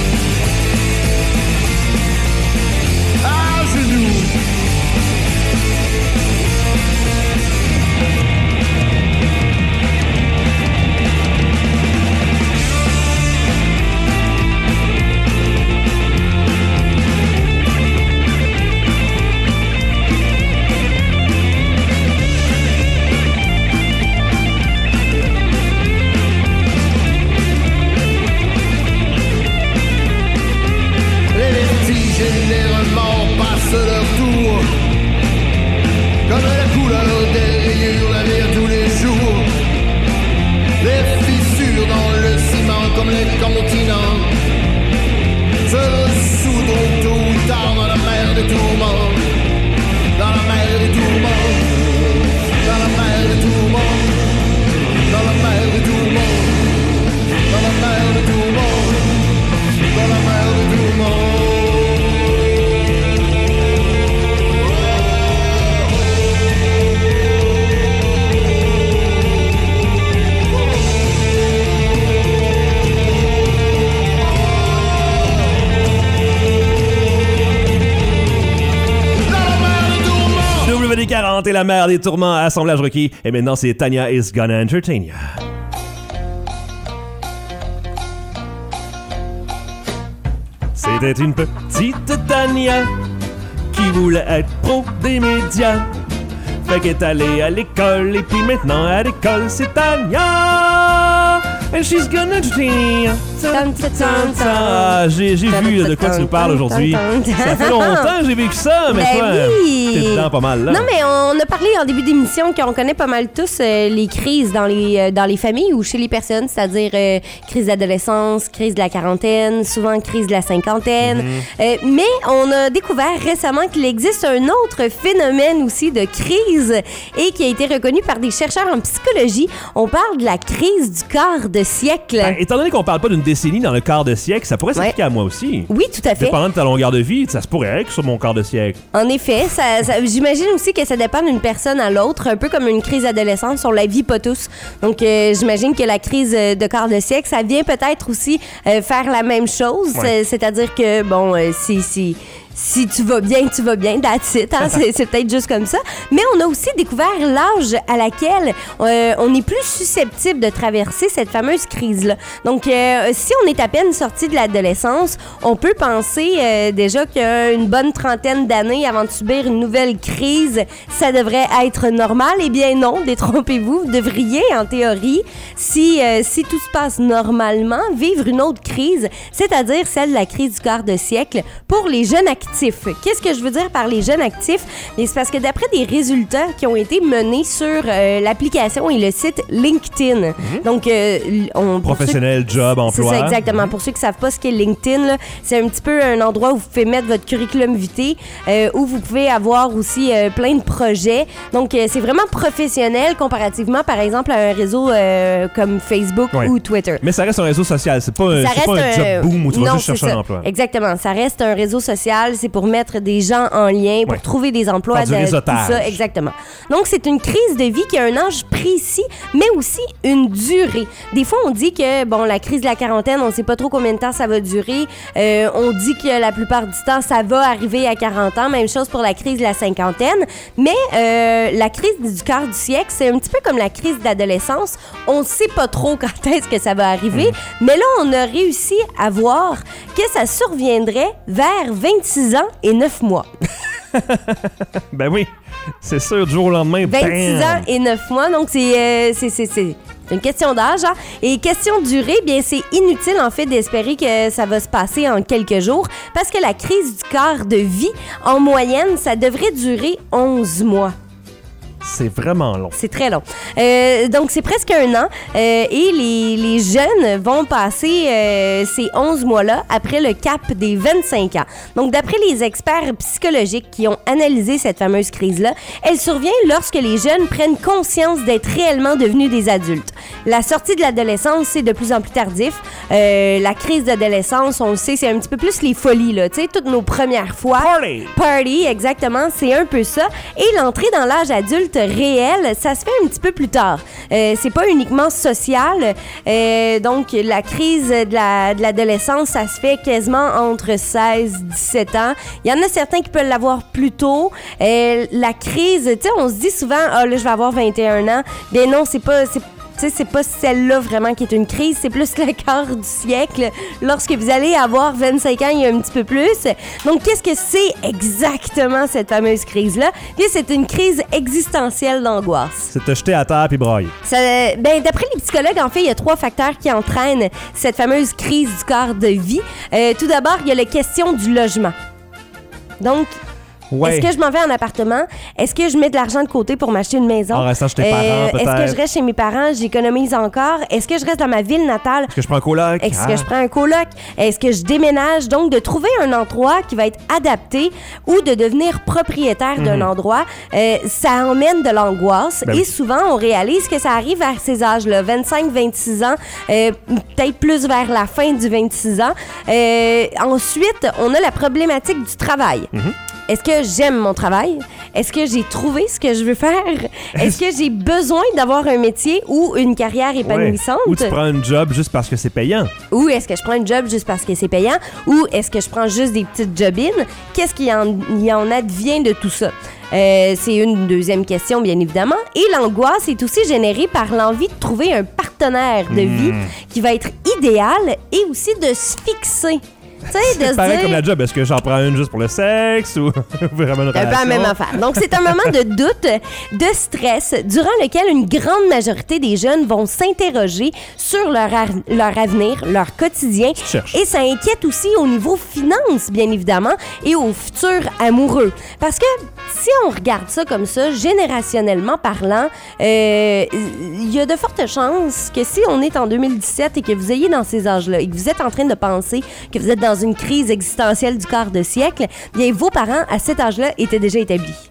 Passent leur tour comme la couleur des rayures lavées tous les jours. Les fissures dans le ciment comme les continents se ressoudront tôt ou tard dans la mer des tourments. Dans la mer des tourments. Dans la mer des tourments. Dans la mer des tourments. Dans la mer des tourments. Dans la mer des tourments. WD-40 et la mère des tourments, assemblage requis. Et maintenant, c'est Tania is Gonna Entertain Ya. C'était une petite Tania qui voulait être pro des médias. Fait qu'elle est allée à l'école et puis maintenant à l'école, c'est Tania. And she's gonna entertain ya. J'ai vu de quoi tu nous parles aujourd'hui. Ça fait longtemps que j'ai vécu ça, mais toi, t'es dedans pas mal là. Non, mais on a parlé en début d'émission qu'on connaît pas mal tous les crises dans les familles ou chez les personnes, c'est-à-dire crise d'adolescence, crise de la quarantaine, souvent crise de la cinquantaine. Mais on a découvert récemment qu'il existe un autre phénomène aussi de crise et qui a été reconnu par des chercheurs en psychologie. On parle de la crise du quart de siècle. Ben, étant donné qu'on parle pas d'une décennie dans le quart de siècle, ça pourrait s'appliquer à moi aussi. Oui, tout à fait. Dépendant de ta longueur de vie, ça se pourrait être sur mon quart de siècle. En effet, j'imagine aussi que ça dépend d'une personne à l'autre, un peu comme une crise d'adolescence, on la vit pas tous. Donc, j'imagine que la crise de quart de siècle, ça vient peut-être aussi faire la même chose, c'est-à-dire que, bon, si si tu vas bien, that's it, hein? C'est peut-être juste comme ça. Mais on a aussi découvert l'âge à laquelle on est plus susceptible de traverser cette fameuse crise-là. Donc, si on est à peine sorti de l'adolescence, on peut penser déjà qu'une bonne trentaine d'années avant de subir une nouvelle crise, ça devrait être normal. Eh bien non, détrompez-vous, vous devriez, en théorie, si tout se passe normalement, vivre une autre crise, c'est-à-dire celle de la crise du quart de siècle pour les jeunes actifs. Qu'est-ce que je veux dire par les jeunes actifs? C'est parce que d'après des résultats qui ont été menés sur l'application et le site LinkedIn, donc professionnel, job, emploi. C'est ça, exactement. Pour ceux qui ne savent pas ce qu'est LinkedIn, là, c'est un petit peu un endroit où vous pouvez mettre votre curriculum vitae, où vous pouvez avoir aussi plein de projets. Donc, c'est vraiment professionnel comparativement, par exemple, à un réseau comme Facebook ou Twitter. Mais ça reste un réseau social. C'est pas un job boom où tu vas juste chercher un emploi. Exactement. Ça reste un réseau social. C'est pour mettre des gens en lien, pour trouver des emplois. Faire du réseautage. Tout ça, exactement. Donc, c'est une crise de vie qui a un âge précis, mais aussi une durée. Des fois, on dit que, bon, la crise de la quarantaine, on ne sait pas trop combien de temps ça va durer. On dit que la plupart du temps, ça va arriver à 40 ans. Même chose pour la crise de la cinquantaine. Mais la crise du quart du siècle, c'est un petit peu comme la crise de l'adolescence. On ne sait pas trop quand est-ce que ça va arriver. Mais là, on a réussi à voir que ça surviendrait vers 26 ans et 9 mois. Ben oui, c'est sûr, du jour au lendemain, 26 ans et 9 mois, donc c'est une question d'âge. Hein? Et question de durée, bien c'est inutile en fait d'espérer que ça va se passer en quelques jours parce que la crise du quart de vie, en moyenne, ça devrait durer 11 mois. C'est vraiment long. C'est très long. Donc, c'est presque un an. Et les jeunes vont passer ces 11 mois-là après le cap des 25 ans. Donc, d'après les experts psychologiques qui ont analysé cette fameuse crise-là, elle survient lorsque les jeunes prennent conscience d'être réellement devenus des adultes. La sortie de l'adolescence, c'est de plus en plus tardif. La crise d'adolescence, on le sait, c'est un petit peu plus les folies, là. Tu sais, toutes nos premières fois. Party, exactement. C'est un peu ça. Et l'entrée dans l'âge adulte réel, ça se fait un petit peu plus tard. C'est pas uniquement social. Donc, la crise de l'adolescence, ça se fait quasiment entre 16 et 17 ans. Il y en a certains qui peuvent l'avoir plus tôt. La crise, tu sais, on se dit souvent, ah là, je vais avoir 21 ans. Bien non, c'est pas celle-là vraiment qui est une crise, c'est plus le quart du siècle. Lorsque vous allez avoir 25 ans, il y a un petit peu plus. Donc, qu'est-ce que c'est exactement cette fameuse crise-là? Puis, c'est une crise existentielle d'angoisse. C'est te jeter à terre puis brailler. D'après les psychologues, en fait, il y a 3 facteurs qui entraînent cette fameuse crise du quart de vie. Tout d'abord, il y a la question du logement. Donc, est-ce que je m'en vais en appartement? Est-ce que je mets de l'argent de côté pour m'acheter une maison? En restant chez tes parents, peut-être? Est-ce que je reste chez mes parents? J'économise encore? Est-ce que je reste dans ma ville natale? Est-ce que je prends un coloc? Est-ce que je prends un coloc? Est-ce que je déménage? Donc, de trouver un endroit qui va être adapté ou de devenir propriétaire d'un endroit, ça emmène de l'angoisse. Et souvent, on réalise que ça arrive vers ces âges-là, 25-26 ans, peut-être plus vers la fin du 26 ans. Ensuite, on a la problématique du travail. Est-ce que j'aime mon travail? Est-ce que j'ai trouvé ce que je veux faire? Est-ce que j'ai besoin d'avoir un métier ou une carrière épanouissante? Ou tu prends un job juste parce que c'est payant? Ou est-ce que je prends un job juste parce que c'est payant? Ou est-ce que je prends juste des petites job-ins? Qu'est-ce qu'il y en advient de tout ça? C'est une deuxième question, bien évidemment. Et l'angoisse est aussi générée par l'envie de trouver un partenaire de vie qui va être idéal et aussi de se fixer. C'est pareil comme la job. Est-ce que j'en prends une juste pour le sexe ou vraiment une relation? Un peu la même affaire. Donc, c'est un moment de doute, de stress, durant lequel une grande majorité des jeunes vont s'interroger sur leur avenir, leur quotidien. Et ça inquiète aussi au niveau finance, bien évidemment, et au futur amoureux. Parce que si on regarde ça comme ça, générationnellement parlant, il y a de fortes chances que si on est en 2017 et que vous ayez dans ces âges-là et que vous êtes en train de penser que vous êtes dans une crise existentielle du quart de siècle, bien vos parents à cet âge-là étaient déjà établis.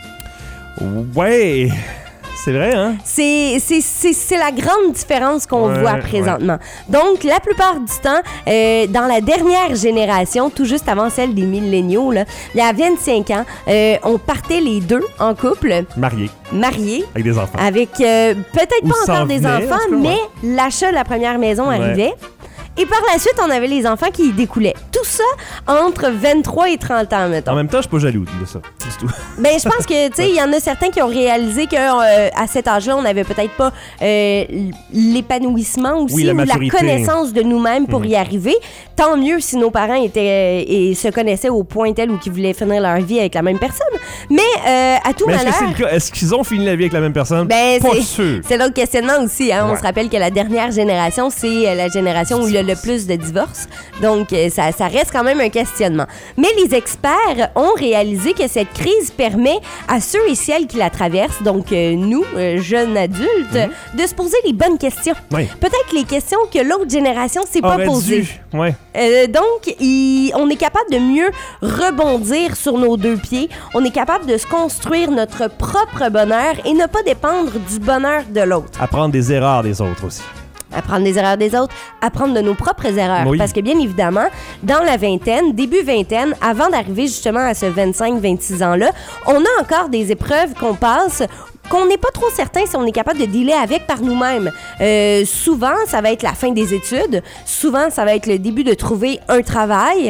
Ouais, c'est vrai, hein? C'est la grande différence qu'on voit présentement. Donc, la plupart du temps, dans la dernière génération, tout juste avant celle des milléniaux, là, il y a 25 ans, on partait les deux en couple. Mariés. Avec des enfants. Avec peut-être pas encore des enfants, mais l'achat de la première maison arrivait. Et par la suite, on avait les enfants qui y découlaient. Tout ça entre 23 et 30 ans, mettons. En même temps, je suis pas jaloux de ça, du tout. Ben, je pense que, tu sais, il y en a certains qui ont réalisé qu'à cet âge-là, on n'avait peut-être pas l'épanouissement aussi, ou la connaissance de nous-mêmes pour y arriver. Tant mieux si nos parents étaient et se connaissaient au point tel où qu'ils voulaient finir leur vie avec la même personne. Mais à tout malheur... Est-ce que c'est le cas? Est-ce qu'ils ont fini la vie avec la même personne? Ben, pas sûr. C'est l'autre questionnement aussi. Hein? On se rappelle que la dernière génération, c'est la génération où il y a le plus de divorces. Donc, ça reste quand même un questionnement. Mais les experts ont réalisé que cette crise permet à ceux et celles qui la traversent, donc nous, jeunes adultes, de se poser les bonnes questions. Oui. Peut-être les questions que l'autre génération s'est pas posées. Ouais. Donc, on est capable de mieux rebondir sur nos deux pieds. On est capable de se construire notre propre bonheur et ne pas dépendre du bonheur de l'autre. Apprendre des erreurs des autres aussi. Apprendre des erreurs des autres, apprendre de nos propres erreurs. Oui. Parce que bien évidemment, dans la vingtaine, début vingtaine, avant d'arriver justement à ce 25-26 ans-là, on a encore des épreuves qu'on passe qu'on n'est pas trop certain si on est capable de dealer avec par nous-mêmes. Souvent, ça va être la fin des études. Souvent, ça va être le début de trouver un travail.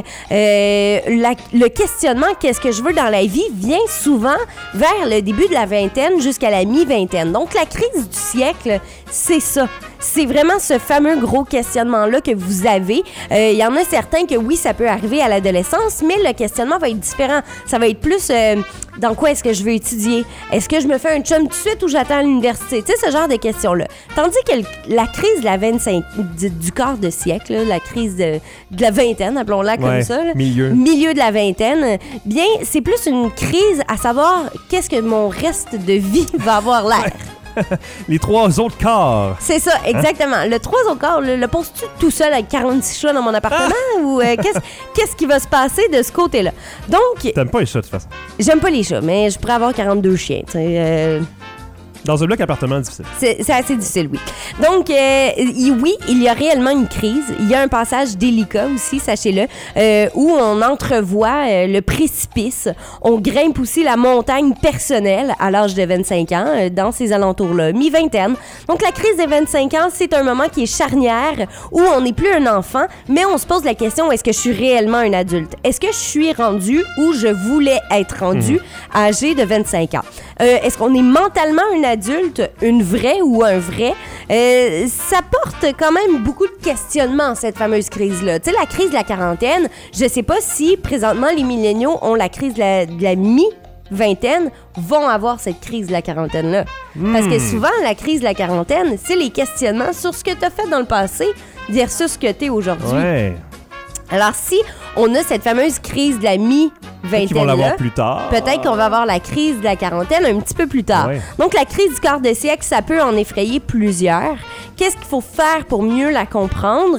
Le questionnement « qu'est-ce que je veux dans la vie ?» vient souvent vers le début de la vingtaine jusqu'à la mi-vingtaine. Donc, la crise du siècle, c'est ça. C'est vraiment ce fameux gros questionnement-là que vous avez. Il y en a certains que oui, ça peut arriver à l'adolescence, mais le questionnement va être différent. Ça va être plus dans quoi est-ce que je veux étudier? Est-ce que je me fais un chum tout de suite ou j'attends à l'université? Tu sais, ce genre de questions-là. Tandis que la crise de la 25, du quart de siècle, là, la crise de la vingtaine, appelons-la comme ça, là, milieu de la vingtaine, bien, c'est plus une crise à savoir qu'est-ce que mon reste de vie va avoir l'air. Les 3 autres quarts. C'est ça, exactement. Hein? Le 3 autres quarts, le poses-tu tout seul avec 46 chats dans mon appartement ou qu'est-ce qui va se passer de ce côté-là? Donc... T'aimes pas les chats, de toute façon? J'aime pas les chats, mais je pourrais avoir 42 chiens, tu sais. Dans un bloc appartement difficile. C'est assez difficile, oui. Donc, oui, il y a réellement une crise. Il y a un passage délicat aussi, sachez-le, où on entrevoit le précipice. On grimpe aussi la montagne personnelle à l'âge de 25 ans, dans ces alentours-là, mi-vingtaine. Donc, la crise des 25 ans, c'est un moment qui est charnière, où on n'est plus un enfant, mais on se pose la question, est-ce que je suis réellement un adulte? Est-ce que je suis rendu où je voulais être rendu, âgé de 25 ans? Est-ce qu'on est mentalement un adulte, une vraie ou un vrai? Ça porte quand même beaucoup de questionnements, cette fameuse crise-là. Tu sais, la crise de la quarantaine, je sais pas si présentement les milléniaux ont la crise de la mi-vingtaine, vont avoir cette crise de la quarantaine-là. Parce que souvent, la crise de la quarantaine, c'est les questionnements sur ce que tu as fait dans le passé versus ce que tu es aujourd'hui. Ouais. Alors, si on a cette fameuse crise de la mi-vingtaine, ils vont l'avoir plus tard. Peut-être qu'on va avoir la crise de la quarantaine un petit peu plus tard. Ouais. Donc, la crise du quart de siècle, ça peut en effrayer plusieurs. Qu'est-ce qu'il faut faire pour mieux la comprendre?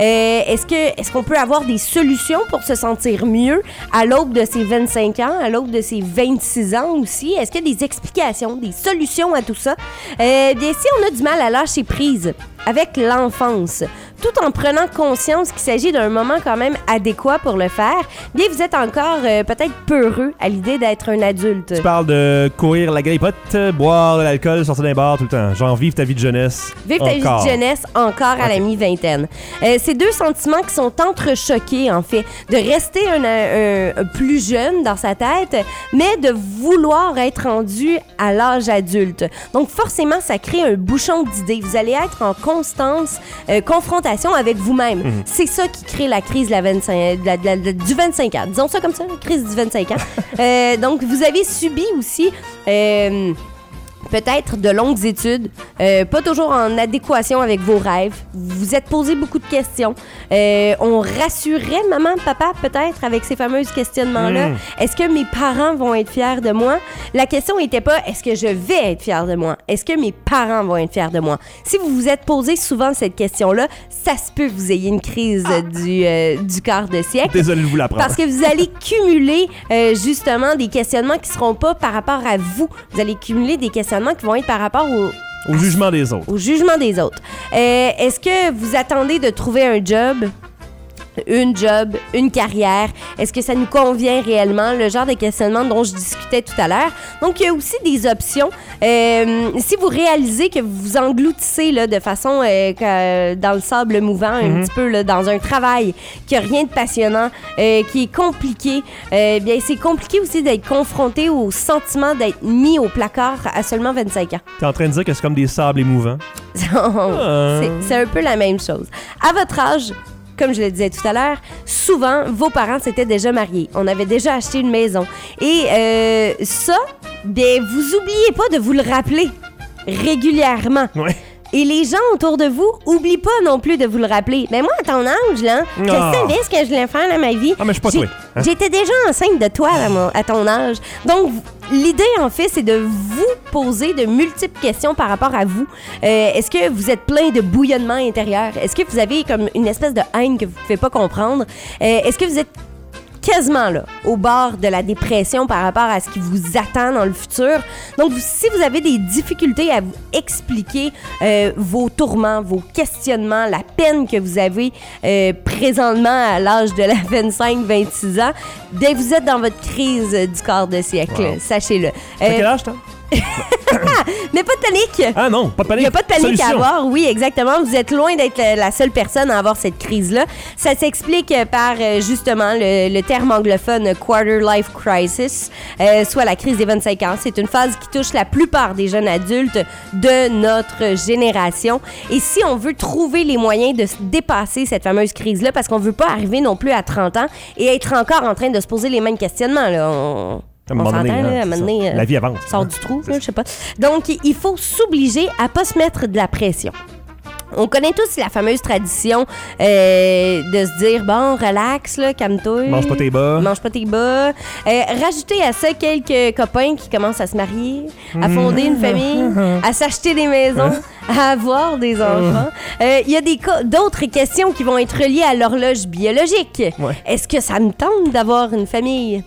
Est-ce qu'on peut avoir des solutions pour se sentir mieux à l'aube de ses 25 ans, à l'aube de ses 26 ans aussi? Est-ce qu'il y a des explications, des solutions à tout ça? Bien, si on a du mal à lâcher prise avec l'enfance, tout en prenant conscience qu'il s'agit d'un moment quand même adéquat pour le faire, bien, vous êtes encore peut-être peureux à l'idée d'être un adulte. Tu parles de courir la grippote, boire de l'alcool, sortir d'un bar tout le temps. Genre, vivre ta vie de jeunesse. Vivre ta vie de jeunesse encore à la mi-vingtaine. C'est deux sentiments qui sont entrechoqués, en fait. De rester un plus jeune dans sa tête, mais de vouloir être rendu à l'âge adulte. Donc, forcément, ça crée un bouchon d'idées. Vous allez être en constance, confrontation avec vous-même. C'est ça qui crée la crise de du 25 ans. Disons ça comme ça, la crise du 25 ans. Donc, vous avez subi aussi... peut-être de longues études, pas toujours en adéquation avec vos rêves. Vous vous êtes posé beaucoup de questions. On rassurait maman, papa, peut-être, avec ces fameux questionnements-là. Est-ce que mes parents vont être fiers de moi? La question n'était pas « est-ce que je vais être fier de moi? » Est-ce que mes parents vont être fiers de moi? Si vous vous êtes posé souvent cette question-là, ça se peut que vous ayez une crise du quart de siècle. Désolé de vous l'apprendre. Parce que vous allez cumuler, justement, des questionnements qui ne seront pas par rapport à vous. Vous allez cumuler des questionnements qui vont être par rapport au jugement des autres. Au jugement des autres. Est-ce que vous attendez de trouver un job une job, une carrière? Est-ce que ça nous convient réellement? Le genre de questionnement dont je discutais tout à l'heure. Donc, il y a aussi des options. Si vous réalisez que vous vous engloutissez là, de façon dans le sable mouvant, un petit peu là, dans un travail qui n'a rien de passionnant, qui est compliqué, bien, c'est compliqué aussi d'être confronté au sentiment d'être mis au placard à seulement 25 ans. T'es en train de dire que c'est comme des sables émouvants? C'est un peu la même chose. À votre âge, comme je le disais tout à l'heure, souvent, vos parents s'étaient déjà mariés. On avait déjà acheté une maison. Et ça, bien, vous oubliez pas de vous le rappeler régulièrement. Ouais. Et les gens autour de vous, oublient pas non plus de vous le rappeler. Mais moi, à ton âge, là, je savais ce que je voulais faire dans ma vie. Ah, mais je suis pas toi. Hein? J'étais déjà enceinte de toi à ton âge. Donc, l'idée, en fait, c'est de vous poser de multiples questions par rapport à vous. Est-ce que vous êtes plein de bouillonnement intérieur? Est-ce que vous avez comme une espèce de haine que vous ne pouvez pas comprendre? Est-ce que vous êtes quasiment là, au bord de la dépression par rapport à ce qui vous attend dans le futur? Donc, si vous avez des difficultés à vous expliquer vos tourments, vos questionnements, la peine que vous avez présentement à l'âge de la 25-26 ans, bien, vous êtes dans votre crise du quart de siècle, sachez-le. T'as quel âge, toi? Mais pas de panique! Ah non, pas de panique. Il n'y a pas de panique Solution. à avoir, oui, exactement. Vous êtes loin d'être la seule personne à avoir cette crise-là. Ça s'explique par, justement, le terme anglophone « quarter life crisis », soit la crise des 25 ans. C'est une phase qui touche la plupart des jeunes adultes de notre génération. Et si on veut trouver les moyens de dépasser cette fameuse crise-là, parce qu'on ne veut pas arriver non plus à 30 ans et être encore en train de se poser les mêmes questionnements, là, À un moment donné, s'entend, là, à un moment donné, la vie avance. Sort du trou, là, je sais pas. Donc, il faut s'obliger à pas se mettre de la pression. On connaît tous la fameuse tradition de se dire, bon, relax, là, calme-toi. Mange pas tes bas. Mange pas tes bas. Rajouter à ça quelques copains qui commencent à se marier, à fonder une famille, à s'acheter des maisons, à avoir des enfants. Il y a d'autres questions qui vont être reliées à l'horloge biologique. Ouais. Est-ce que ça me tente d'avoir une famille?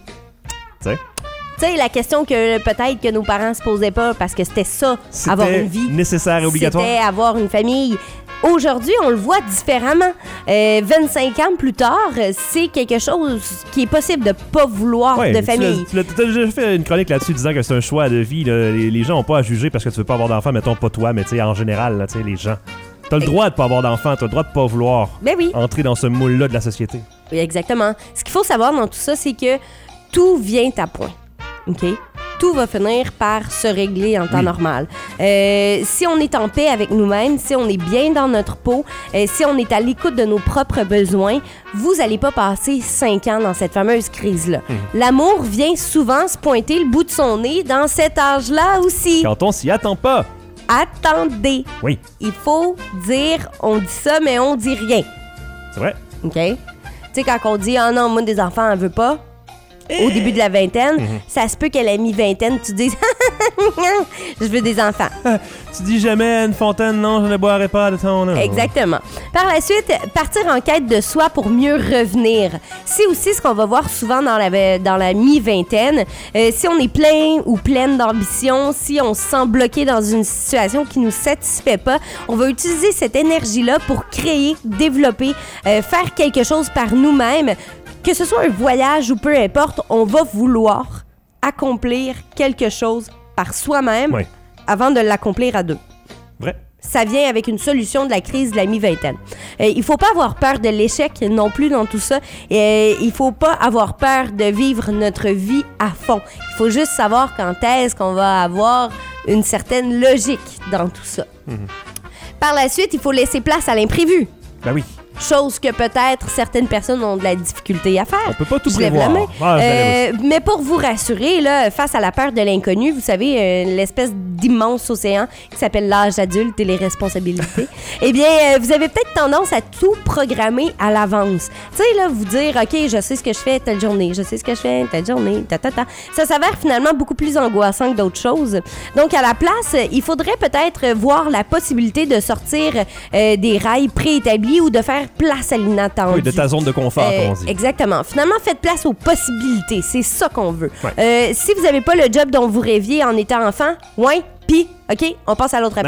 Tu sais, la question que peut-être que nos parents se posaient pas parce que c'était ça, avoir une vie. Nécessaire et obligatoire. C'était avoir une famille. Aujourd'hui, on le voit différemment. 25 ans plus tard, c'est quelque chose qui est possible de pas vouloir de famille. Tu as déjà fait une chronique là-dessus disant que c'est un choix de vie. Là. Les gens n'ont pas à juger parce que tu veux pas avoir d'enfant, mettons pas toi, mais tu sais, en général, là, les gens. T'as le droit de pas avoir d'enfant, t'as le droit de pas vouloir entrer dans ce moule-là de la société. Oui, exactement. Ce qu'il faut savoir dans tout ça, c'est que tout vient à point. OK? Tout va finir par se régler en temps normal. Si on est en paix avec nous-mêmes, si on est bien dans notre peau, si on est à l'écoute de nos propres besoins, vous n'allez pas passer 5 ans dans cette fameuse crise-là. L'amour vient souvent se pointer le bout de son nez dans cet âge-là aussi. Quand on s'y attend pas. Attendez. Oui. Il faut dire, on dit ça, mais on dit rien. C'est vrai. OK? Tu sais, quand on dit « Ah non, moi, des enfants, elle veut pas », au début de la vingtaine, ça se peut qu'à la mi-vingtaine, tu dises « Je veux des enfants ». Tu dis jamais à une fontaine, non, je ne boirai pas de ton nom. Exactement. Par la suite, partir en quête de soi pour mieux revenir. C'est aussi ce qu'on va voir souvent dans la mi-vingtaine. Si on est plein ou pleine d'ambition, si on se sent bloqué dans une situation qui nous satisfait pas, on va utiliser cette énergie-là pour créer, développer, faire quelque chose par nous-mêmes. Que ce soit un voyage ou peu importe, on va vouloir accomplir quelque chose par soi-même avant de l'accomplir à deux. Vrai. Ça vient avec une solution de la crise de la mi-vingtaine. Il faut pas avoir peur de l'échec non plus dans tout ça. Il faut pas avoir peur de vivre notre vie à fond. Il faut juste savoir quand est-ce qu'on va avoir une certaine logique dans tout ça. Par la suite, il faut laisser place à l'imprévu. Ben oui. Chose que peut-être certaines personnes ont de la difficulté à faire. On peut pas tout Je lève prévoir. la main. Mais pour vous rassurer, là, face à la peur de l'inconnu, vous savez, l'espèce d'immense océan qui s'appelle l'âge adulte et les responsabilités, eh bien, vous avez peut-être tendance à tout programmer à l'avance. Tu sais, là, vous dire, OK, je sais ce que je fais telle journée, je sais ce que je fais telle journée, Ça s'avère finalement beaucoup plus angoissant que d'autres choses. Donc, à la place, il faudrait peut-être voir la possibilité de sortir des rails préétablis ou de faire place à l'inattendu. Oui, de ta zone de confort, comme on dit. Exactement. Finalement, faites place aux possibilités. C'est ça qu'on veut. Ouais. Si vous n'avez pas le job dont vous rêviez en étant enfant, puis, OK, on passe à l'autre appel.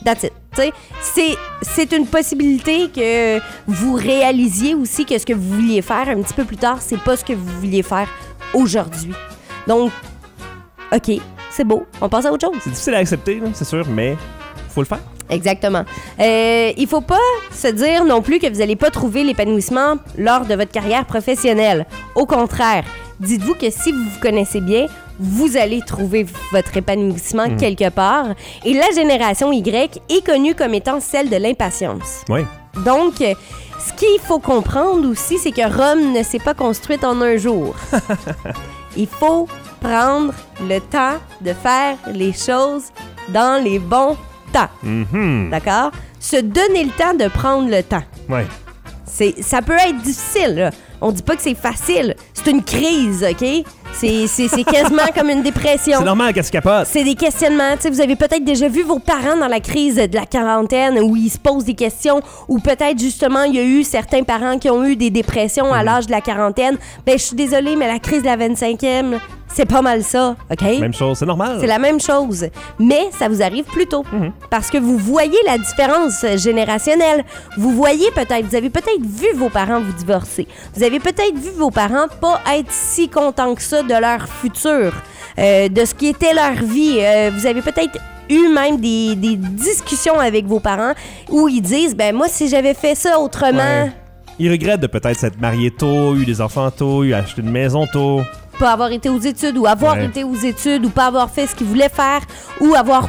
That's it. C'est une possibilité que vous réalisiez aussi que ce que vous vouliez faire un petit peu plus tard, c'est pas ce que vous vouliez faire aujourd'hui. Donc, OK, c'est beau, on passe à autre chose. C'est difficile à accepter, là, c'est sûr, mais faut le faire. Exactement. Il faut pas se dire non plus que vous n'allez pas trouver l'épanouissement lors de votre carrière professionnelle. Au contraire, dites-vous que si vous vous connaissez bien, vous allez trouver votre épanouissement quelque part. Et la génération Y est connue comme étant celle de l'impatience. Oui. Donc, ce qu'il faut comprendre aussi, c'est que Rome ne s'est pas construite en un jour. Il faut prendre le temps de faire les choses dans les bons temps. Mm-hmm. D'accord? Se donner le temps de prendre le temps. Oui. Ça peut être difficile, là. On dit pas que c'est facile. C'est une crise, OK? C'est quasiment comme une dépression. C'est normal qu'elle se capote. C'est des questionnements. T'sais, vous avez peut-être déjà vu vos parents dans la crise de la quarantaine où ils se posent des questions, ou peut-être justement il y a eu certains parents qui ont eu des dépressions à l'âge de la quarantaine. Ben, je suis désolée, mais la crise de la 25e, c'est pas mal ça, OK? Même chose, c'est normal. C'est la même chose. Mais ça vous arrive plus tôt. Parce que vous voyez la différence générationnelle. Vous avez peut-être vu vos parents vous divorcer. Vous avez peut-être vu vos parents pas être si contents que ça de leur futur, de ce qui était leur vie. Vous avez peut-être eu même des discussions avec vos parents où ils disent, ben moi, si j'avais fait ça autrement... Ouais. Ils regrettent de peut-être s'être mariés tôt, eu des enfants tôt, eu acheté une maison tôt. Pas avoir été aux études, ou avoir été aux études, ou pas avoir fait ce qu'ils voulaient faire, ou avoir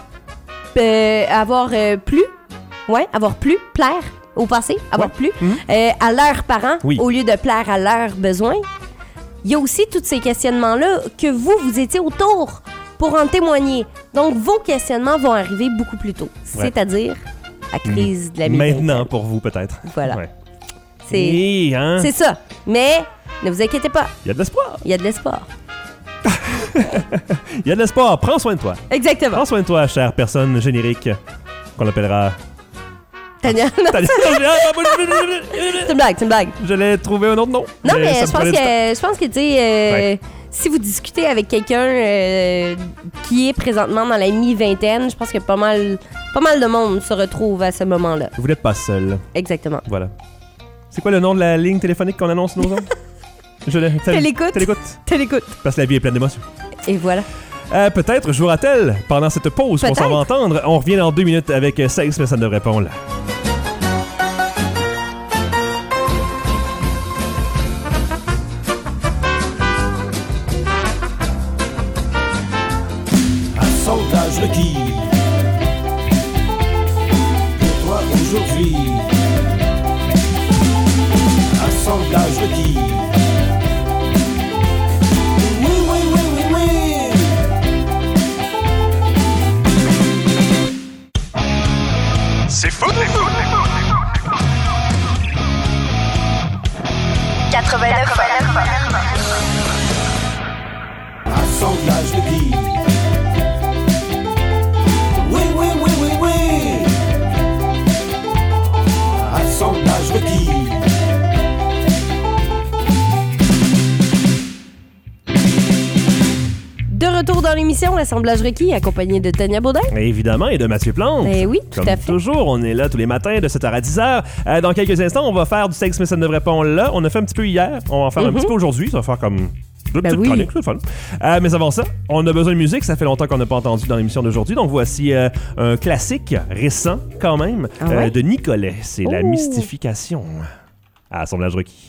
plu, plaire au passé, avoir plu à leurs parents, au lieu de plaire à leurs besoins. Il y a aussi tous ces questionnements-là que vous étiez autour pour en témoigner. Donc, vos questionnements vont arriver beaucoup plus tôt, c'est-à-dire la crise de la Maintenant, pour vous, peut-être. Voilà. Ouais. C'est ça. Mais ne vous inquiétez pas. Il y a de l'espoir. Il y a de l'espoir. Il y a de l'espoir. Prends soin de toi. Exactement. Prends soin de toi, chère personne générique qu'on appellera... Tania. C'est une blague. J'allais trouver un autre nom. Non, mais je pense que tu sais, si vous discutez avec quelqu'un qui est présentement dans la mi-vingtaine, je pense que pas mal de monde se retrouve à ce moment-là. Vous n'êtes pas seul. Exactement. Voilà. C'est quoi le nom de la ligne téléphonique qu'on annonce nos autres? Télécoute. Parce que la vie est pleine d'émotions. Et voilà. Peut-être jouera-t-elle pendant cette pause qu'on s'en va entendre. On revient dans 2 minutes avec 16, mais ça ne devrait pas, on l'a. Sondage requis. Pour toi aujourd'hui. Assemblage requis. Oui. C'est fou. 89. Assemblage requis. Oui. Assemblage requis. De retour dans l'émission L'Assemblage requis, accompagné de Tania Baudin. Évidemment, et de Mathieu Plante. Eh oui, tout à fait. Comme toujours, on est là tous les matins de 7h à 10h. Dans quelques instants, on va faire du sexe, mais ça ne devrait pas, on l'a. On a fait un petit peu hier, on va en faire un petit peu aujourd'hui. Ça va faire comme... Deux petites chroniques, c'est le fun. Mais avant ça, on a besoin de musique. Ça fait longtemps qu'on n'a pas entendu dans l'émission d'aujourd'hui. Donc voici un classique récent quand même de Nicolet. C'est la mystification à Assemblage requis.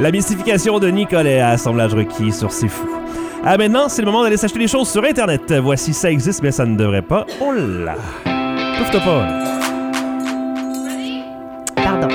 La mystification de Nicolet à assemblage requis sur C'est Fou. Maintenant, c'est le moment d'aller s'acheter des choses sur Internet. Voici Ça existe, mais ça ne devrait pas. Oh là! Touffe-toi pas. Pardon.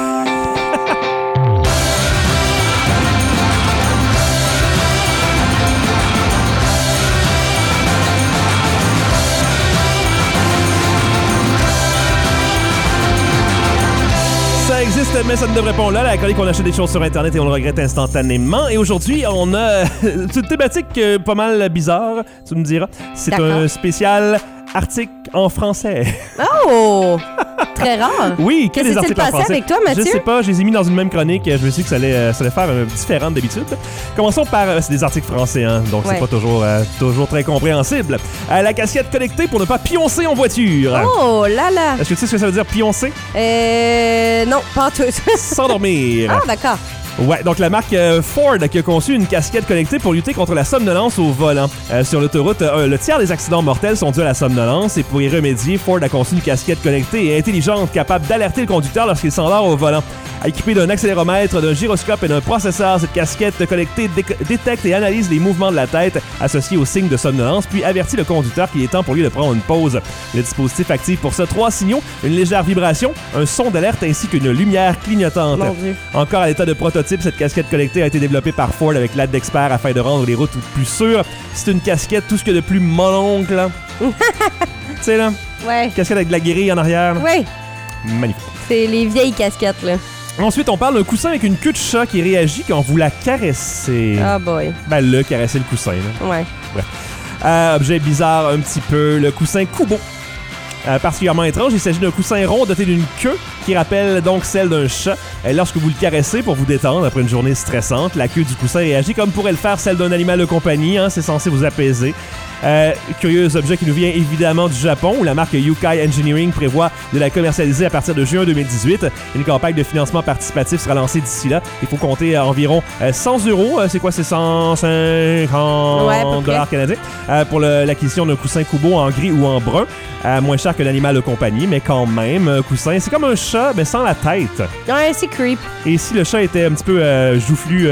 Ça existe, mais ça ne devrait pas. Là, la chronique, on achète des choses sur Internet et on le regrette instantanément. Et aujourd'hui, on a une thématique pas mal bizarre, tu me diras. C'est un spécial article en français. Oh! Très rare. Oui, qu'est-ce qui s'est passé avec toi, Mathieu? Je sais pas, je les ai mis dans une même chronique. Je me suis dit que ça allait faire différent d'habitude. Commençons par... c'est des articles français, hein, donc c'est pas toujours très compréhensible. La casquette connectée pour ne pas pioncer en voiture. Oh là là! Est-ce que tu sais ce que ça veut dire, pioncer? Non, pas tout. S'endormir. Ah, d'accord. Ouais, donc la marque Ford qui a conçu une casquette connectée pour lutter contre la somnolence au volant. Sur l'autoroute, le tiers des accidents mortels sont dus à la somnolence et pour y remédier, Ford a conçu une casquette connectée et intelligente capable d'alerter le conducteur lorsqu'il s'endort au volant. Équipée d'un accéléromètre, d'un gyroscope et d'un processeur, cette casquette connectée détecte et analyse les mouvements de la tête associés aux signes de somnolence, puis avertit le conducteur qu'il est temps pour lui de prendre une pause. Le dispositif active pour ça 3 signaux, une légère vibration, un son d'alerte ainsi qu'une lumière clignotante. Mon Dieu. Encore à l'état de prototype, cette casquette connectée a été développée par Ford avec l'aide d'experts afin de rendre les routes plus sûres. C'est une casquette, tout ce qu'il y a de plus mononcle, là. Tu sais, là? Ouais. Casquette avec de la guérille en arrière. Oui. Magnifique. C'est les vieilles casquettes, là. Ensuite, on parle d'un coussin avec une queue de chat qui réagit quand vous la caressez. Ah boy. Ben là, caresser le coussin, là. Ouais. Bref. Objet bizarre un petit peu, le coussin Kubo. Particulièrement étrange, il s'agit d'un coussin rond doté d'une queue qui rappelle donc celle d'un chat. Lorsque vous le caressez pour vous détendre après une journée stressante, la queue du coussin réagit comme pourrait le faire celle d'un animal de compagnie. Hein, c'est censé vous apaiser. Curieux objet qui nous vient évidemment du Japon, où la marque Yukai Engineering prévoit de la commercialiser à partir de juin 2018. Une campagne de financement participatif sera lancée d'ici là. Il faut compter environ 100 €. C'est quoi, c'est 150 dollars canadiens pour l'acquisition d'un coussin Kubo en gris ou en brun. Moins cher que l'animal de compagnie, mais quand même, un coussin. C'est comme un chat, mais sans la tête. Ouais, c'est creep. Et si le chat était un petit peu joufflu...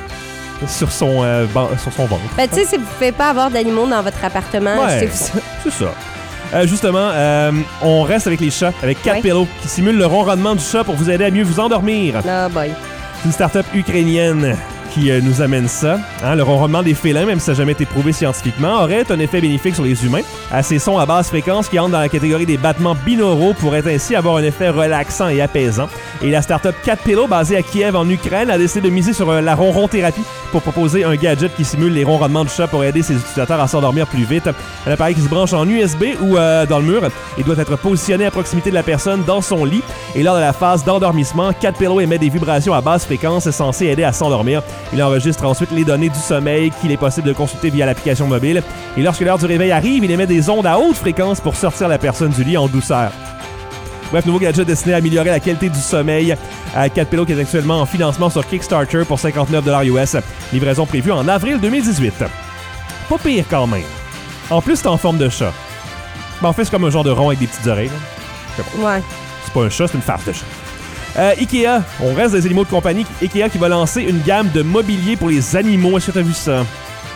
sur son ventre. Ben, tu sais, si vous ne pouvez pas avoir d'animaux dans votre appartement, achetez-vous ça. C'est ça. Justement, on reste avec les chats, avec Cat Pillow, qui simule le ronronnement du chat pour vous aider à mieux vous endormir. Ah, boy. C'est une start-up ukrainienne qui nous amène ça. Hein, le ronronnement des félins, même si ça n'a jamais été prouvé scientifiquement, aurait un effet bénéfique sur les humains. Ces sons à basse fréquence qui entrent dans la catégorie des battements binauraux pourraient ainsi avoir un effet relaxant et apaisant. Et la start-up Cat Pillow, basée à Kiev en Ukraine, a décidé de miser sur la ronron-thérapie pour proposer un gadget qui simule les ronronnements du chat pour aider ses utilisateurs à s'endormir plus vite. Un appareil qui se branche en USB ou dans le mur et doit être positionné à proximité de la personne dans son lit. Et lors de la phase d'endormissement, Cat Pillow émet des vibrations à basse fréquence censées aider à s'endormir. Il enregistre ensuite les données du sommeil qu'il est possible de consulter via l'application mobile. Et lorsque l'heure du réveil arrive, il émet des ondes à haute fréquence pour sortir la personne du lit en douceur. Bref, nouveau gadget destiné à améliorer la qualité du sommeil. Cat Pillow qui est actuellement en financement sur Kickstarter pour 59 $ US. Livraison prévue en avril 2018. Pas pire quand même. En plus, c'est en forme de chat. Ben, en fait, c'est comme un genre de rond avec des petites oreilles. Là. Ouais. C'est pas un chat, c'est une farce de chat. Ikea, on reste des animaux de compagnie. Ikea qui va lancer une gamme de mobilier pour les animaux. Est-ce que tu as vu ça?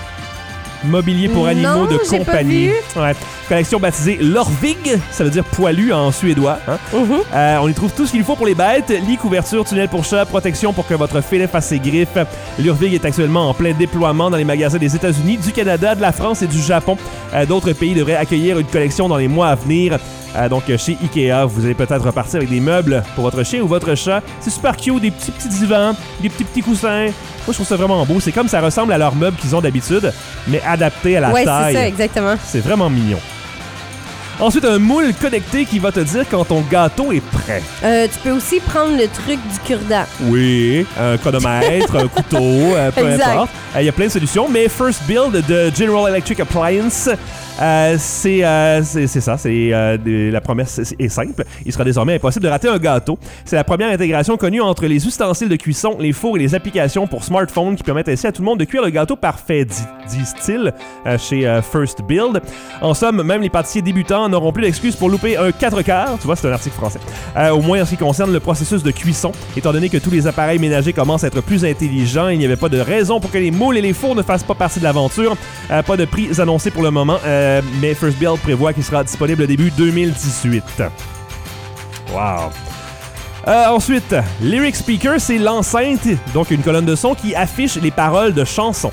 Mobilier pour animaux de compagnie. Ouais. Collection baptisée Lorvig, ça veut dire poilu en suédois. Hein? On y trouve tout ce qu'il faut pour les bêtes. Lit, couverture, tunnel pour chat, protection pour que votre filet fasse ses griffes. Lorvig est actuellement en plein déploiement dans les magasins des États-Unis, du Canada, de la France et du Japon. D'autres pays devraient accueillir une collection dans les mois à venir. Donc, chez Ikea, vous allez peut-être repartir avec des meubles pour votre chien ou votre chat. C'est super cute, des petits divans, des petits coussins. Moi, je trouve ça vraiment beau. C'est comme ça ressemble à leurs meubles qu'ils ont d'habitude, mais adapté à la taille. Ouais, c'est ça, exactement. C'est vraiment mignon. Ensuite, un moule connecté qui va te dire quand ton gâteau est prêt. Tu peux aussi prendre le truc du cure-dent. Oui, un chronomètre, un couteau, peu importe. Il y a plein de solutions, mais First Build de General Electric Appliance C'est ça, la promesse est simple. Il sera désormais impossible de rater un gâteau. C'est la première intégration connue entre les ustensiles de cuisson, les fours et les applications pour smartphones qui permettent ainsi à tout le monde de cuire le gâteau parfait, disent-ils chez First Build. En somme, même les pâtissiers débutants n'auront plus d'excuses pour louper un 4 quarts. Tu vois, c'est un article français. Au moins en ce qui concerne le processus de cuisson. Étant donné que tous les appareils ménagers commencent à être plus intelligents, il n'y avait pas de raison pour que les moules et les fours ne fassent pas partie de l'aventure. Pas de prix annoncés pour le moment, mais First Build prévoit qu'il sera disponible début 2018. Wow! Ensuite, Lyric Speaker, c'est l'enceinte, donc une colonne de son qui affiche les paroles de chansons.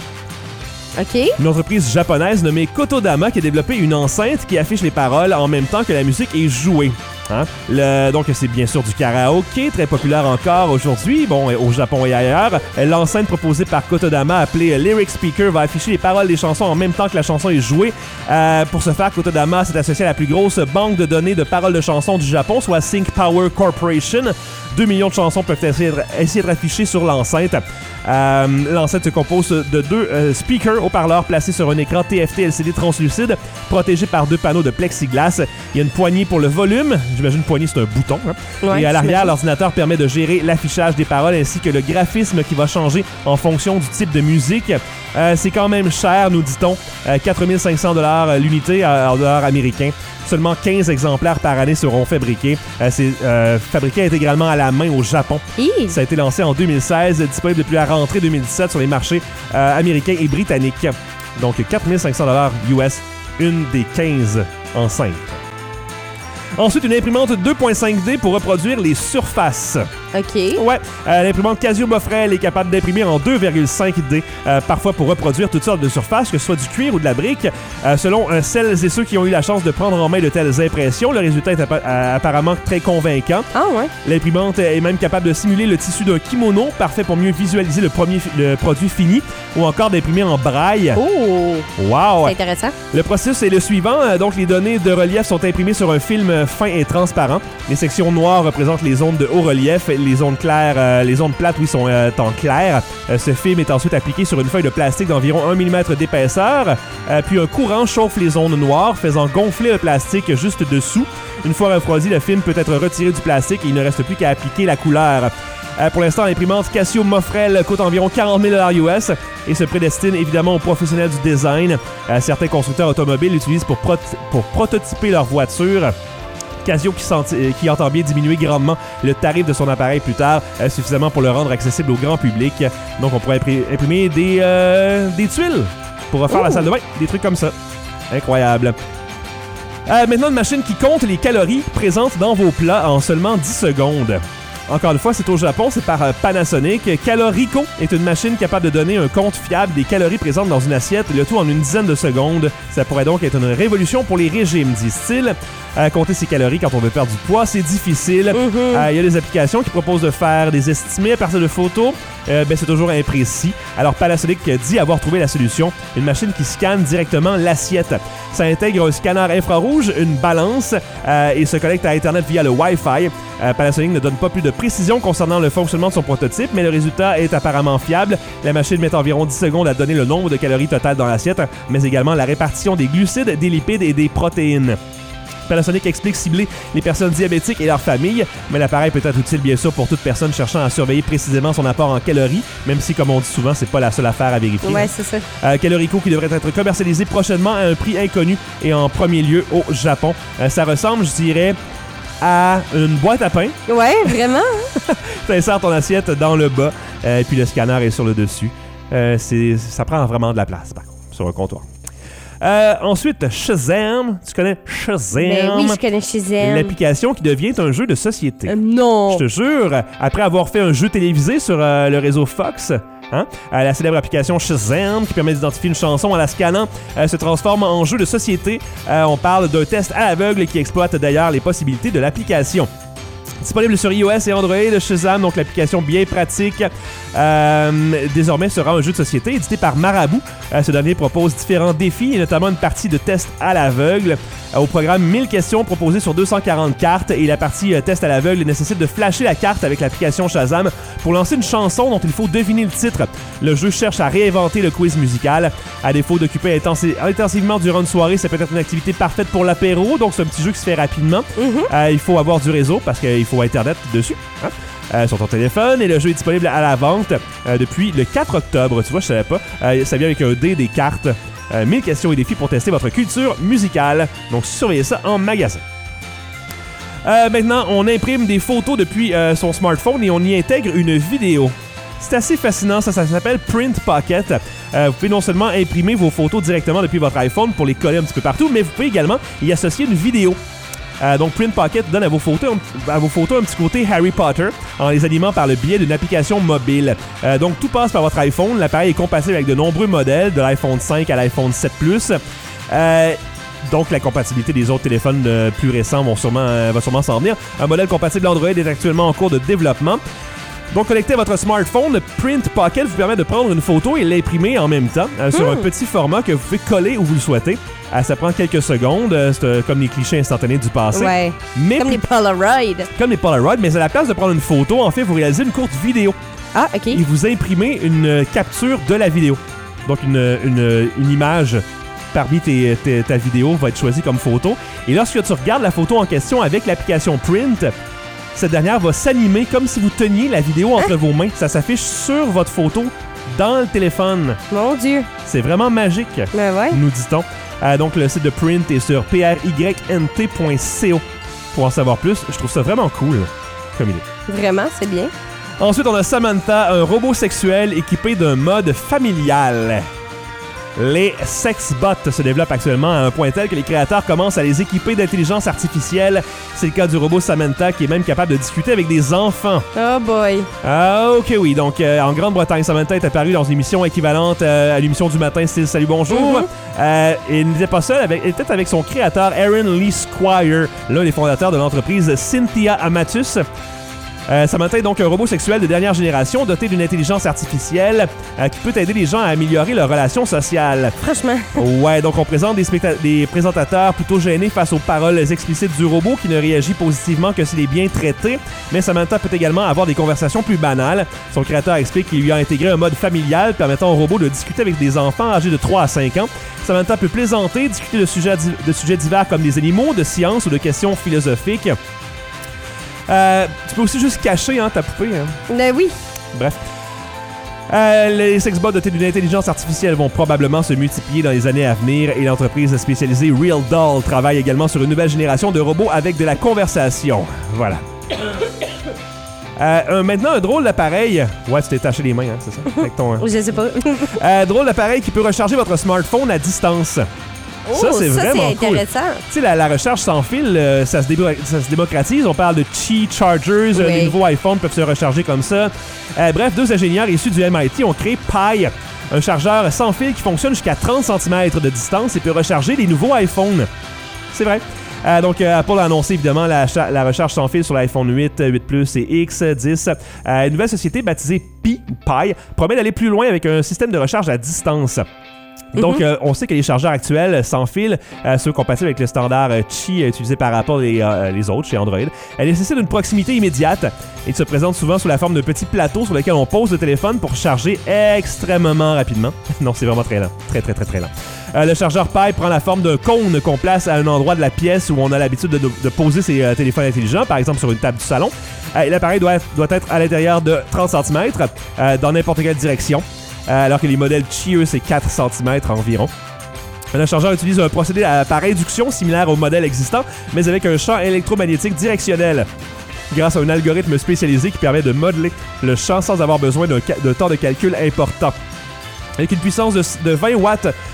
OK. Une entreprise japonaise nommée Kotodama qui a développé une enceinte qui affiche les paroles en même temps que la musique est jouée. Hein? Donc, c'est bien sûr du karaoké, très populaire encore aujourd'hui, au Japon et ailleurs. L'enceinte proposée par Kotodama, appelée Lyric Speaker, va afficher les paroles des chansons en même temps que la chanson est jouée. Pour ce faire, Kotodama s'est associé à la plus grosse banque de données de paroles de chansons du Japon, soit Sync Power Corporation. 2 millions de chansons peuvent essayer d'être affichées sur l'enceinte. L'enceinte se compose de 2 speakers haut-parleurs placés sur un écran TFT LCD translucide, protégé par 2 panneaux de plexiglas. Il y a une poignée pour le volume. J'imagine une poignée, c'est un bouton. Hein? Ouais, et à l'arrière, l'ordinateur permet de gérer l'affichage des paroles ainsi que le graphisme qui va changer en fonction du type de musique. C'est quand même cher, nous dit-on. 4 500 $ l'unité en dollars américains. Seulement 15 exemplaires par année seront fabriqués. C'est fabriqué intégralement à la main au Japon. Ça a été lancé en 2016, disponible depuis la rentrée 2017 sur les marchés américains et britanniques. Donc 4 500 $ US, une des 15 enceintes. Ensuite, une imprimante 2.5D pour reproduire les surfaces. OK. Ouais. L'imprimante Casio Mofrel est capable d'imprimer en 2,5D, parfois pour reproduire toutes sortes de surfaces, que ce soit du cuir ou de la brique. Selon celles et ceux qui ont eu la chance de prendre en main de telles impressions, le résultat est apparemment très convaincant. Ah ouais. L'imprimante est même capable de simuler le tissu d'un kimono, parfait pour mieux visualiser le produit fini, ou encore d'imprimer en braille. Oh! Wow! C'est intéressant. Le processus est le suivant. Donc, les données de relief sont imprimées sur un film fin et transparent. Les sections noires représentent les zones de haut relief. Les zones claires, les zones plates, oui, sont en clair. Ce film est ensuite appliqué sur une feuille de plastique d'environ 1 mm d'épaisseur. Puis un courant chauffe les zones noires, faisant gonfler le plastique juste dessous. Une fois refroidi, le film peut être retiré du plastique et il ne reste plus qu'à appliquer la couleur. Pour l'instant, l'imprimante Casio Mofrel coûte environ 40 000 $ US et se prédestine évidemment aux professionnels du design. Certains constructeurs automobiles l'utilisent pour prototyper leurs voitures. Casio qui entend bien diminuer grandement le tarif de son appareil plus tard, suffisamment pour le rendre accessible au grand public. Donc on pourrait imprimer des tuiles pour refaire la salle de bain, des trucs comme ça. Incroyable. Maintenant, une machine qui compte les calories présentes dans vos plats en seulement 10 secondes. Encore une fois, c'est au Japon, c'est par Panasonic. Calorico est une machine capable de donner un compte fiable des calories présentes dans une assiette, le tout en une dizaine de secondes. Ça pourrait donc être une révolution pour les régimes, disent-ils. Compter ses calories quand on veut perdre du poids, c'est difficile. Il y a des applications qui proposent de faire des estimés à partir de photos. C'est toujours imprécis. Alors Panasonic dit avoir trouvé la solution, une machine qui scanne directement l'assiette. Ça intègre un scanner infrarouge, une balance et se connecte à Internet via le Wi-Fi. Panasonic ne donne pas plus de précision concernant le fonctionnement de son prototype, mais le résultat est apparemment fiable. La machine met environ 10 secondes à donner le nombre de calories totales dans l'assiette, mais également la répartition des glucides, des lipides et des protéines. Panasonic explique cibler les personnes diabétiques et leurs familles, mais l'appareil peut être utile bien sûr pour toute personne cherchant à surveiller précisément son apport en calories, même si, comme on dit souvent, c'est pas la seule affaire à vérifier. Ouais, c'est ça. Calorico qui devrait être commercialisé prochainement à un prix inconnu et en premier lieu au Japon. Ça ressemble, je dirais, à une boîte à pain. Ouais, vraiment. Tu insères ton assiette dans le bas, puis le scanner est sur le dessus. Ça prend vraiment de la place, par contre, sur un comptoir. Ensuite, Shazam. Tu connais Shazam? Ben oui, je connais Shazam. L'application qui devient un jeu de société. Non! Je te jure, après avoir fait un jeu télévisé sur le réseau Fox, la célèbre application Shazam, qui permet d'identifier une chanson en la scannant, se transforme en jeu de société. On parle d'un test à l'aveugle qui exploite d'ailleurs les possibilités de l'application. Disponible sur iOS et Android, Shazam, donc l'application bien pratique, désormais sera un jeu de société édité par Marabout. Ce dernier propose différents défis et notamment une partie de test à l'aveugle. Au programme, 1000 questions proposées sur 240 cartes et la partie test à l'aveugle nécessite de flasher la carte avec l'application Shazam pour lancer une chanson dont il faut deviner le titre. Le jeu cherche à réinventer le quiz musical. À défaut d'occuper intensivement durant une soirée, ça peut être une activité parfaite pour l'apéro, donc c'est un petit jeu qui se fait rapidement. Il faut avoir du réseau parce qu'il faut Internet dessus. Sur ton téléphone, et le jeu est disponible à la vente depuis le 4 octobre. Tu vois, je savais pas. Ça vient avec un dé, des cartes, 1000 questions et défis pour tester votre culture musicale. Donc, surveillez ça en magasin. Maintenant, on imprime des photos depuis son smartphone et on y intègre une vidéo. C'est assez fascinant, ça s'appelle Print Pocket. Vous pouvez non seulement imprimer vos photos directement depuis votre iPhone pour les coller un petit peu partout, mais vous pouvez également y associer une vidéo. Donc Print Pocket donne à vos photos un petit côté Harry Potter en les animant par le biais d'une application mobile. Donc tout passe par votre iPhone. L'appareil est compatible avec de nombreux modèles, de l'iPhone 5 à l'iPhone 7 Plus. Donc la compatibilité des autres téléphones plus récents va sûrement s'en venir. Un modèle compatible Android est actuellement en cours de développement. Donc, connecté à votre smartphone, Print Pocket vous permet de prendre une photo et l'imprimer en même temps sur un petit format que vous pouvez coller où vous le souhaitez. Ça prend quelques secondes, c'est comme les clichés instantanés du passé. Ouais. Mais comme les Polaroid. Comme les Polaroid, mais à la place de prendre une photo, en fait, vous réalisez une courte vidéo. Ah, OK. Et vous imprimez une capture de la vidéo. Donc, une image parmi ta vidéo va être choisie comme photo. Et lorsque tu regardes la photo en question avec l'application Print, cette dernière va s'animer comme si vous teniez la vidéo entre vos mains. Ça s'affiche sur votre photo dans le téléphone. Mon Dieu! C'est vraiment magique, nous dit-on. Donc, le site de Print est sur prynt.co. Pour en savoir plus, je trouve ça vraiment cool comme idée. Vraiment, c'est bien. Ensuite, on a Samantha, un robot sexuel équipé d'un mode familial. Les sexbots se développent actuellement à un point tel que les créateurs commencent à les équiper d'intelligence artificielle. C'est le cas du robot Samantha qui est même capable de discuter avec des enfants. Oh boy. Ah, ok, oui. Donc, en Grande-Bretagne, Samantha est apparue dans une émission équivalente à l'émission du matin style Salut Bonjour. Et il n'était pas seul, elle était avec son créateur Aaron Lee Squire, l'un des fondateurs de l'entreprise Cynthia Amatus. Samantha est donc un robot sexuel de dernière génération doté d'une intelligence artificielle qui peut aider les gens à améliorer leurs relations sociales. Franchement. Ouais, donc on présente des présentateurs plutôt gênés face aux paroles explicites du robot qui ne réagit positivement que s'il est bien traité. Mais Samantha peut également avoir des conversations plus banales. Son créateur explique qu'il lui a intégré un mode familial permettant au robot de discuter avec des enfants âgés de 3 à 5 ans. Samantha peut plaisanter, discuter de sujets divers comme des animaux, de sciences ou de questions philosophiques. Tu peux aussi juste cacher ta poupée. Oui. Bref. Les sexbots dotés d'une intelligence artificielle vont probablement se multiplier dans les années à venir et l'entreprise spécialisée Real Doll travaille également sur une nouvelle génération de robots avec de la conversation. Voilà. Maintenant, un drôle d'appareil. Ouais, tu t'es taché les mains, c'est ça? Avec ton, Je sais pas. drôle d'appareil qui peut recharger votre smartphone à distance. Ça, c'est vraiment cool. Intéressant. Tu sais, la recharge sans fil, ça se démocratise. On parle de Qi Chargers. Les nouveaux iPhones peuvent se recharger comme ça. Bref, 2 ingénieurs issus du MIT ont créé Pi, un chargeur sans fil qui fonctionne jusqu'à 30 cm de distance et peut recharger les nouveaux iPhones. C'est vrai. Donc, Apple a annoncé évidemment la recharge sans fil sur l'iPhone 8, 8 Plus et X, 10. Une nouvelle société baptisée Pi promet d'aller plus loin avec un système de recharge à distance. Donc, on sait que les chargeurs actuels sans fil, ceux compatibles avec le standard Qi utilisé par Apple et les autres chez Android, nécessitent une proximité immédiate et se présentent souvent sous la forme de petits plateaux sur lesquels on pose le téléphone pour charger extrêmement rapidement. Non, c'est vraiment très lent. Très, très, très, très lent. Le chargeur Pi prend la forme d'un cône qu'on place à un endroit de la pièce où on a l'habitude de poser ses téléphones intelligents, par exemple sur une table du salon. L'appareil doit être à l'intérieur de 30 cm dans n'importe quelle direction. Alors que les modèles Qi, eux, c'est 4 cm environ. Le chargeur utilise un procédé par induction similaire au modèle existant, mais avec un champ électromagnétique directionnel. Grâce à un algorithme spécialisé qui permet de modeler le champ sans avoir besoin d'un temps de calcul important. Avec une puissance de 20 watts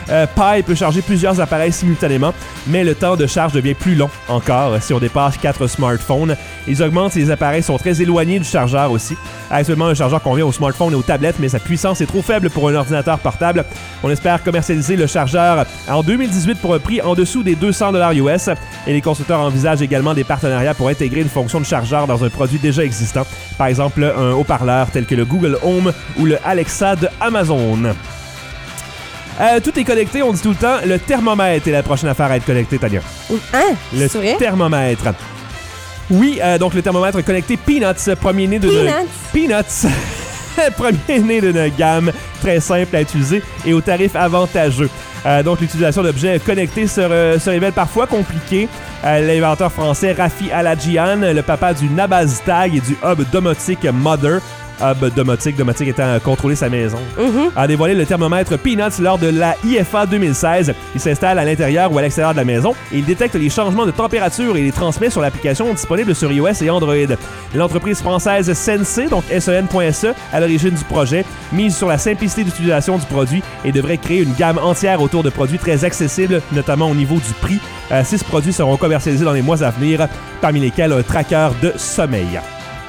Pi peut charger plusieurs appareils simultanément, mais le temps de charge devient plus long encore si on dépasse 4 smartphones. Ils augmentent si les appareils sont très éloignés du chargeur aussi. Actuellement, un chargeur convient aux smartphones et aux tablettes, mais sa puissance est trop faible pour un ordinateur portable. On espère commercialiser le chargeur en 2018 pour un prix en dessous des $200 US. Et les constructeurs envisagent également des partenariats pour intégrer une fonction de chargeur dans un produit déjà existant. Par exemple, un haut-parleur tel que le Google Home ou le Alexa de Amazon. Tout est connecté, on dit tout le temps. Le thermomètre est la prochaine affaire à être connectée, Tania. Hein? Le C'est vrai? thermomètre. Oui, donc le thermomètre connecté Peanuts, premier-né de... Peanuts! Premier-né d'une gamme très simple à utiliser et au tarif avantageux. Donc, l'utilisation d'objets connectés se révèle parfois compliquée. L'inventeur français Rafi Aladjian, le papa du Nabaztag et du hub domotique Mother, hub domotique étant contrôler sa maison, a dévoilé le thermomètre Peanuts lors de la IFA 2016. Il s'installe à l'intérieur ou à l'extérieur de la maison et il détecte les changements de température et les transmet sur l'application disponible sur iOS et Android. L'entreprise française Sensei, donc SEN.SE, à l'origine du projet, mise sur la simplicité d'utilisation du produit et devrait créer une gamme entière autour de produits très accessibles, notamment au niveau du prix. 6 produits seront commercialisés dans les mois à venir, parmi lesquels un tracker de sommeil.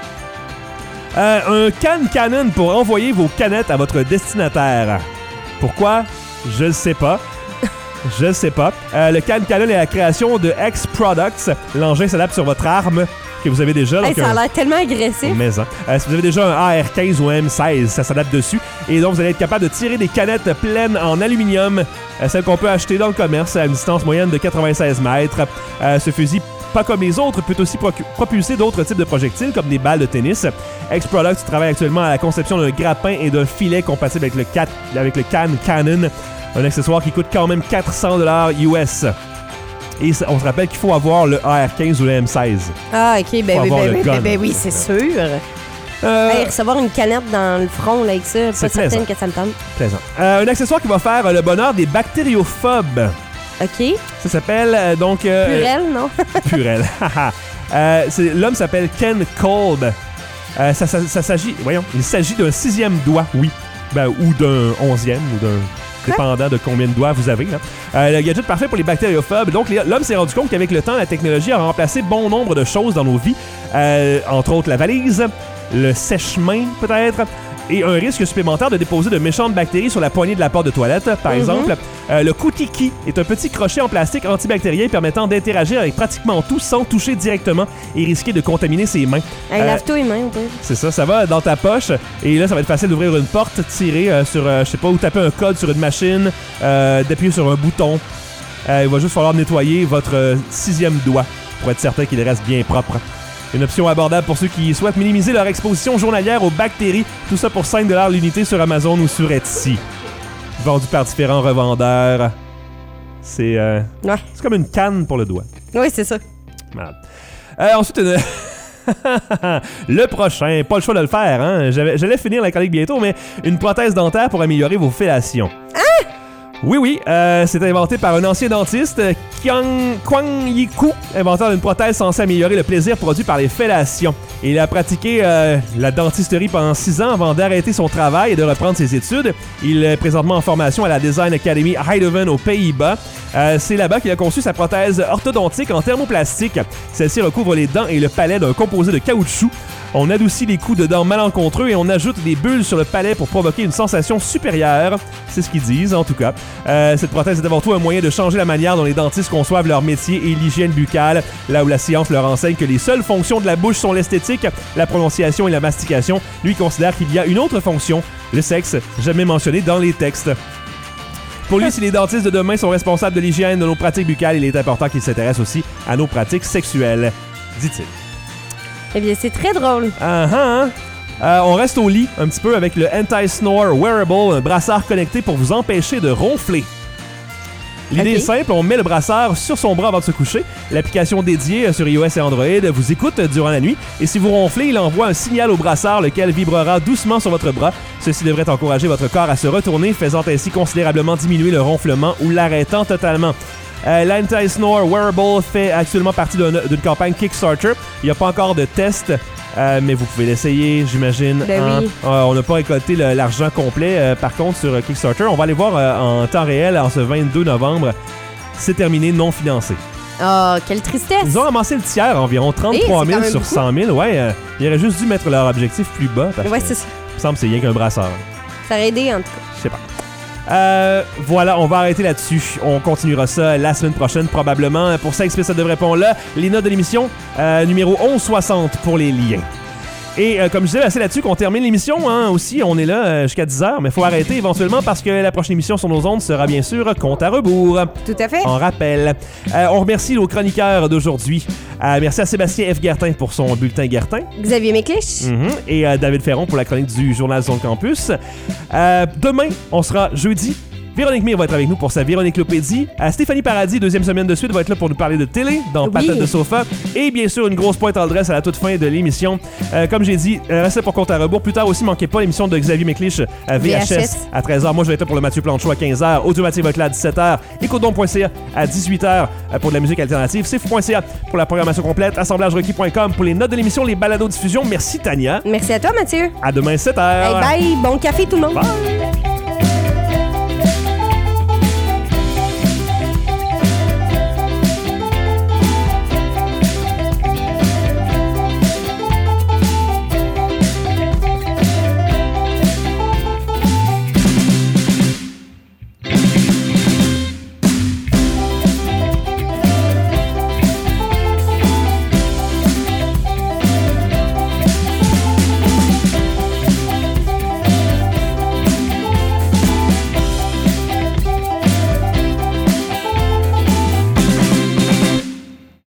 Un can cannon pour envoyer vos canettes à votre destinataire. Pourquoi? Je ne sais pas. Je ne sais pas. Le can cannon est la création de X Products. L'engin s'adapte sur votre arme que vous avez déjà. Hey, ça a l'air tellement agressif. Mais, si vous avez déjà un AR-15 ou un M16, ça s'adapte dessus. Et donc, vous allez être capable de tirer des canettes pleines en aluminium, celles qu'on peut acheter dans le commerce à une distance moyenne de 96 mètres. Ce fusil, pas comme les autres, peut aussi propulser d'autres types de projectiles, comme des balles de tennis. X-Products travaille actuellement à la conception d'un grappin et d'un filet compatible avec le Can Cannon, un accessoire qui coûte quand même $400 US. Et on se rappelle qu'il faut avoir le AR-15 ou le M16. Ah, OK, ben oui, c'est sûr. Hey, recevoir une canette dans le front là, avec ça, pas certaine que ça me tente. Plaisant. Un accessoire qui va faire le bonheur des bactériophobes. OK. Ça s'appelle donc... Purel, non? Purel. L'homme s'appelle Ken Kolb. Il s'agit d'un 6e doigt, oui. Ou d'un 11e, ou d'un... dépendant de combien de doigts vous avez. Là. Le gadget parfait pour les bactériophobes. Donc, l'homme s'est rendu compte qu'avec le temps, la technologie a remplacé bon nombre de choses dans nos vies. Entre autres, la valise, le sèche-main, peut-être, et un risque supplémentaire de déposer de méchantes bactéries sur la poignée de la porte de toilette, par exemple. Le Kutiki est un petit crochet en plastique antibactérien permettant d'interagir avec pratiquement tout sans toucher directement et risquer de contaminer ses mains. Lave-toi les mains, peut-être. C'est ça va dans ta poche et là, ça va être facile d'ouvrir une porte, tirer sur, je sais pas, ou taper un code sur une machine, d'appuyer sur un bouton. Il va juste falloir nettoyer votre 6e doigt pour être certain qu'il reste bien propre. Une option abordable pour ceux qui souhaitent minimiser leur exposition journalière aux bactéries. Tout ça pour $5 l'unité sur Amazon ou sur Etsy. Vendu par différents revendeurs. C'est comme une canne pour le doigt. Oui, c'est ça. Voilà. Ensuite, le prochain, pas le choix de le faire. Hein? J'allais finir la chronique bientôt, mais une prothèse dentaire pour améliorer vos fellations. Hein? Oui, c'est inventé par un ancien dentiste, Kwang Yiku, inventeur d'une prothèse censée améliorer le plaisir produit par les fellations. Il a pratiqué la dentisterie pendant 6 ans avant d'arrêter son travail et de reprendre ses études. Il est présentement en formation à la Design Academy Eindhoven aux Pays-Bas. C'est là-bas qu'il a conçu sa prothèse orthodontique en thermoplastique. Celle-ci recouvre les dents et le palais d'un composé de caoutchouc. On adoucit les coups de dents malencontreux et on ajoute des bulles sur le palais pour provoquer une sensation supérieure. C'est ce qu'ils disent, en tout cas. Cette prothèse est avant tout un moyen de changer la manière dont les dentistes conçoivent leur métier et l'hygiène buccale, là où la science leur enseigne que les seules fonctions de la bouche sont l'esthétique, la prononciation et la mastication. Lui considère qu'il y a une autre fonction, le sexe, jamais mentionné dans les textes. Pour lui, si les dentistes de demain sont responsables de l'hygiène de nos pratiques buccales, il est important qu'ils s'intéressent aussi à nos pratiques sexuelles, dit-il. Eh bien, c'est très drôle. On reste au lit un petit peu avec le Anti-Snore Wearable, un brassard connecté pour vous empêcher de ronfler. L'idée est simple, on met le brassard sur son bras avant de se coucher. L'application dédiée sur iOS et Android vous écoute durant la nuit. Et si vous ronflez, il envoie un signal au brassard, lequel vibrera doucement sur votre bras. Ceci devrait encourager votre corps à se retourner, faisant ainsi considérablement diminuer le ronflement ou l'arrêtant totalement. L'Anti-Snore Wearable fait actuellement partie d'une campagne Kickstarter. Il n'y a pas encore de test mais vous pouvez l'essayer, j'imagine. Ben oui. On n'a pas récolté l'argent complet, par contre, sur Kickstarter. On va aller voir en temps réel, en ce 22 novembre. C'est terminé, non financé. Oh, quelle tristesse! Ils ont ramassé le tiers, environ 33 000 sur 100 000. Ouais, ils auraient juste dû mettre leur objectif plus bas. Parce Ouais, que c'est ça. il me semble que c'est rien qu'un brasseur. Ça aurait aidé, en tout cas. Je sais pas. Voilà, on va arrêter là-dessus. On continuera ça la semaine prochaine, probablement. Pour ça, XP, ça devrait répondre là. Les notes de l'émission, numéro 1160 pour les liens. Et comme je disais, c'est là-dessus qu'on termine l'émission. Hein, aussi, on est là jusqu'à 10h, mais il faut arrêter éventuellement parce que la prochaine émission sur nos ondes sera bien sûr Compte à rebours. Tout à fait. On rappelle. On remercie nos chroniqueurs d'aujourd'hui. Merci à Sébastien F. Guertin pour son bulletin Guertin. Xavier Méclich. Et David Ferron pour la chronique du journal Zone Campus. Demain, on sera jeudi. Véronique Mire va être avec nous pour sa Véronique-lopédie. Stéphanie Paradis, deuxième semaine de suite, va être là pour nous parler de télé dans Patate de sofa. Et bien sûr, une grosse pointe en dresse à la toute fin de l'émission. Comme j'ai dit, restez pour Compte à rebours. Plus tard aussi, manquez pas l'émission de Xavier Méclich VHS à 13h. Moi, je vais être là pour le Mathieu Planchot à 15h. Audiomatique va être là à 17h. Écoutons.ca à 18h pour de la musique alternative. C'est fou.ca pour la programmation complète. assemblagerequis.com pour les notes de l'émission, les balados diffusion. Merci Tania. Merci à toi, Mathieu. À demain 7h. Hey, bye. Bon café, tout le monde. Bye.